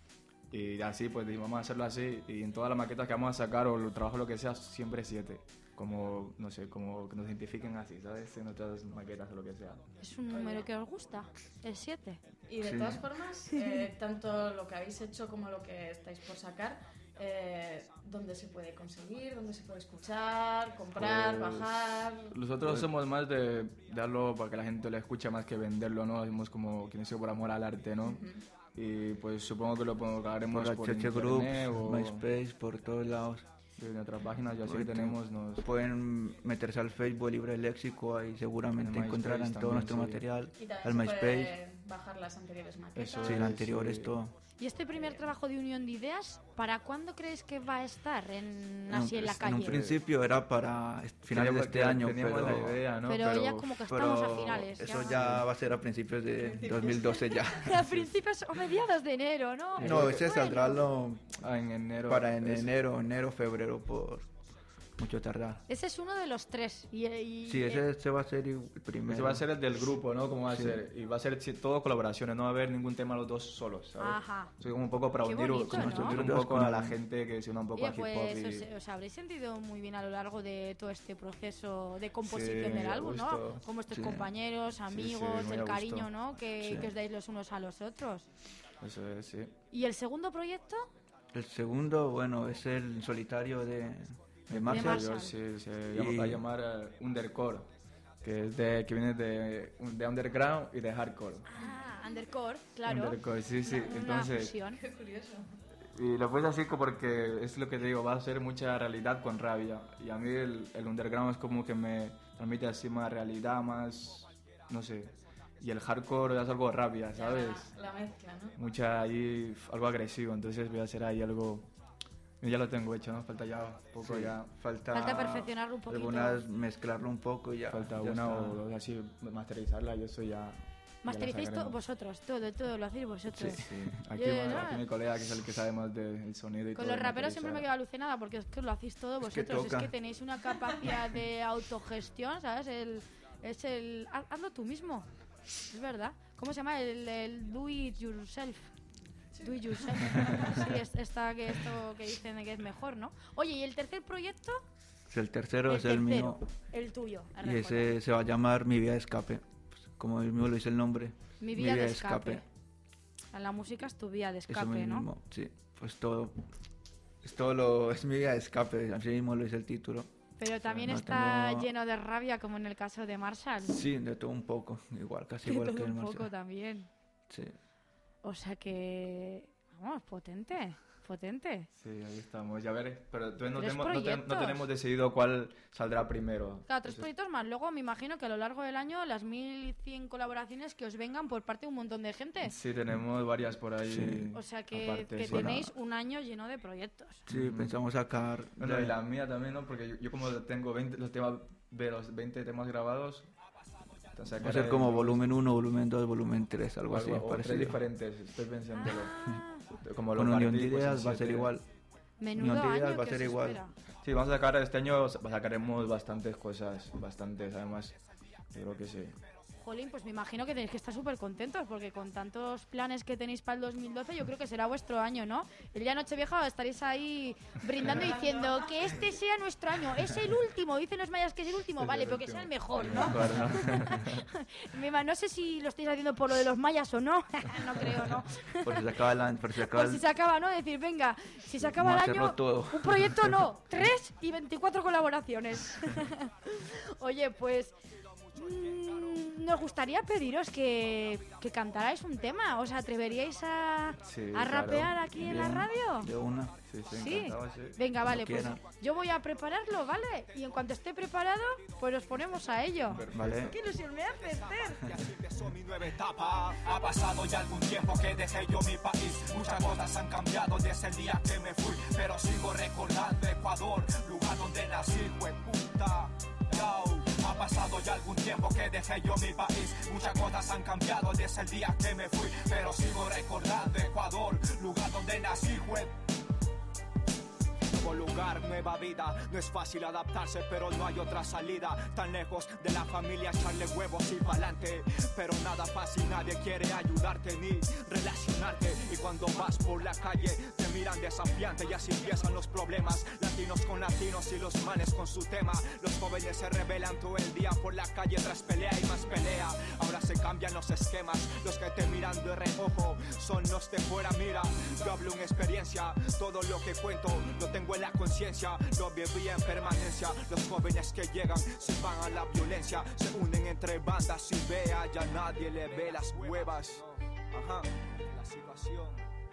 Y así pues dijimos, vamos a hacerlo así y en todas las maquetas que vamos a sacar o el trabajo lo que sea siempre siete, como no sé, como que nos identifiquen así, ¿sabes? En otras maquetas o lo que sea. Es un número que os gusta, el siete. Y de Sí. todas formas, eh, tanto lo que habéis hecho como lo que estáis por sacar, eh, ¿dónde se puede conseguir? ¿Dónde se puede escuchar? ¿Comprar? Pues, ¿Bajar? Nosotros somos más de darlo para que la gente lo escuche más que venderlo, ¿no? Hacemos como quien dice por amor al arte, ¿no? Uh-huh. Y pues supongo que lo haremos por, por internet Group, o MySpace, por todos lados. Sí, en otras páginas ya sí que tenemos. Nos... Pueden meterse al Facebook Libre Léxico, ahí seguramente encontrarán todo también, nuestro sí. material. Y también al se MySpace. puede bajar las anteriores maquetas. Eso, sí, las anteriores, sí. todo. ¿Y este primer trabajo de Unión de Ideas, para cuándo crees que va a estar en, así en la calle? En un principio era para finales de este año, teníamos pero, la idea, ¿no? pero, pero ya como que estamos a finales. Eso ya, ya va a ser a principios de dos mil doce ya. A principios o mediados de enero, ¿no? No, ese bueno. saldrá lo, ah, en enero. Para en enero, enero, febrero, por mucho tardar. Ese es uno de los tres. Y, y, sí, ese, ese va a ser el primero. Ese va a ser el del grupo, ¿no? ¿Cómo va sí. a ser? Y va a ser todo colaboraciones, no va a haber ningún tema los dos solos, ¿sabes? Ajá. Soy como un poco para unir, bonito, como ¿no? unir un poco a la gente que se una un poco Oye, a hip hop. pues y... os, os habréis sentido muy bien a lo largo de todo este proceso de composición sí, del álbum, gusto. ¿no? Como estos sí. compañeros, amigos, sí, sí, el cariño, ¿no? Que, sí. que os dais los unos a los otros. Eso es, sí. ¿Y el segundo proyecto? El segundo, bueno, es el solitario de... de Marshall. Yo, sí, se llama, va a llamar uh, Undercore, que es de que viene de, de underground y de hardcore. Ah, undercore, claro. Undercore, sí, sí. Una, Entonces, una fusión. Qué curioso. Y lo puse así porque es lo que te digo, va a ser mucha realidad con rabia. Y a mí el, el underground es como que me transmite así más realidad, más, no sé. Y el hardcore es algo rabia, ¿sabes? La, la mezcla, ¿no? Mucha ahí, algo agresivo, entonces voy a hacer ahí algo... Ya lo tengo hecho, ¿no? Falta ya un poco, sí. ya. Falta, Falta perfeccionarlo un poquito. Algunas mezclarlo un poco y ya. Falta ya una está. o dos así, masterizarla y eso ya... ¿Masterizáis todo vosotros? Todo, todo lo hacéis vosotros. Sí, sí. Aquí, Yo, bueno, ¿no? aquí mi colega que es el que sabe más del sonido y Con todo. los raperos siempre me quedo alucinada porque es que lo hacéis todo Es que vosotros. Es que, toca. tenéis una capacidad de autogestión, ¿sabes? El, es el... haz- Hazlo tú mismo. Es verdad. ¿Cómo se llama? El, el do it yourself. Do it yourself. Sí, es, esta, que esto que dicen que es mejor, ¿no? Oye, ¿y el tercer proyecto? El tercero el es el tercero, mío. el tuyo. Y ese se va a llamar Mi Vía de Escape. Pues, como él mismo lo dice el nombre. Mi vía de escape. La música es tu vía de Eso escape, ¿no? mismo, sí. Pues todo... Es todo lo... Es mi vía de escape. Así mismo lo dice el título. Pero también no está tengo- lleno de rabia como en el caso de Marshall. Sí, de todo un poco. Igual, casi De igual todo que el un Marcial. poco también. Sí. O sea que... Vamos, potente, potente. Sí, ahí estamos, ya veré. Pero todavía no, ¿Tres tenemos, no, te- no proyectos? tenemos decidido cuál saldrá primero. Claro, tres Eso- proyectos más. Luego me imagino que a lo largo del año las mil cien colaboraciones que os vengan por parte de un montón de gente. Sí, tenemos varias por ahí. Sí. O sea que, aparte, que sí. tenéis un año lleno de proyectos. Sí, pensamos sacar... Bueno, ya- y la mía también, ¿no? Porque yo, yo como tengo veinte, los temas, de los veinte temas grabados... entonces Va a ser sacaré como dos- volumen uno, volumen dos, volumen tres, algo así. o tres parecido. diferentes, estoy pensándolo. Como Con los Unión de partí, pues, Ideas en va a ser siete. igual. Menudo Unión de año Ideas va a que ser os igual. espera. Sí, vamos a sacar este año, sacaremos bastantes cosas, bastantes además. Yo creo que sí. Jolín, pues me imagino que tenéis que estar súper contentos porque con tantos planes que tenéis para el dos mil doce yo creo que será vuestro año, ¿no? El día de Nochevieja estaréis ahí brindando y diciendo que este sea nuestro año. Es el último, dicen los mayas que es el último. Es Vale, el pero que último. sea el mejor, El ¿no? mejor, ¿no? Me ima- no sé si lo estáis haciendo por lo de los mayas o no. No creo, ¿no? Por si se acaba el año, por si se acaba Por si el- se acaba, ¿no? Decir, venga, si se acaba Vamos el a año, hacerlo todo. un proyecto no, tres y veinticuatro colaboraciones. Oye, pues mm, nos gustaría pediros que, que cantarais un tema. ¿Os atreveríais a, Sí, a claro. rapear aquí en la Bien, radio? De una. Sí, sí, Sí. encantado, sí. Venga, vale, Cuando pues quiera. yo voy a prepararlo, ¿vale? Y en cuanto esté preparado, pues nos ponemos a ello. Vale. ¡Qué ilusión me hace, Esther! Y así empezó mi nueva etapa. Ha pasado ya algún tiempo que dejé yo mi país. Muchas cosas han cambiado desde el día que me fui, pero sigo recordando Ecuador, lugar donde nací, hueputa. Yo. Ha pasado ya algún tiempo que dejé yo mi país. Muchas cosas han cambiado desde el día que me fui, pero sigo recordando Ecuador, lugar donde nací, hueputa. nuevo lugar, nueva vida. No es fácil adaptarse, pero no hay otra salida. Tan lejos de la familia, echarle huevos y pa'lante. Pero nada fácil, nadie quiere ayudarte ni relacionarte. Y cuando vas por la calle, te miran desafiante y así empiezan los problemas. Latinos con latinos y los manes con su tema. Los jóvenes se rebelan todo el día por la calle tras pelea y más pelea. Ahora se cambian los esquemas, los que te miran de reojo son los de fuera, mira. Yo hablo en experiencia, todo lo que cuento lo tengo en la conciencia, lo viví en permanencia. Los jóvenes que llegan se van a la violencia, se unen entre bandas y vea, ya nadie le ve las huevas. Ajá, la situación.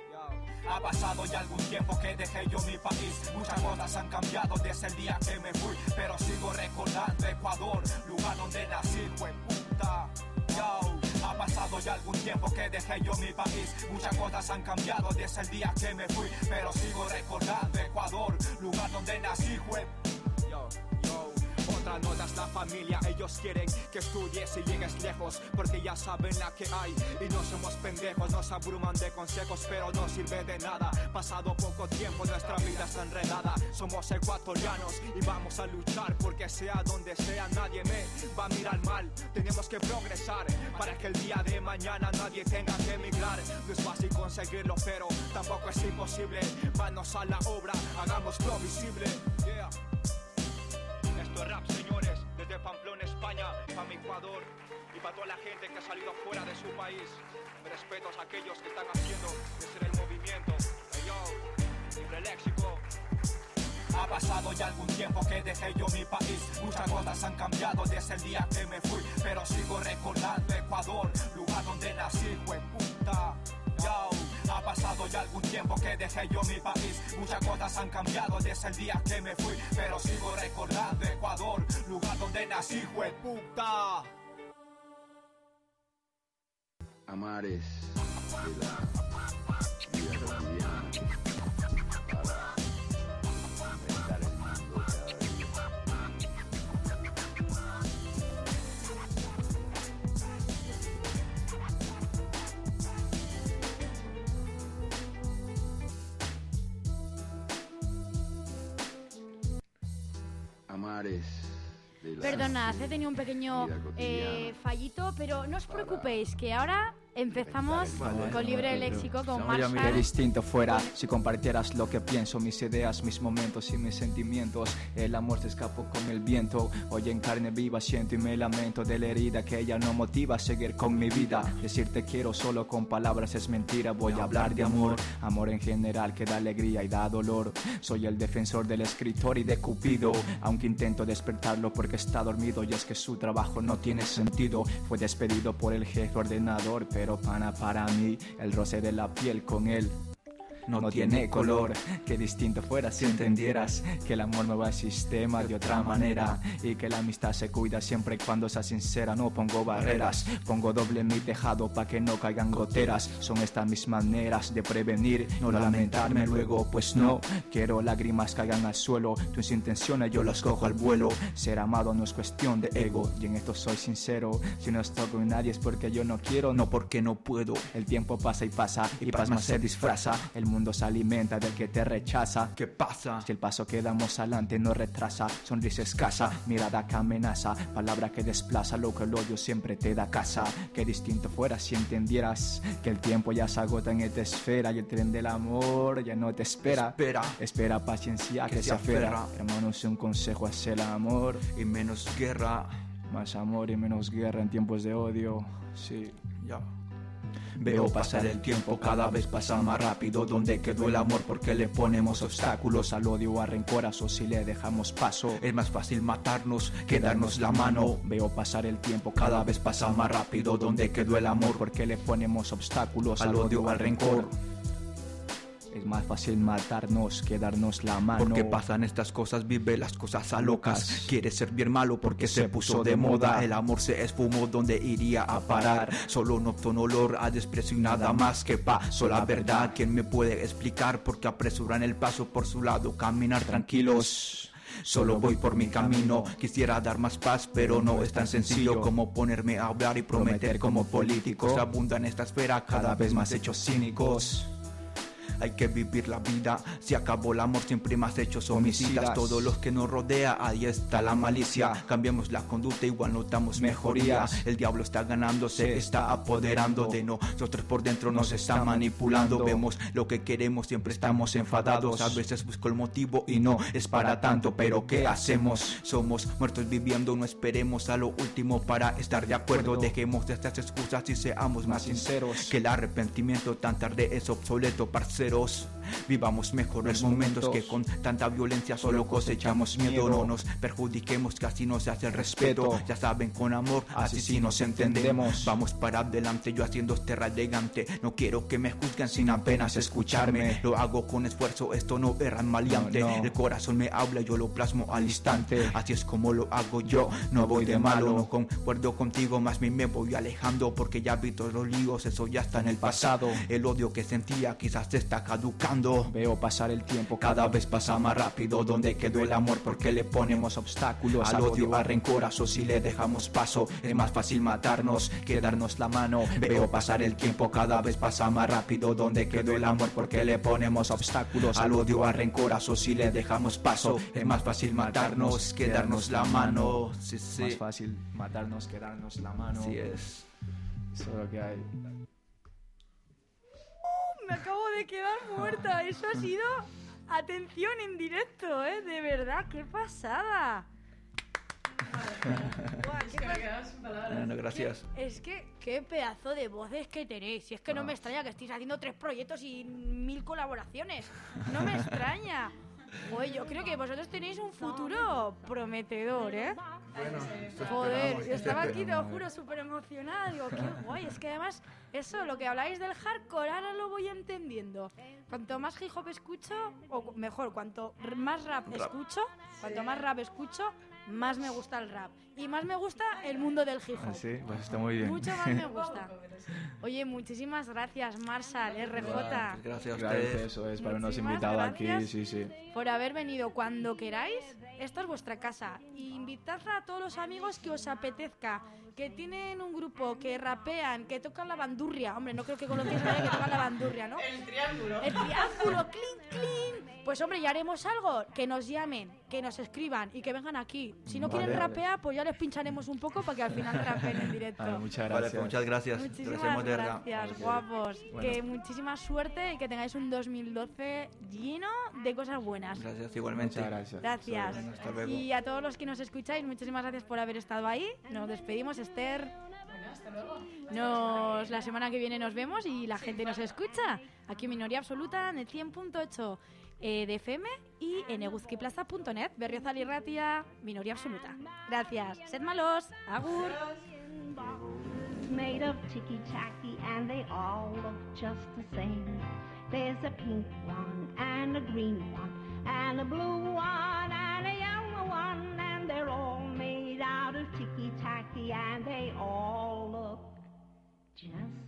Ha pasado ya algún tiempo que dejé yo mi país. Muchas cosas han cambiado desde el día que me fui, pero sigo recordando Ecuador, lugar donde nací, fue puta. Yo, ha pasado ya algún tiempo que dejé yo mi país. Muchas cosas han cambiado desde el día que me fui, pero sigo recordando Ecuador, lugar donde nací, fue. Yo, yo. Otra nota es la familia, ellos quieren que estudies y llegues lejos, porque ya saben la que hay y no somos pendejos. Nos abruman de consejos, pero no sirve de nada. Pasado poco tiempo, nuestra vida está enredada. Somos ecuatorianos y vamos a luchar, porque sea donde sea nadie me va a mirar mal. Tenemos que progresar para que el día de mañana nadie tenga que emigrar. No es fácil conseguirlo, pero tampoco es imposible. Manos a la obra, hagámoslo visible. Yeah. Esto es rap, señores, desde Pamplona, España, para mi Ecuador y para toda la gente que ha salido fuera de su país. Respetos a aquellos que están haciendo crecer el movimiento. Hey yo, libre léxico. Ha pasado ya algún tiempo que dejé yo mi país. Muchas cosas han cambiado desde el día que me fui, pero sigo recordando Ecuador, lugar donde nací, fue puta. Yo. Ha pasado ya algún tiempo que dejé yo mi país. Muchas cosas han cambiado desde el día que me fui, pero sigo recordando Ecuador, lugar donde nací, jueputa. Amar es de la vida cotidiana para inventar el mundo cada día. Amar es de la Perdonad, he tenido un pequeño eh, fallito, pero no os preocupéis, que ahora empezamos Vale, con Libre vale, Léxico, con Oye, mira, Marshall. qué distinto fuera si compartieras lo que pienso, mis ideas, mis momentos y mis sentimientos. El amor se escapó con el viento. Hoy en carne viva siento y me lamento de la herida que ella no motiva a seguir con mi vida. Decirte quiero solo con palabras es mentira. Voy a hablar de amor, amor en general que da alegría y da dolor. Soy el defensor del escritor y de Cupido, aunque intento despertarlo porque está dormido y es que su trabajo no tiene sentido. Fue despedido por el jefe ordenador, pero pana para mí el roce de la piel con él no, no tiene color. Qué distinto fuera si entendieras que el amor no va al sistema de otra manera y que la amistad se cuida siempre y cuando sea sincera. No pongo barreras, pongo doble en mi tejado pa' que no caigan goteras. Son estas mis maneras de prevenir, no lamentarme luego, pues no quiero lágrimas caigan al suelo. Tus intenciones yo las cojo al vuelo. Ser amado no es cuestión de ego y en esto soy sincero. Si no estoy con nadie es porque yo no quiero, no porque no puedo. El tiempo pasa y pasa y pasma se disfraza. El mundo se alimenta del que te rechaza. ¿Qué pasa? Si el paso que damos adelante no retrasa, sonrisa escasa, mirada que amenaza, palabra que desplaza lo que el odio siempre te da casa. Qué distinto fuera si entendieras que el tiempo ya se agota en esta esfera y el tren del amor ya no te espera. Espera, espera paciencia que, que se aferra. Hermanos, un consejo es el amor y menos guerra. Más amor y menos guerra en tiempos de odio. Sí, ya. Veo pasar el tiempo, cada vez pasa más rápido. ¿Dónde quedó el amor? Porque le ponemos obstáculos al odio, a rencoras o si le dejamos paso. Es más fácil matarnos que darnos la mano. Veo pasar el tiempo, cada vez pasa más rápido. ¿Dónde quedó el amor? Porque le ponemos obstáculos al odio, al rencor. Es más fácil matarnos que darnos la mano. Porque pasan estas cosas, vive las cosas a locas. Quiere ser bien malo porque se puso de moda. El amor se esfumó, ¿dónde iría a parar? Solo notó un olor a desprecio y nada más que paso. La verdad, ¿quién me puede explicar? Porque apresuran el paso por su lado, caminar tranquilos. Solo voy por mi camino, quisiera dar más paz, pero no es tan sencillo como ponerme a hablar y prometer como políticos. Abundan en esta esfera cada vez más hechos cínicos. hay que vivir la vida. Se acabó el amor, siempre más hechos homicidas. Todos los que nos rodea, ahí está la malicia. Cambiamos la conducta, igual notamos mejoría. El diablo está ganando, se está apoderando de nosotros, por dentro nos está manipulando. Vemos lo que queremos, siempre estamos enfadados. A veces busco el motivo y no es para tanto, pero ¿qué hacemos? Somos muertos viviendo, no esperemos a lo último para estar de acuerdo. Dejemos de estas excusas y seamos más sinceros, que el arrepentimiento tan tarde es obsoleto, parceros. Vivamos mejor los momentos, que con tanta violencia solo cosechamos miedo. No nos perjudiquemos, que así no se hace el respeto. Ya saben, con amor, así sí nos entendemos. Vamos para adelante, yo haciendo terra elegante. No quiero que me juzguen sin apenas escucharme. Lo hago con esfuerzo, esto no erran maleante. No, no. El corazón me habla, yo lo plasmo al instante. Así es como lo hago yo, no voy de malo. No concuerdo contigo, más bien me voy alejando, porque ya vi todos los líos, eso ya está en el pasado. El odio que sentía quizás se está caducando. Veo pasar el tiempo, cada vez pasa más rápido. ¿Dónde quedó el amor? Porque le ponemos obstáculos al odio, a rencor, a eso si le dejamos paso. Es más fácil matarnos que darnos la mano. Veo pasar el tiempo, cada vez pasa más rápido. ¿Dónde quedó el amor? Porque le ponemos obstáculos al odio, a rencor, a eso si le dejamos paso. Es más fácil matarnos que darnos la mano. Sí, sí. Más fácil matarnos que darnos la mano. Sí es. Eso es lo que hay. Me acabo de quedar muerta. Eso ha sido atención en directo, ¿eh? De verdad, qué pasada. Buah, es que me he quedado sin palabras. Bueno, gracias. ¿Qué? Es que qué pedazo de voces que tenéis. Si es que no. no me extraña que estéis haciendo tres proyectos y mil colaboraciones. No me extraña. Oye, yo creo que vosotros tenéis un futuro prometedor, ¿eh? Bueno, joder, yo estaba aquí, te lo juro, súper emocionada. Digo, qué guay. Es que además, eso, lo que habláis del hardcore, ahora lo voy entendiendo. Cuanto más hip hop escucho, o mejor, cuanto más rap, rap. escucho, cuanto sí. más rap escucho, más me gusta el rap. Y más me gusta el mundo del hip hop. Sí, pues está muy bien. Mucho más me gusta. Oye, muchísimas gracias, Marshall, R J. Gracias a ustedes. Gracias, eso es, por habernos invitado aquí. Sí, sí. Por haber venido cuando queráis. Esta es vuestra casa. Y invitad a todos los amigos que os apetezca, que tienen un grupo, que rapean, que tocan la bandurria. Hombre, no creo que conozcáis a nadie que toca la bandurria, ¿no? El triángulo. El triángulo, clink, clink. Pues hombre, ya haremos algo. Que nos llamen, que nos escriban y que vengan aquí. Si no vale, quieren rapear, vale. pues ya les pincharemos un poco para que al final rapeen en directo. Vale, muchas gracias. Vale, pues muchas gracias. Muchísimas gracias, gracias guapos. Bueno. Que muchísima suerte y que tengáis un dos mil doce lleno de cosas buenas. Gracias, igualmente. Muchas gracias. Gracias. Bueno, hasta luego. Y a todos los que nos escucháis, muchísimas gracias por haber estado ahí. Nos despedimos, Esther. Bueno, hasta luego. Nos, la semana que viene nos vemos y la gente nos escucha. Aquí en Minoría Absoluta, en el cien punto ocho eh, de F M y en eguzkiplaza punto net. Berriozar y Ratia, Minoría Absoluta. Gracias. Sed malos. Agur. Made of ticky-tacky and they all look just the same. There's a pink one and a green one and a blue one and a yellow one, and they're all made out of ticky-tacky and they all look just